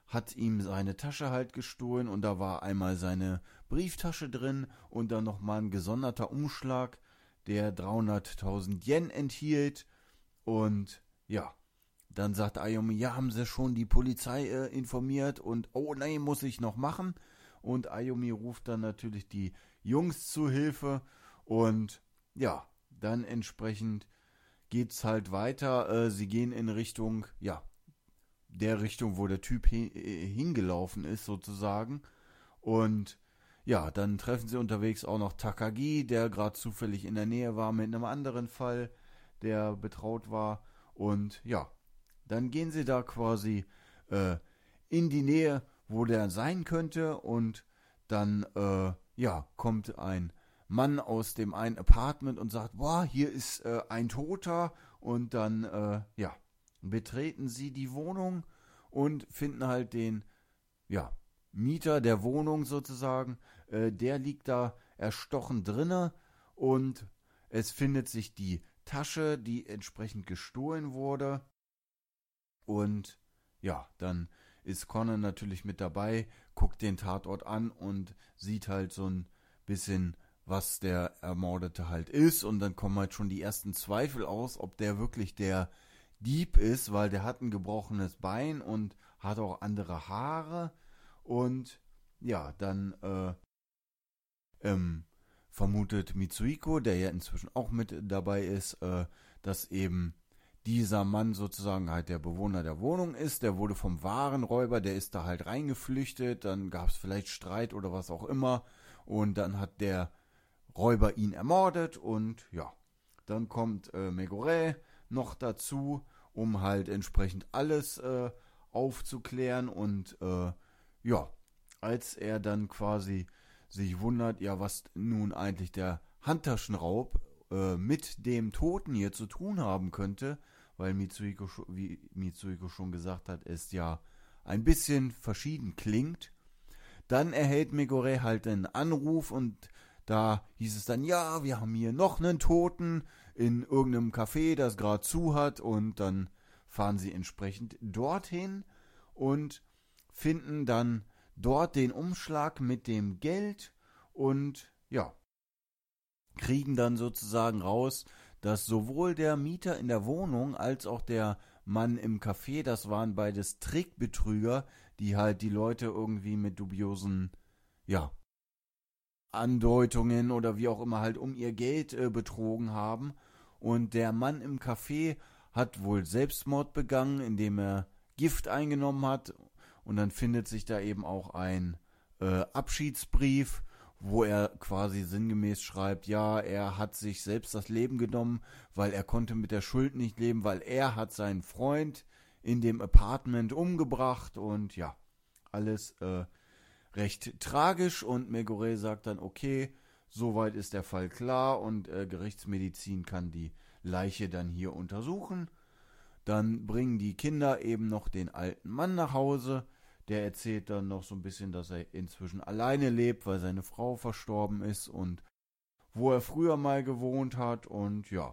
hat ihm seine Tasche halt gestohlen und da war einmal seine Brieftasche drin und dann nochmal ein gesonderter Umschlag, der dreihunderttausend Yen enthielt. Und ja, dann sagt Ayumi, ja, haben sie schon die Polizei äh, informiert und oh nein, muss ich noch machen. Und Ayumi ruft dann natürlich die Jungs zu Hilfe und ja, dann entsprechend geht's halt weiter. Äh, sie gehen in Richtung, ja, der Richtung, wo der Typ hin, äh, hingelaufen ist sozusagen. Und ja, dann treffen sie unterwegs auch noch Takagi, der gerade zufällig in der Nähe war mit einem anderen Fall, der betraut war. Und ja, dann gehen sie da quasi äh, in die Nähe, wo der sein könnte. Und dann, äh, ja, kommt ein Mann aus dem einen Apartment und sagt, boah, hier ist äh, ein Toter. Und dann, äh, ja, betreten sie die Wohnung und finden halt den, ja, Mieter der Wohnung sozusagen. Äh, der liegt da erstochen drinne und es findet sich die Tasche, die entsprechend gestohlen wurde. Und ja, dann ist Conan natürlich mit dabei, guckt den Tatort an und sieht halt so ein bisschen, was der Ermordete halt ist. Und dann kommen halt schon die ersten Zweifel aus, ob der wirklich der Dieb ist, weil der hat ein gebrochenes Bein und hat auch andere Haare. Und ja, dann äh, ähm, vermutet Mitsuhiko, der ja inzwischen auch mit dabei ist, äh, dass eben dieser Mann sozusagen halt der Bewohner der Wohnung ist. Der wurde vom Warenräuber, der ist da halt reingeflüchtet, dann gab es vielleicht Streit oder was auch immer und dann hat der Räuber ihn ermordet und ja, dann kommt äh, Megure noch dazu, um halt entsprechend alles äh, aufzuklären und äh, ja, als er dann quasi sich wundert, ja, was nun eigentlich der Handtaschenraub äh, mit dem Toten hier zu tun haben könnte, weil Mitsuhiko, wie Mitsuhiko schon gesagt hat, es ja ein bisschen verschieden klingt. Dann erhält Megure halt einen Anruf und da hieß es dann, ja, wir haben hier noch einen Toten in irgendeinem Café, das gerade zu hat und dann fahren sie entsprechend dorthin und finden dann dort den Umschlag mit dem Geld und ja, kriegen dann sozusagen raus, dass sowohl der Mieter in der Wohnung als auch der Mann im Café, das waren beides Trickbetrüger, die halt die Leute irgendwie mit dubiosen, ja, Andeutungen oder wie auch immer halt um ihr Geld äh, betrogen haben. Und der Mann im Café hat wohl Selbstmord begangen, indem er Gift eingenommen hat. Und dann findet sich da eben auch ein äh, Abschiedsbrief, wo er quasi sinngemäß schreibt, ja, er hat sich selbst das Leben genommen, weil er konnte mit der Schuld nicht leben, weil er hat seinen Freund in dem Apartment umgebracht und ja, alles äh, recht tragisch und Megure sagt dann, okay, soweit ist der Fall klar und äh, Gerichtsmedizin kann die Leiche dann hier untersuchen. Dann bringen die Kinder eben noch den alten Mann nach Hause. Der erzählt dann noch so ein bisschen, dass er inzwischen alleine lebt, weil seine Frau verstorben ist und wo er früher mal gewohnt hat. Und ja,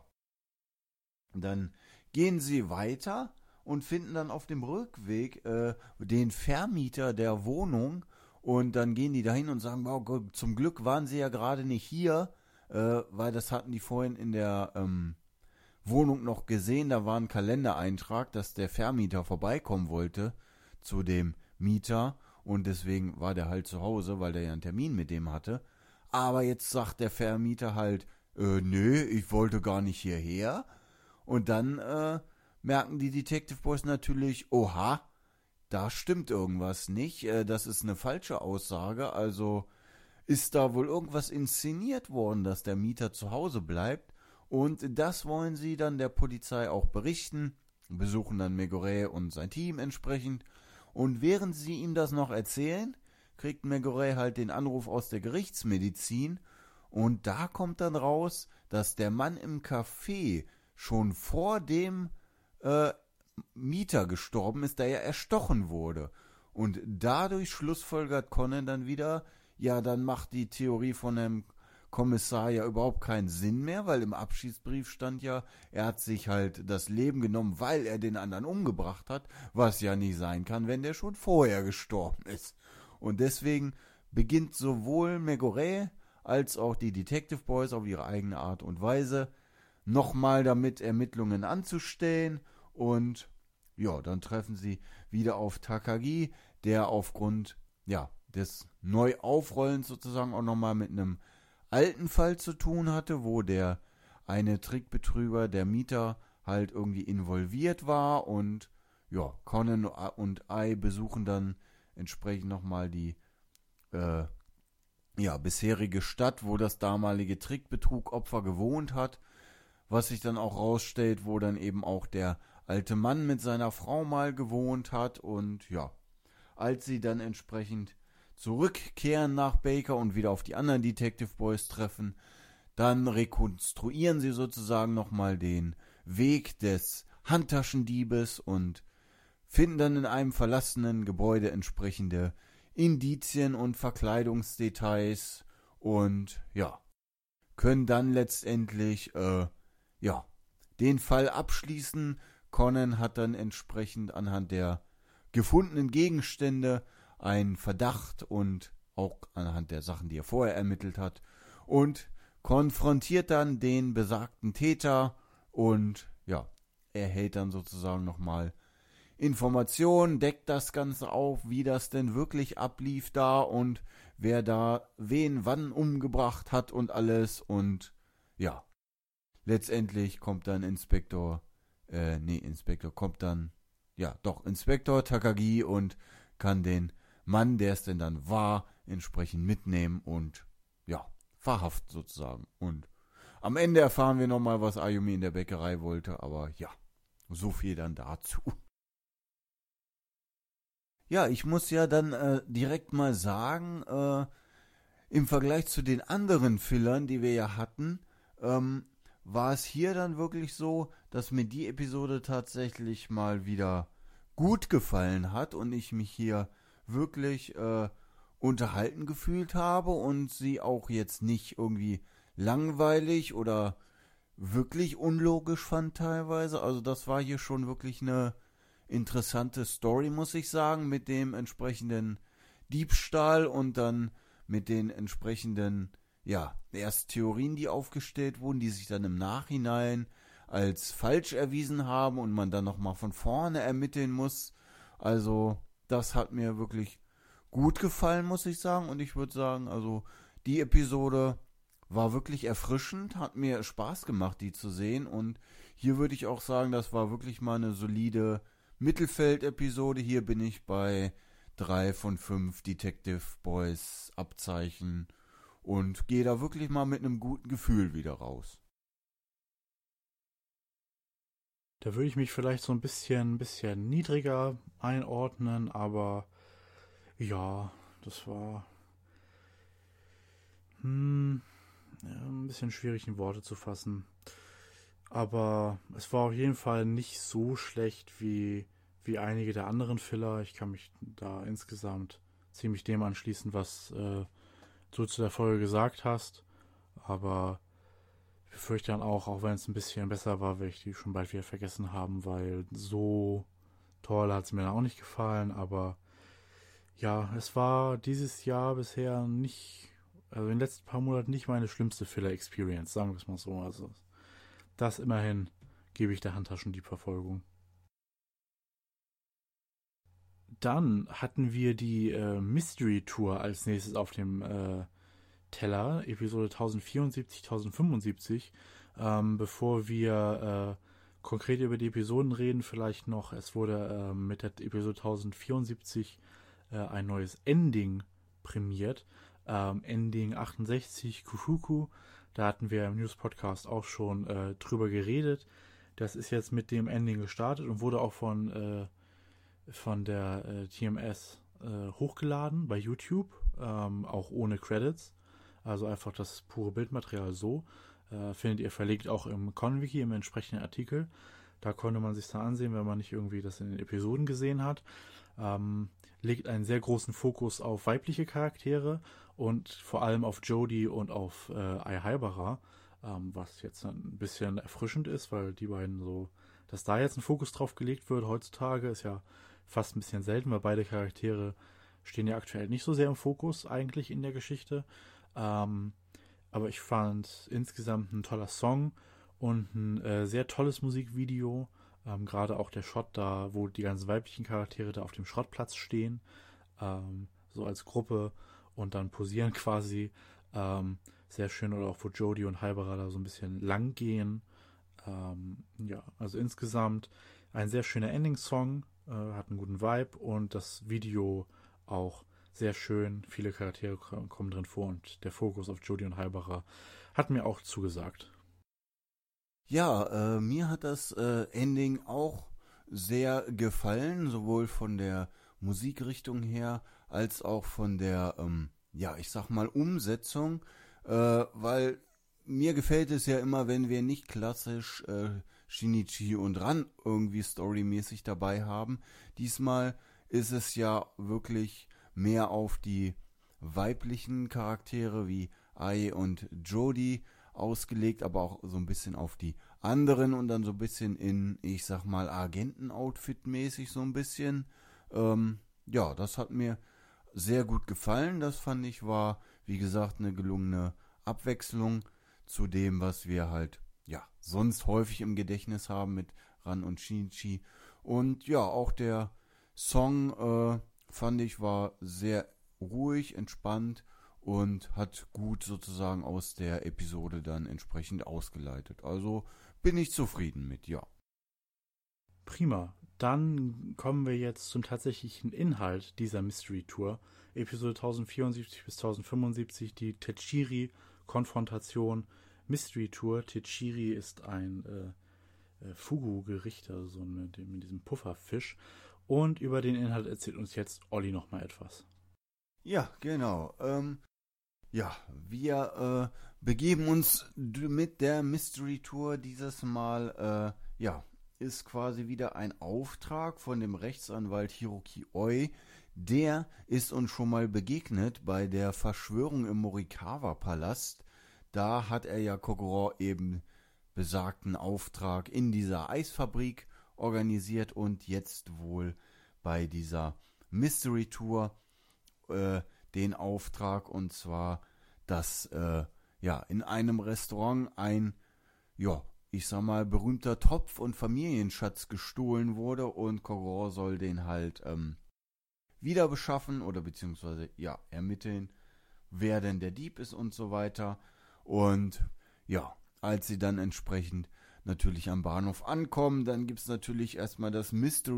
dann gehen sie weiter und finden dann auf dem Rückweg äh, den Vermieter der Wohnung. Und dann gehen die dahin und sagen, wow, Gott, zum Glück waren sie ja gerade nicht hier, äh, weil das hatten die vorhin in der ähm, Wohnung noch gesehen. Da war ein Kalendereintrag, dass der Vermieter vorbeikommen wollte zu dem Mieter und deswegen war der halt zu Hause, weil der ja einen Termin mit dem hatte. Aber jetzt sagt der Vermieter halt, äh, nö, ich wollte gar nicht hierher. Und dann äh, merken die Detective Boys natürlich, oha, da stimmt irgendwas nicht, äh, das ist eine falsche Aussage, also ist da wohl irgendwas inszeniert worden, dass der Mieter zu Hause bleibt. Und das wollen sie dann der Polizei auch berichten, besuchen dann Megure und sein Team entsprechend. Und während sie ihm das noch erzählen, kriegt Megure halt den Anruf aus der Gerichtsmedizin und da kommt dann raus, dass der Mann im Café schon vor dem äh, Mieter gestorben ist, der ja erstochen wurde. Und dadurch schlussfolgert Conan dann wieder, ja, dann macht die Theorie von dem Kommissar ja überhaupt keinen Sinn mehr, weil im Abschiedsbrief stand ja, er hat sich halt das Leben genommen, weil er den anderen umgebracht hat, was ja nicht sein kann, wenn der schon vorher gestorben ist. Und deswegen beginnt sowohl Megoret als auch die Detective Boys auf ihre eigene Art und Weise nochmal damit Ermittlungen anzustellen und ja, dann treffen sie wieder auf Takagi, der aufgrund ja, des Neuaufrollens sozusagen auch nochmal mit einem alten Fall zu tun hatte, wo der eine Trickbetrüger, der Mieter, halt irgendwie involviert war und ja, Conan und Ai besuchen dann entsprechend nochmal die äh, ja, bisherige Stadt, wo das damalige Trickbetrug-Opfer gewohnt hat, was sich dann auch rausstellt, wo dann eben auch der alte Mann mit seiner Frau mal gewohnt hat und ja, als sie dann entsprechend zurückkehren nach Baker und wieder auf die anderen Detective Boys treffen, dann rekonstruieren sie sozusagen nochmal den Weg des Handtaschendiebes und finden dann in einem verlassenen Gebäude entsprechende Indizien und Verkleidungsdetails und ja, können dann letztendlich äh, ja, den Fall abschließen. Conan hat dann entsprechend anhand der gefundenen Gegenstände einen Verdacht und auch anhand der Sachen, die er vorher ermittelt hat, und konfrontiert dann den besagten Täter und ja, erhält dann sozusagen nochmal Informationen, deckt das Ganze auf, wie das denn wirklich ablief da und wer da wen wann umgebracht hat und alles und ja, letztendlich kommt dann Inspektor, äh, nee, Inspektor kommt dann, ja, doch, Inspektor Takagi und kann den Mann, der es denn dann war, entsprechend mitnehmen und ja, verhaften sozusagen. Und am Ende erfahren wir nochmal, was Ayumi in der Bäckerei wollte, aber ja, so viel dann dazu. Ja, ich muss ja dann äh, direkt mal sagen, äh, im Vergleich zu den anderen Fillern, die wir ja hatten, ähm, war es hier dann wirklich so, dass mir die Episode tatsächlich mal wieder gut gefallen hat und ich mich hier wirklich äh, unterhalten gefühlt habe und sie auch jetzt nicht irgendwie langweilig oder wirklich unlogisch fand teilweise. Also das war hier schon wirklich eine interessante Story, muss ich sagen, mit dem entsprechenden Diebstahl und dann mit den entsprechenden, ja, erst Theorien, die aufgestellt wurden, die sich dann im Nachhinein als falsch erwiesen haben und man dann nochmal von vorne ermitteln muss. Also das hat mir wirklich gut gefallen, muss ich sagen, und ich würde sagen, also die Episode war wirklich erfrischend, hat mir Spaß gemacht, die zu sehen, und hier würde ich auch sagen, das war wirklich mal eine solide Mittelfeld-Episode. Hier bin ich bei drei von fünf Detective Boys Abzeichen und gehe da wirklich mal mit einem guten Gefühl wieder raus. Da würde ich mich vielleicht so ein bisschen, bisschen niedriger einordnen, aber ja, das war hm, ja, ein bisschen schwierig in Worte zu fassen. Aber es war auf jeden Fall nicht so schlecht wie, wie einige der anderen Filler. Ich kann mich da insgesamt ziemlich dem anschließen, was äh, du zu der Folge gesagt hast. Aber ich befürchte dann auch, auch wenn es ein bisschen besser war, werde ich die schon bald wieder vergessen haben, weil so toll hat es mir dann auch nicht gefallen. Aber ja, es war dieses Jahr bisher nicht, also in den letzten paar Monaten nicht meine schlimmste Filler-Experience, sagen wir es mal so. Also das immerhin gebe ich der Handtaschendiebverfolgung. Dann hatten wir die äh, Mystery Tour als nächstes auf dem äh, Teller, Episode tausendvierundsiebzig, tausendfünfundsiebzig. Ähm, bevor wir äh, konkret über die Episoden reden, vielleicht noch, es wurde äh, mit der Episode tausendvierundsiebzig äh, ein neues Ending prämiert. Ähm, Ending achtundsechzig, Kushuku. Da hatten wir im News-Podcast auch schon äh, drüber geredet. Das ist jetzt mit dem Ending gestartet und wurde auch von, äh, von der äh, T M S äh, hochgeladen bei YouTube, ähm, auch ohne Credits. Also einfach das pure Bildmaterial so. Äh, findet ihr verlegt auch im Conwiki, im entsprechenden Artikel. Da konnte man sich dann ansehen, wenn man nicht irgendwie das in den Episoden gesehen hat. Ähm, legt einen sehr großen Fokus auf weibliche Charaktere und vor allem auf Jodie und auf äh, Ahihabara, ähm, was jetzt ein bisschen erfrischend ist, weil die beiden so, dass da jetzt ein Fokus drauf gelegt wird heutzutage, ist ja fast ein bisschen selten, weil beide Charaktere stehen ja aktuell nicht so sehr im Fokus eigentlich in der Geschichte. Ähm, aber ich fand insgesamt ein toller Song und ein äh, sehr tolles Musikvideo. Ähm, gerade auch der Shot da, wo die ganzen weiblichen Charaktere da auf dem Schrottplatz stehen, ähm, so als Gruppe und dann posieren quasi. Ähm, sehr schön. Oder auch wo Jodie und Ahihabara da so ein bisschen lang gehen. Ähm, ja, also insgesamt ein sehr schöner Ending-Song, äh, hat einen guten Vibe und das Video auch sehr schön. Viele Charaktere kommen drin vor und der Fokus auf Jodie und Ahihabara hat mir auch zugesagt. Ja, äh, mir hat das äh, Ending auch sehr gefallen, sowohl von der Musikrichtung her als auch von der, ähm, ja, ich sag mal, Umsetzung, äh, weil mir gefällt es ja immer, wenn wir nicht klassisch äh, Shinichi und Ran irgendwie storymäßig dabei haben. Diesmal ist es ja wirklich mehr auf die weiblichen Charaktere wie Ai und Jodie ausgelegt, aber auch so ein bisschen auf die anderen und dann so ein bisschen in, ich sag mal, Agenten-Outfit mäßig so ein bisschen. Ähm, ja, das hat mir sehr gut gefallen. Das fand ich war, wie gesagt, eine gelungene Abwechslung zu dem, was wir halt, ja, sonst häufig im Gedächtnis haben mit Ran und Shinichi. Und ja, auch der Song, äh, fand ich, war sehr ruhig, entspannt und hat gut sozusagen aus der Episode dann entsprechend ausgeleitet. Also bin ich zufrieden mit, ja. Prima. Dann kommen wir jetzt zum tatsächlichen Inhalt dieser Mystery Tour. Episode tausendvierundsiebzig bis tausendfünfundsiebzig, die Techiri-Konfrontation Mystery Tour. Techiri ist ein äh, äh, Fugu-Gericht, also so mit, dem, mit diesem Pufferfisch. Und über den Inhalt erzählt uns jetzt Olli nochmal etwas. Ja, genau. Ähm, ja, wir äh, begeben uns d- mit der Mystery Tour dieses Mal, äh, ja, ist quasi wieder ein Auftrag von dem Rechtsanwalt Hiroki Oi. Der ist uns schon mal begegnet bei der Verschwörung im Morikawa-Palast. Da hat er ja Kogoro eben besagten Auftrag in dieser Eisfabrik organisiert und jetzt wohl bei dieser Mystery Tour äh, den Auftrag, und zwar, dass äh, ja in einem Restaurant ein, ja, ich sag mal, berühmter Topf- und Familienschatz gestohlen wurde und Kogoro soll den halt ähm, wieder beschaffen oder beziehungsweise ja ermitteln, wer denn der Dieb ist und so weiter. Und ja, als sie dann entsprechend natürlich am Bahnhof ankommen, dann gibt es natürlich erstmal das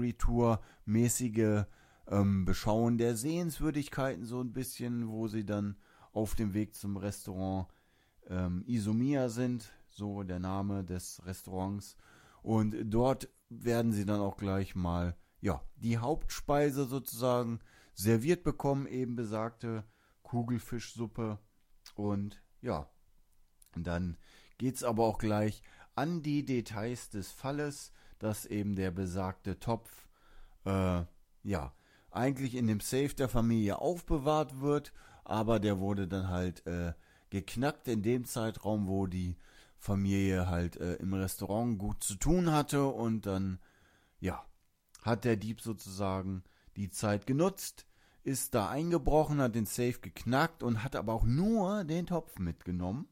Mystery-Tour-mäßige ähm, Beschauen der Sehenswürdigkeiten so ein bisschen, wo sie dann auf dem Weg zum Restaurant ähm, Izumiya sind, so der Name des Restaurants. Und dort werden sie dann auch gleich mal, ja, die Hauptspeise sozusagen serviert bekommen, eben besagte Kugelfischsuppe. Und ja, dann geht's aber auch gleich an die Details des Falles, dass eben der besagte Topf, äh, ja, eigentlich in dem Safe der Familie aufbewahrt wird, aber der wurde dann halt äh, geknackt in dem Zeitraum, wo die Familie halt äh, im Restaurant gut zu tun hatte, und dann, ja, hat der Dieb sozusagen die Zeit genutzt, ist da eingebrochen, hat den Safe geknackt und hat aber auch nur den Topf mitgenommen.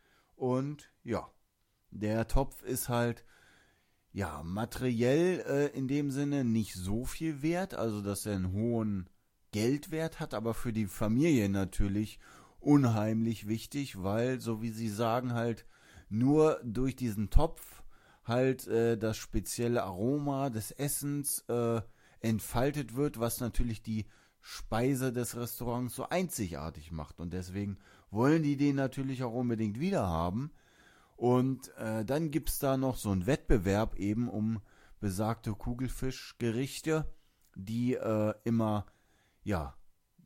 Und ja, der Topf ist halt, ja, materiell äh, in dem Sinne nicht so viel wert, also dass er einen hohen Geldwert hat, aber für die Familie natürlich unheimlich wichtig, weil, so wie sie sagen, halt nur durch diesen Topf halt äh, das spezielle Aroma des Essens äh, entfaltet wird, was natürlich die Speise des Restaurants so einzigartig macht. Und deswegen wollen die den natürlich auch unbedingt wieder haben. Und äh, dann gibt es da noch so einen Wettbewerb eben um besagte Kugelfischgerichte, die äh, immer, ja,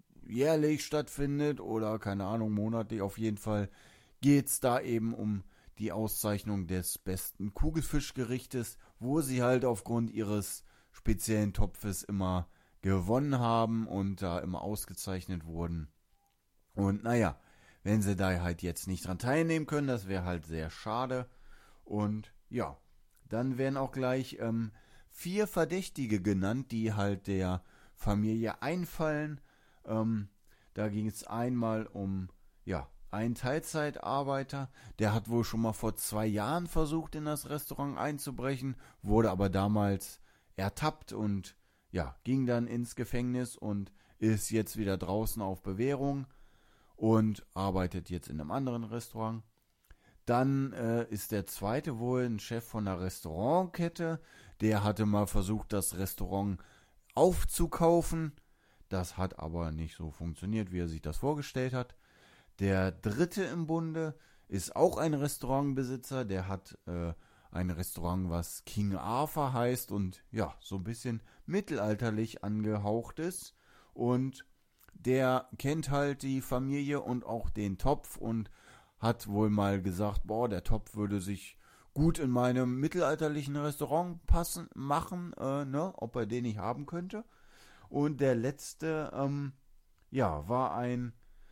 jährlich stattfindet oder, keine Ahnung, monatlich. Auf jeden Fall geht es da eben um die Auszeichnung des besten Kugelfischgerichtes, wo sie halt aufgrund ihres speziellen Topfes immer gewonnen haben und da immer ausgezeichnet wurden. Und naja, wenn sie da halt jetzt nicht dran teilnehmen können, das wäre halt sehr schade. Und ja, dann werden auch gleich ähm, vier Verdächtige genannt, die halt der Familie einfallen. Ähm, da ging es einmal um, ja, einen Teilzeitarbeiter, der hat wohl schon mal vor zwei Jahren versucht, in das Restaurant einzubrechen, wurde aber damals ertappt und ja, ging dann ins Gefängnis und ist jetzt wieder draußen auf Bewährung und arbeitet jetzt in einem anderen Restaurant. Dann äh, ist der zweite wohl ein Chef von einer Restaurantkette, der hatte mal versucht, das Restaurant aufzukaufen. Das hat aber nicht so funktioniert, wie er sich das vorgestellt hat. Der dritte im Bunde ist auch ein Restaurantbesitzer, der hat äh, ein Restaurant, was King Arthur heißt und ja, so ein bisschen mittelalterlich angehaucht ist. Und der kennt halt die Familie und auch den Topf und hat wohl mal gesagt, boah, der Topf würde sich gut in meinem mittelalterlichen Restaurant passen, machen, äh, ne, ob er den nicht haben könnte. Und der letzte, ähm, ja, war ein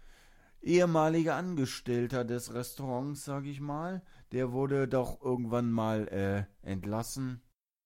ehemaliger Angestellter des Restaurants, sag ich mal. Der wurde doch irgendwann mal äh, entlassen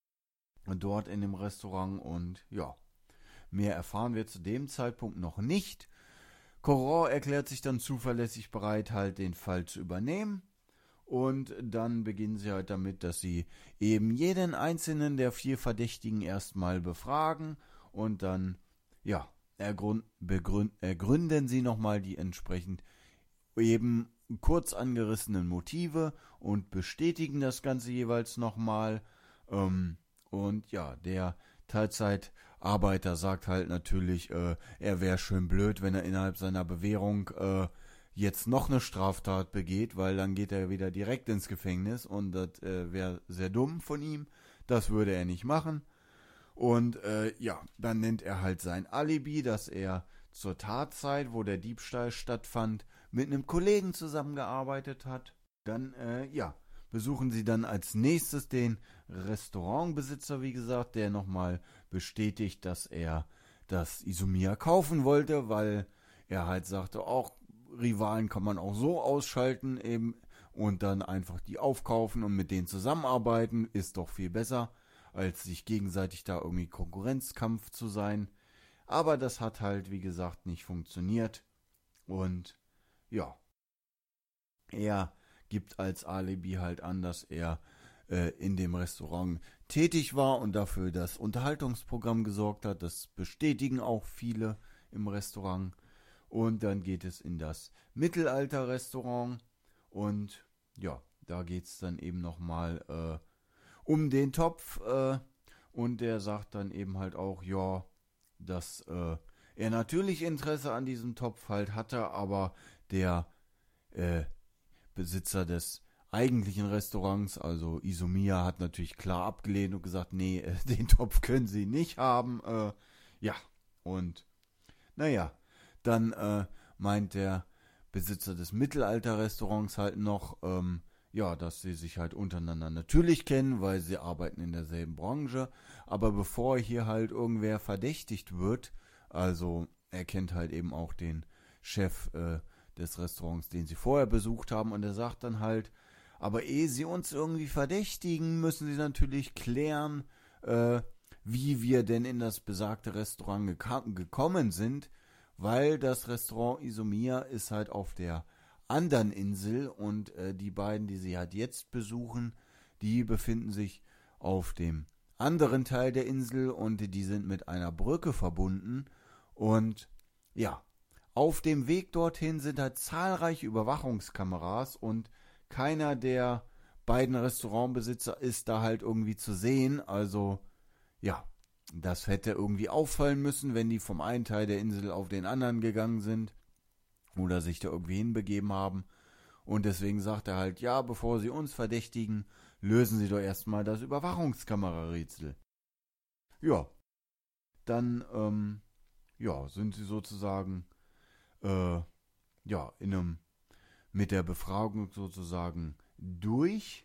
dort in dem Restaurant und ja, mehr erfahren wir zu dem Zeitpunkt noch nicht. Coron erklärt sich dann zuverlässig bereit, halt den Fall zu übernehmen. Und dann beginnen sie halt damit, dass sie eben jeden einzelnen der vier Verdächtigen erstmal befragen und dann, ja, ergrund, begründ, ergründen sie nochmal die entsprechend eben kurz angerissenen Motive und bestätigen das Ganze jeweils nochmal. Ähm, und ja, der Teilzeitarbeiter sagt halt natürlich, äh, er wäre schön blöd, wenn er innerhalb seiner Bewährung äh, jetzt noch eine Straftat begeht, weil dann geht er wieder direkt ins Gefängnis und das äh, wäre sehr dumm von ihm. Das würde er nicht machen. Und äh, ja, dann nennt er halt sein Alibi, dass er zur Tatzeit, wo der Diebstahl stattfand, mit einem Kollegen zusammengearbeitet hat. Dann, äh, ja, besuchen sie dann als nächstes den Restaurantbesitzer, wie gesagt, der nochmal bestätigt, dass er das Izumia kaufen wollte, weil er halt sagte, auch Rivalen kann man auch so ausschalten eben und dann einfach die aufkaufen und mit denen zusammenarbeiten, ist doch viel besser, als sich gegenseitig da irgendwie Konkurrenzkampf zu sein. Aber das hat halt, wie gesagt, nicht funktioniert. Und ja, er gibt als Alibi halt an, dass er äh, in dem Restaurant tätig war und dafür das Unterhaltungsprogramm gesorgt hat. Das bestätigen auch viele im Restaurant. Und dann geht es in das Mittelalter-Restaurant. Und ja, da geht es dann eben nochmal äh, um den Topf. Äh, und der sagt dann eben halt auch, ja, dass äh, er natürlich Interesse an diesem Topf halt hatte, aber der äh, Besitzer des eigentlichen Restaurants, also Izumia, hat natürlich klar abgelehnt und gesagt, nee, äh, den Topf können sie nicht haben. Äh, ja, und naja, dann äh, meint der Besitzer des Mittelalter-Restaurants halt noch, ähm, ja, dass sie sich halt untereinander natürlich kennen, weil sie arbeiten in derselben Branche. Aber bevor hier halt irgendwer verdächtigt wird, also er kennt halt eben auch den Chef äh, des Restaurants, den sie vorher besucht haben, und er sagt dann halt, aber ehe sie uns irgendwie verdächtigen, müssen sie natürlich klären, äh, wie wir denn in das besagte Restaurant geka- gekommen sind, weil das Restaurant Izumia ist halt auf der anderen Insel und äh, die beiden, die sie halt jetzt besuchen, die befinden sich auf dem anderen Teil der Insel und die sind mit einer Brücke verbunden und ja, auf dem Weg dorthin sind halt zahlreiche Überwachungskameras und keiner der beiden Restaurantbesitzer ist da halt irgendwie zu sehen, also ja, das hätte irgendwie auffallen müssen, wenn die vom einen Teil der Insel auf den anderen gegangen sind oder sich da irgendwie hinbegeben haben. Und deswegen sagt er halt, ja, bevor sie uns verdächtigen, lösen sie doch erstmal das Überwachungskamerarätsel. Ja, dann, ähm, ja, sind sie sozusagen, äh, ja, in einem, mit der Befragung sozusagen durch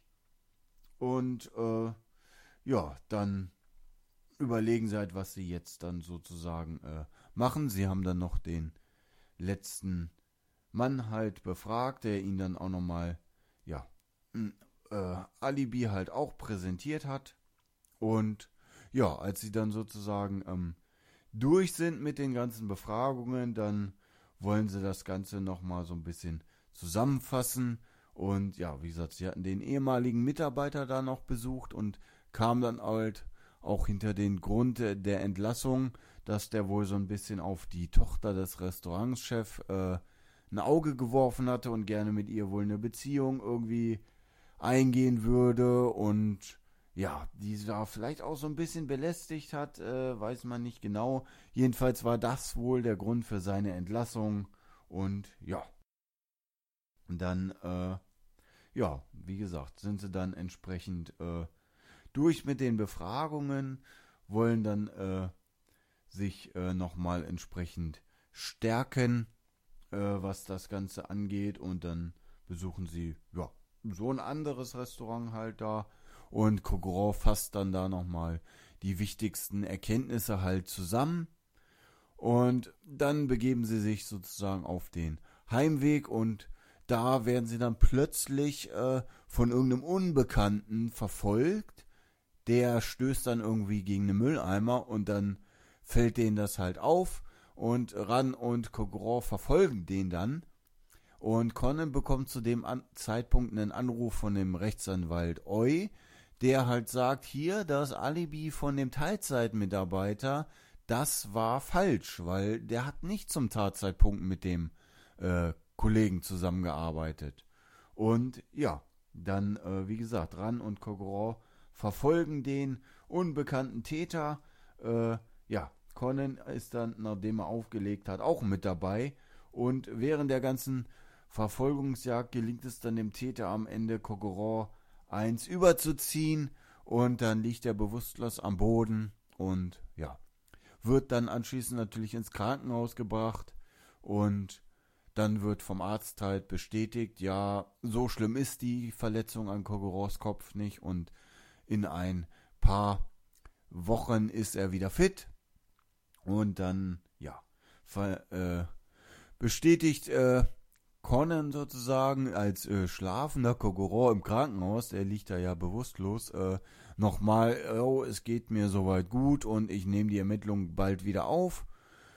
und äh, ja, dann überlegen sie halt, was sie jetzt dann sozusagen äh, machen. Sie haben dann noch den letzten Mann halt befragt, der ihn dann auch nochmal, ja, ein äh, Alibi halt auch präsentiert hat. Und ja, als sie dann sozusagen ähm, durch sind mit den ganzen Befragungen, dann wollen sie das Ganze nochmal so ein bisschen zusammenfassen. Und ja, wie gesagt, sie hatten den ehemaligen Mitarbeiter da noch besucht und kam dann halt auch hinter den Grund der Entlassung, dass der wohl so ein bisschen auf die Tochter des Restaurantschefs äh, ein Auge geworfen hatte und gerne mit ihr wohl eine Beziehung irgendwie eingehen würde und ja, die da vielleicht auch so ein bisschen belästigt hat, äh, weiß man nicht genau. Jedenfalls war das wohl der Grund für seine Entlassung und ja. Und dann, äh, ja, wie gesagt, sind sie dann entsprechend äh, durch mit den Befragungen, wollen dann äh, sich äh, nochmal entsprechend stärken, äh, was das Ganze angeht und dann besuchen sie, ja, so ein anderes Restaurant halt da und Kogoron fasst dann da nochmal die wichtigsten Erkenntnisse halt zusammen und dann begeben sie sich sozusagen auf den Heimweg und da werden sie dann plötzlich äh, von irgendeinem Unbekannten verfolgt, der stößt dann irgendwie gegen einen Mülleimer und dann fällt denen das halt auf und Ran und Kogoron verfolgen den dann. Und Conan bekommt zu dem An- Zeitpunkt einen Anruf von dem Rechtsanwalt Oi, der halt sagt, hier, das Alibi von dem Teilzeitmitarbeiter, das war falsch, weil der hat nicht zum Tatzeitpunkt mit dem äh, Kollegen zusammengearbeitet. Und ja, dann, äh, wie gesagt, Ran und Kogoron verfolgen den unbekannten Täter. Äh, ja, Conan ist dann, nachdem er aufgelegt hat, auch mit dabei. Und während der ganzen Verfolgungsjagd gelingt es dann dem Täter am Ende, Kogoron eins überzuziehen. Und dann liegt er bewusstlos am Boden und ja, wird dann anschließend natürlich ins Krankenhaus gebracht. Und dann wird vom Arzt halt bestätigt, ja, so schlimm ist die Verletzung an Kogorons Kopf nicht und in ein paar Wochen ist er wieder fit und dann, ja, ver, äh, bestätigt äh, Conan sozusagen als äh, schlafender Kogoron im Krankenhaus, der liegt da ja bewusstlos, äh, nochmal, oh, es geht mir soweit gut und ich nehme die Ermittlungen bald wieder auf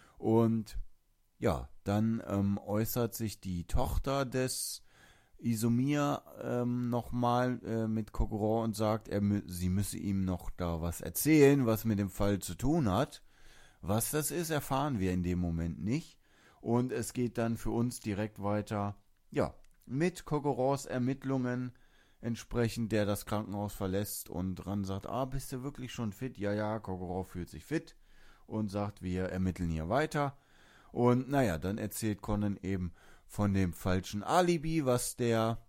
und ja, dann ähm, äußert sich die Tochter des Izumir ähm, nochmal äh, mit Kogoron und sagt, er mü- sie müsse ihm noch da was erzählen, was mit dem Fall zu tun hat. Was das ist, erfahren wir in dem Moment nicht. Und es geht dann für uns direkt weiter, ja, mit Kogorons Ermittlungen entsprechend, der das Krankenhaus verlässt und Ran sagt, ah, bist du wirklich schon fit? Ja, ja, Kogoron fühlt sich fit und sagt, wir ermitteln hier weiter. Und naja, dann erzählt Conan eben von dem falschen Alibi, was der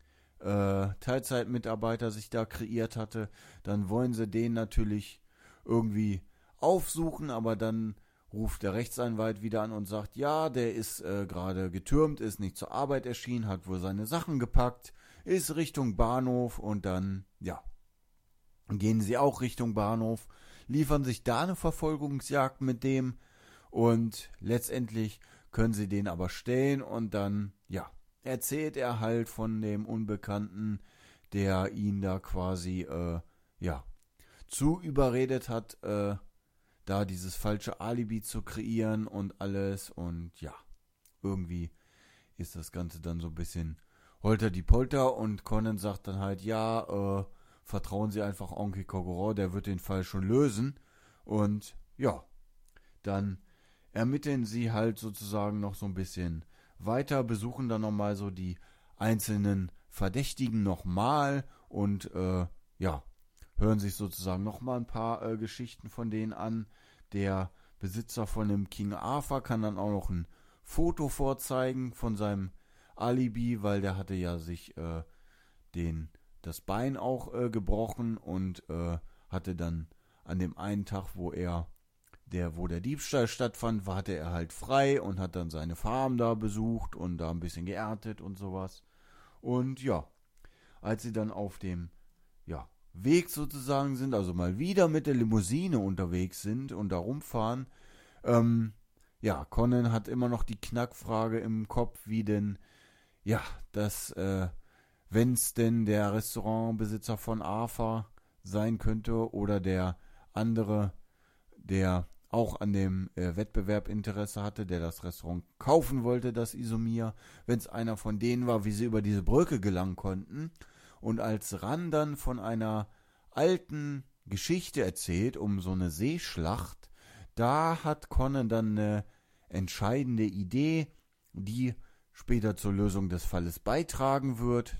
äh, Teilzeitmitarbeiter sich da kreiert hatte. Dann wollen sie den natürlich irgendwie aufsuchen, aber dann ruft der Rechtsanwalt wieder an und sagt, ja, der ist äh, gerade getürmt, ist nicht zur Arbeit erschienen, hat wohl seine Sachen gepackt, ist Richtung Bahnhof und dann, ja, gehen sie auch Richtung Bahnhof, liefern sich da eine Verfolgungsjagd mit dem und letztendlich können sie den aber stellen und dann, ja, erzählt er halt von dem Unbekannten, der ihn da quasi, äh, ja, zu überredet hat, äh, da dieses falsche Alibi zu kreieren und alles und ja, irgendwie ist das Ganze dann so ein bisschen holter die Polter und Conan sagt dann halt, ja, äh, vertrauen Sie einfach Onkel Kogoron, der wird den Fall schon lösen und ja, dann ermitteln sie halt sozusagen noch so ein bisschen weiter, besuchen dann nochmal so die einzelnen Verdächtigen nochmal und äh, ja, hören sich sozusagen nochmal ein paar äh, Geschichten von denen an. Der Besitzer von dem King Arthur kann dann auch noch ein Foto vorzeigen von seinem Alibi, weil der hatte ja sich äh, den, das Bein auch äh, gebrochen und äh, hatte dann an dem einen Tag, wo er Der, wo der Diebstahl stattfand, war, hatte er halt frei und hat dann seine Farm da besucht und da ein bisschen geerntet und sowas. Und ja, als sie dann auf dem ja, Weg sozusagen sind, also mal wieder mit der Limousine unterwegs sind und da rumfahren, ähm, ja, Conan hat immer noch die Knackfrage im Kopf, wie denn, ja, das, äh, wenn es denn der Restaurantbesitzer von Arthur sein könnte oder der andere, der auch an dem äh, Wettbewerb Interesse hatte, der das Restaurant kaufen wollte, das Izumir, wenn es einer von denen war, wie sie über diese Brücke gelangen konnten. Und als Ran dann von einer alten Geschichte erzählt, um so eine Seeschlacht, da hat Conan dann eine entscheidende Idee, die später zur Lösung des Falles beitragen wird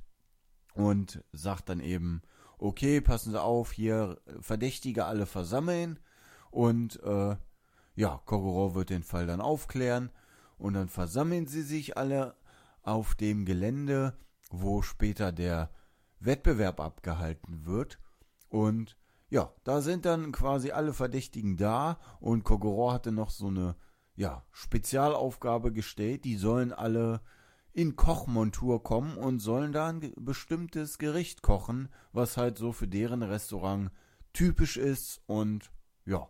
und sagt dann eben, okay, passen Sie auf, hier Verdächtige alle versammeln und äh, ja, Kogoro wird den Fall dann aufklären und dann versammeln sie sich alle auf dem Gelände, wo später der Wettbewerb abgehalten wird und ja, da sind dann quasi alle Verdächtigen da und Kogoro hatte noch so eine ja, Spezialaufgabe gestellt, die sollen alle in Kochmontur kommen und sollen da ein bestimmtes Gericht kochen, was halt so für deren Restaurant typisch ist und ja,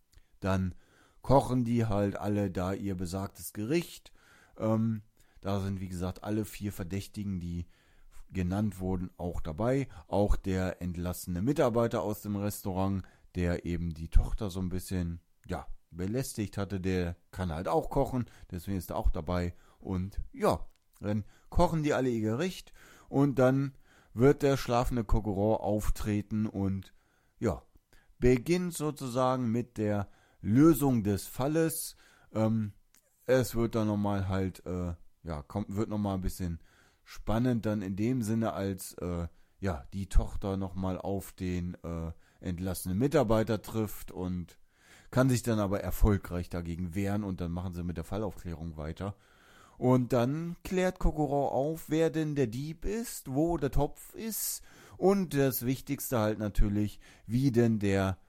dann kochen die halt alle da ihr besagtes Gericht. Ähm, da sind wie gesagt alle vier Verdächtigen, die genannt wurden, auch dabei. Auch der entlassene Mitarbeiter aus dem Restaurant, der eben die Tochter so ein bisschen, ja, belästigt hatte, der kann halt auch kochen, deswegen ist er auch dabei. Und ja, dann kochen die alle ihr Gericht und dann wird der schlafende Kogoro auftreten und ja, beginnt sozusagen mit der Lösung des Falles. Ähm, es wird dann nochmal halt, äh, ja, kommt, wird nochmal ein bisschen spannend dann in dem Sinne, als äh, ja, die Tochter nochmal auf den äh, entlassenen Mitarbeiter trifft und kann sich dann aber erfolgreich dagegen wehren und dann machen sie mit der Fallaufklärung weiter. Und dann klärt Kogoro auf, wer denn der Dieb ist, wo der Topf ist und das Wichtigste halt natürlich, wie denn der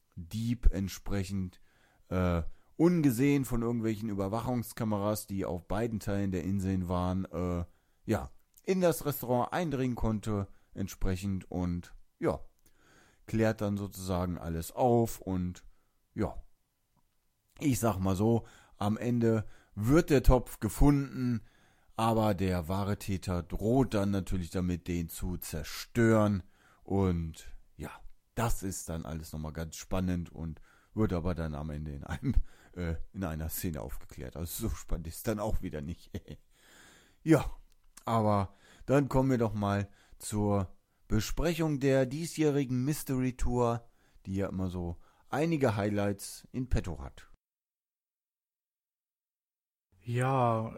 Dieb entsprechend äh, ungesehen von irgendwelchen Überwachungskameras, die auf beiden Teilen der Inseln waren, äh, ja, in das Restaurant eindringen konnte entsprechend und ja, klärt dann sozusagen alles auf und ja, ich sag mal so, am Ende wird der Topf gefunden, aber der wahre Täter droht dann natürlich damit, den zu zerstören und ja, das ist dann alles nochmal ganz spannend und wird aber dann am Ende in einem äh, in einer Szene aufgeklärt. Also so spannend ist dann auch wieder nicht. Ja, aber dann kommen wir doch mal zur Besprechung der diesjährigen Mystery Tour, die ja immer so einige Highlights in petto hat. Ja,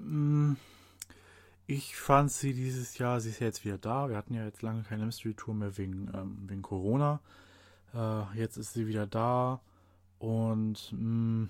ich fand sie dieses Jahr, sie ist ja jetzt wieder da. Wir hatten ja jetzt lange keine Mystery Tour mehr wegen, ähm, wegen Corona. Äh, jetzt ist sie wieder da und mh,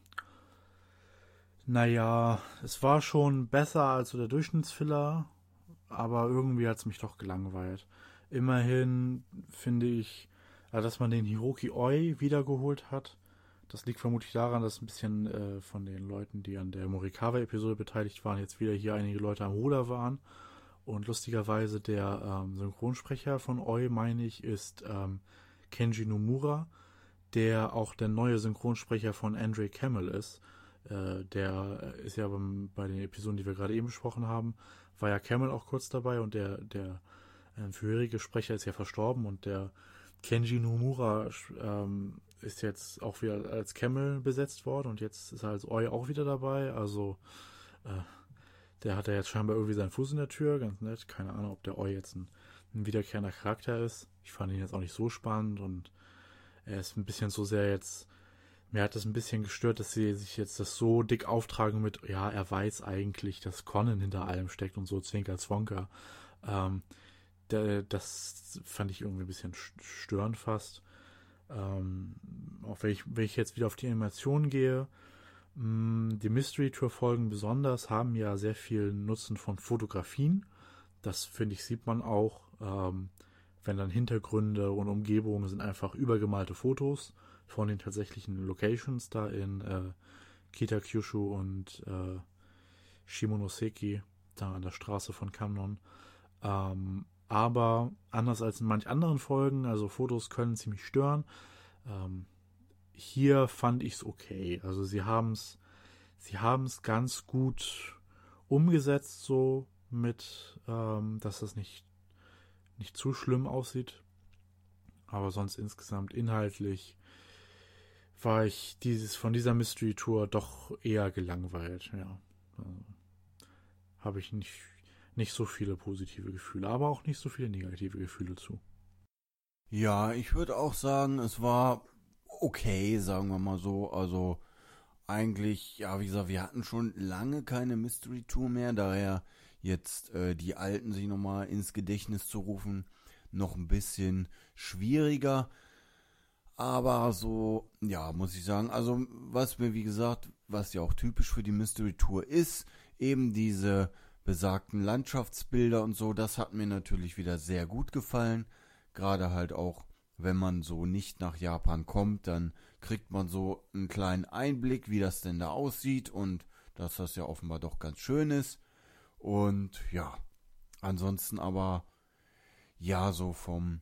naja, es war schon besser als so der Durchschnittsfiller, aber irgendwie hat es mich doch gelangweilt. Immerhin finde ich, äh, dass man den Hiroki Oi wiedergeholt hat. Das liegt vermutlich daran, dass ein bisschen äh, von den Leuten, die an der Morikawa-Episode beteiligt waren, jetzt wieder hier einige Leute am Ruder waren. Und lustigerweise der ähm, Synchronsprecher von Oi, meine ich, ist ähm, Kenji Nomura, der auch der neue Synchronsprecher von Andre Cammell ist. Äh, der ist ja beim, bei den Episoden, die wir gerade eben besprochen haben, war ja Cammell auch kurz dabei und der, der äh, vorherige Sprecher ist ja verstorben und der Kenji Nomura ähm, ist jetzt auch wieder als Cammell besetzt worden und jetzt ist er als Oi auch wieder dabei. Also äh, der hat ja jetzt scheinbar irgendwie seinen Fuß in der Tür, ganz nett. Keine Ahnung, ob der Oi jetzt ein, ein wiederkehrender Charakter ist. Ich fand ihn jetzt auch nicht so spannend und er ist ein bisschen so sehr jetzt, mir hat das ein bisschen gestört, dass sie sich jetzt das so dick auftragen mit, ja, er weiß eigentlich, dass Conan hinter allem steckt und so, Zwinker, Zwonker. Ähm, der, das fand ich irgendwie ein bisschen störend fast. Ähm, auch wenn ich, wenn ich jetzt wieder auf die Animation gehe, mh, die Mystery Tour Folgen besonders haben ja sehr viel Nutzen von Fotografien. Das finde ich sieht man auch, ähm, wenn dann Hintergründe und Umgebungen sind einfach übergemalte Fotos von den tatsächlichen Locations da in äh, Kitakyushu und äh, Shimonoseki, da an der Straße von Kannon. Ähm, aber anders als in manch anderen Folgen, also Fotos können ziemlich stören. Ähm, hier fand ich es okay. Also sie haben es sie haben es ganz gut umgesetzt, so mit, ähm, dass das nicht, nicht zu schlimm aussieht. Aber sonst insgesamt inhaltlich war ich dieses von dieser Mystery Tour doch eher gelangweilt. Ja, also, habe ich nicht, nicht so viele positive Gefühle, aber auch nicht so viele negative Gefühle zu. Ja, ich würde auch sagen, es war okay, sagen wir mal so. Also eigentlich, ja, wie gesagt, wir hatten schon lange keine Mystery Tour mehr, daher jetzt äh, die alten sich nochmal ins Gedächtnis zu rufen, noch ein bisschen schwieriger. Aber so, ja, muss ich sagen, also was mir, wie gesagt, was ja auch typisch für die Mystery Tour ist, eben diese besagten Landschaftsbilder und so, das hat mir natürlich wieder sehr gut gefallen. Gerade halt auch, wenn man so nicht nach Japan kommt, dann kriegt man so einen kleinen Einblick, wie das denn da aussieht und dass das ja offenbar doch ganz schön ist. Und ja, ansonsten aber, ja, so vom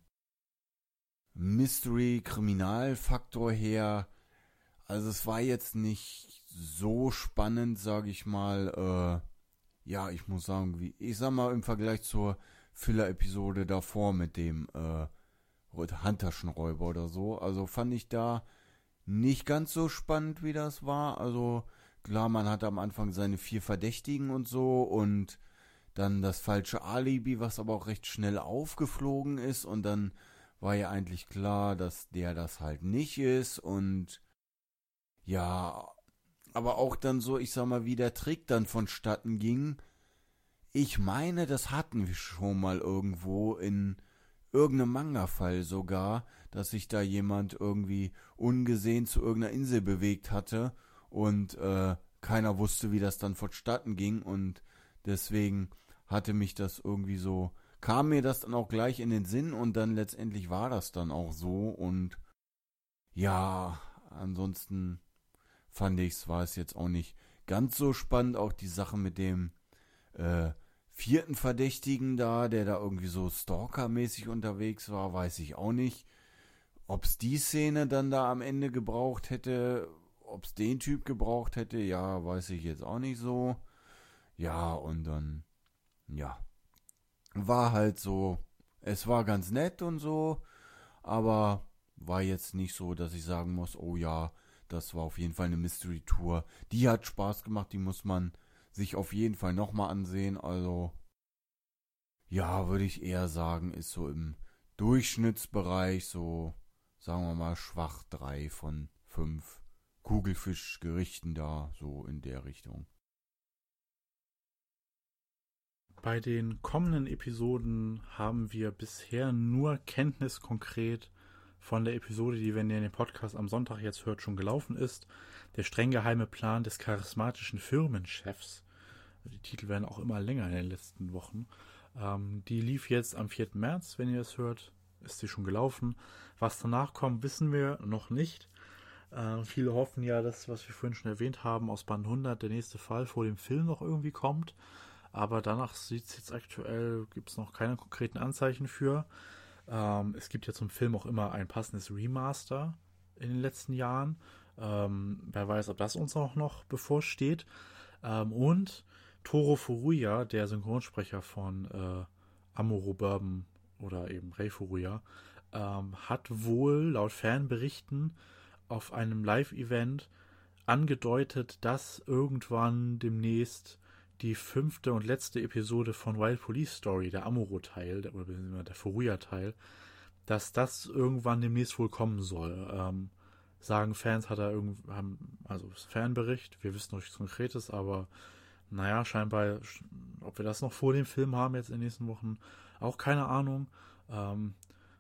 Mystery-Kriminalfaktor her, also es war jetzt nicht so spannend, sage ich mal, äh, ja, ich muss sagen, wie, ich sag mal im Vergleich zur Filler-Episode davor mit dem äh, Handtaschenräuber oder so, also fand ich da nicht ganz so spannend, wie das war. Also klar, man hatte am Anfang seine vier Verdächtigen und so und dann das falsche Alibi, was aber auch recht schnell aufgeflogen ist und dann war ja eigentlich klar, dass der das halt nicht ist und ja, aber auch dann so, ich sag mal, wie der Trick dann vonstatten ging. Ich meine, das hatten wir schon mal irgendwo in irgendeinem Manga-Fall sogar, dass sich da jemand irgendwie ungesehen zu irgendeiner Insel bewegt hatte und äh, keiner wusste, wie das dann vonstatten ging und deswegen hatte mich das irgendwie so, kam mir das dann auch gleich in den Sinn und dann letztendlich war das dann auch so und ja, ansonsten fand ich es, war es jetzt auch nicht ganz so spannend, auch die Sache mit dem äh, vierten Verdächtigen da, der da irgendwie so Stalker-mäßig unterwegs war, weiß ich auch nicht. Ob es die Szene dann da am Ende gebraucht hätte, ob es den Typ gebraucht hätte, ja, weiß ich jetzt auch nicht so. Ja, und dann, ja, war halt so, es war ganz nett und so, aber war jetzt nicht so, dass ich sagen muss, oh ja, das war auf jeden Fall eine Mystery-Tour. Die hat Spaß gemacht, die muss man sich auf jeden Fall nochmal ansehen. Also, ja, würde ich eher sagen, ist so im Durchschnittsbereich so, sagen wir mal, schwach drei von fünf Kugelfischgerichten da, so in der Richtung. Bei den kommenden Episoden haben wir bisher nur Kenntnis konkret von der Episode, die, wenn ihr den Podcast am Sonntag jetzt hört, schon gelaufen ist. Der streng geheime Plan des charismatischen Firmenchefs. Die Titel werden auch immer länger in den letzten Wochen. Ähm, die lief jetzt am vierten März, wenn ihr es hört, ist sie schon gelaufen. Was danach kommt, wissen wir noch nicht. Äh, viele hoffen ja, dass, was wir vorhin schon erwähnt haben, aus Band hundert der nächste Fall vor dem Film noch irgendwie kommt. Aber danach sieht es jetzt aktuell, gibt es noch keine konkreten Anzeichen für. Ähm, es gibt ja zum Film auch immer ein passendes Remaster in den letzten Jahren. Ähm, wer weiß, ob das uns auch noch bevorsteht. Ähm, und Toro Furuya, der Synchronsprecher von äh, Amuro Bourbon oder eben Rei Furuya, ähm, hat wohl laut Fanberichten auf einem Live-Event angedeutet, dass irgendwann demnächst die fünfte und letzte Episode von Wild Police Story, der Amuro-Teil, der, oder der Furuya-Teil, dass das irgendwann demnächst wohl kommen soll. Ähm, sagen Fans, hat er irgendwann, also Fanbericht, wir wissen noch nichts Konkretes, aber naja, scheinbar, ob wir das noch vor dem Film haben jetzt in den nächsten Wochen, auch keine Ahnung. Ähm,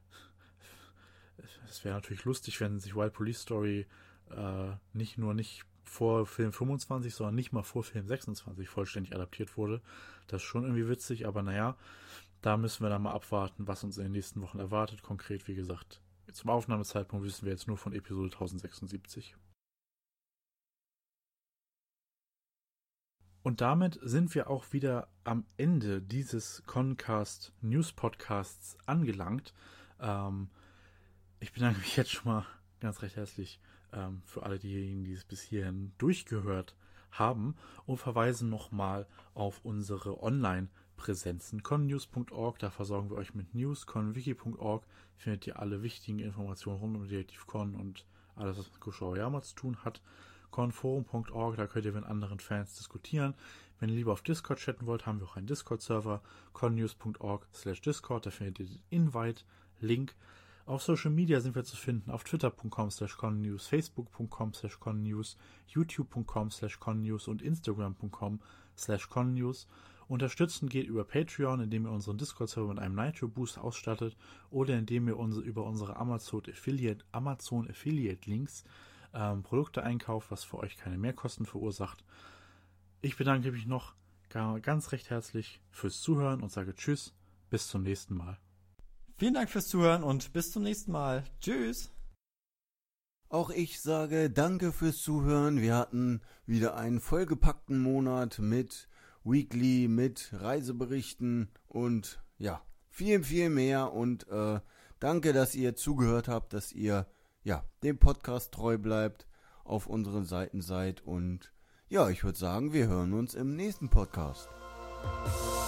es wäre natürlich lustig, wenn sich Wild Police Story äh, nicht nur nicht vor Film fünfundzwanzig, sondern nicht mal vor Film sechsundzwanzig vollständig adaptiert wurde. Das ist schon irgendwie witzig, aber naja, da müssen wir dann mal abwarten, was uns in den nächsten Wochen erwartet. Konkret, wie gesagt, zum Aufnahmezeitpunkt wissen wir jetzt nur von Episode tausendsechsundsiebzig. Und damit sind wir auch wieder am Ende dieses Concast News Podcasts angelangt. Ähm, ich bedanke mich jetzt schon mal ganz recht herzlich ähm, für alle diejenigen, die es bis hierhin durchgehört haben und verweisen nochmal auf unsere Online-Präsenzen. connews punkt org, da versorgen wir euch mit News. conwiki punkt org findet ihr alle wichtigen Informationen rund um DetectiveCon und alles, was mit Kushawayama zu tun hat. conforum punkt org, da könnt ihr mit anderen Fans diskutieren. Wenn ihr lieber auf Discord chatten wollt, haben wir auch einen Discord-Server. connews punkt org slash discord, da findet ihr den Invite-Link. Auf Social Media sind wir zu finden auf twitter punkt com slash connews, facebook punkt com slash connews, youtube punkt com slash connews und instagram punkt com slash connews. Unterstützen geht über Patreon, indem ihr unseren Discord-Server mit einem Nitro-Boost ausstattet oder indem ihr unsere, über unsere Amazon-Affiliate, Amazon-Affiliate-Links ähm, Produkte einkauft, was für euch keine Mehrkosten verursacht. Ich bedanke mich noch ganz recht herzlich fürs Zuhören und sage Tschüss, bis zum nächsten Mal. Vielen Dank fürs Zuhören und bis zum nächsten Mal. Tschüss. Auch ich sage danke fürs Zuhören. Wir hatten wieder einen vollgepackten Monat mit Weekly, mit Reiseberichten und ja, viel, viel mehr. Und äh, danke, dass ihr zugehört habt, dass ihr ja dem Podcast treu bleibt, auf unseren Seiten seid. Und ja, ich würde sagen, wir hören uns im nächsten Podcast.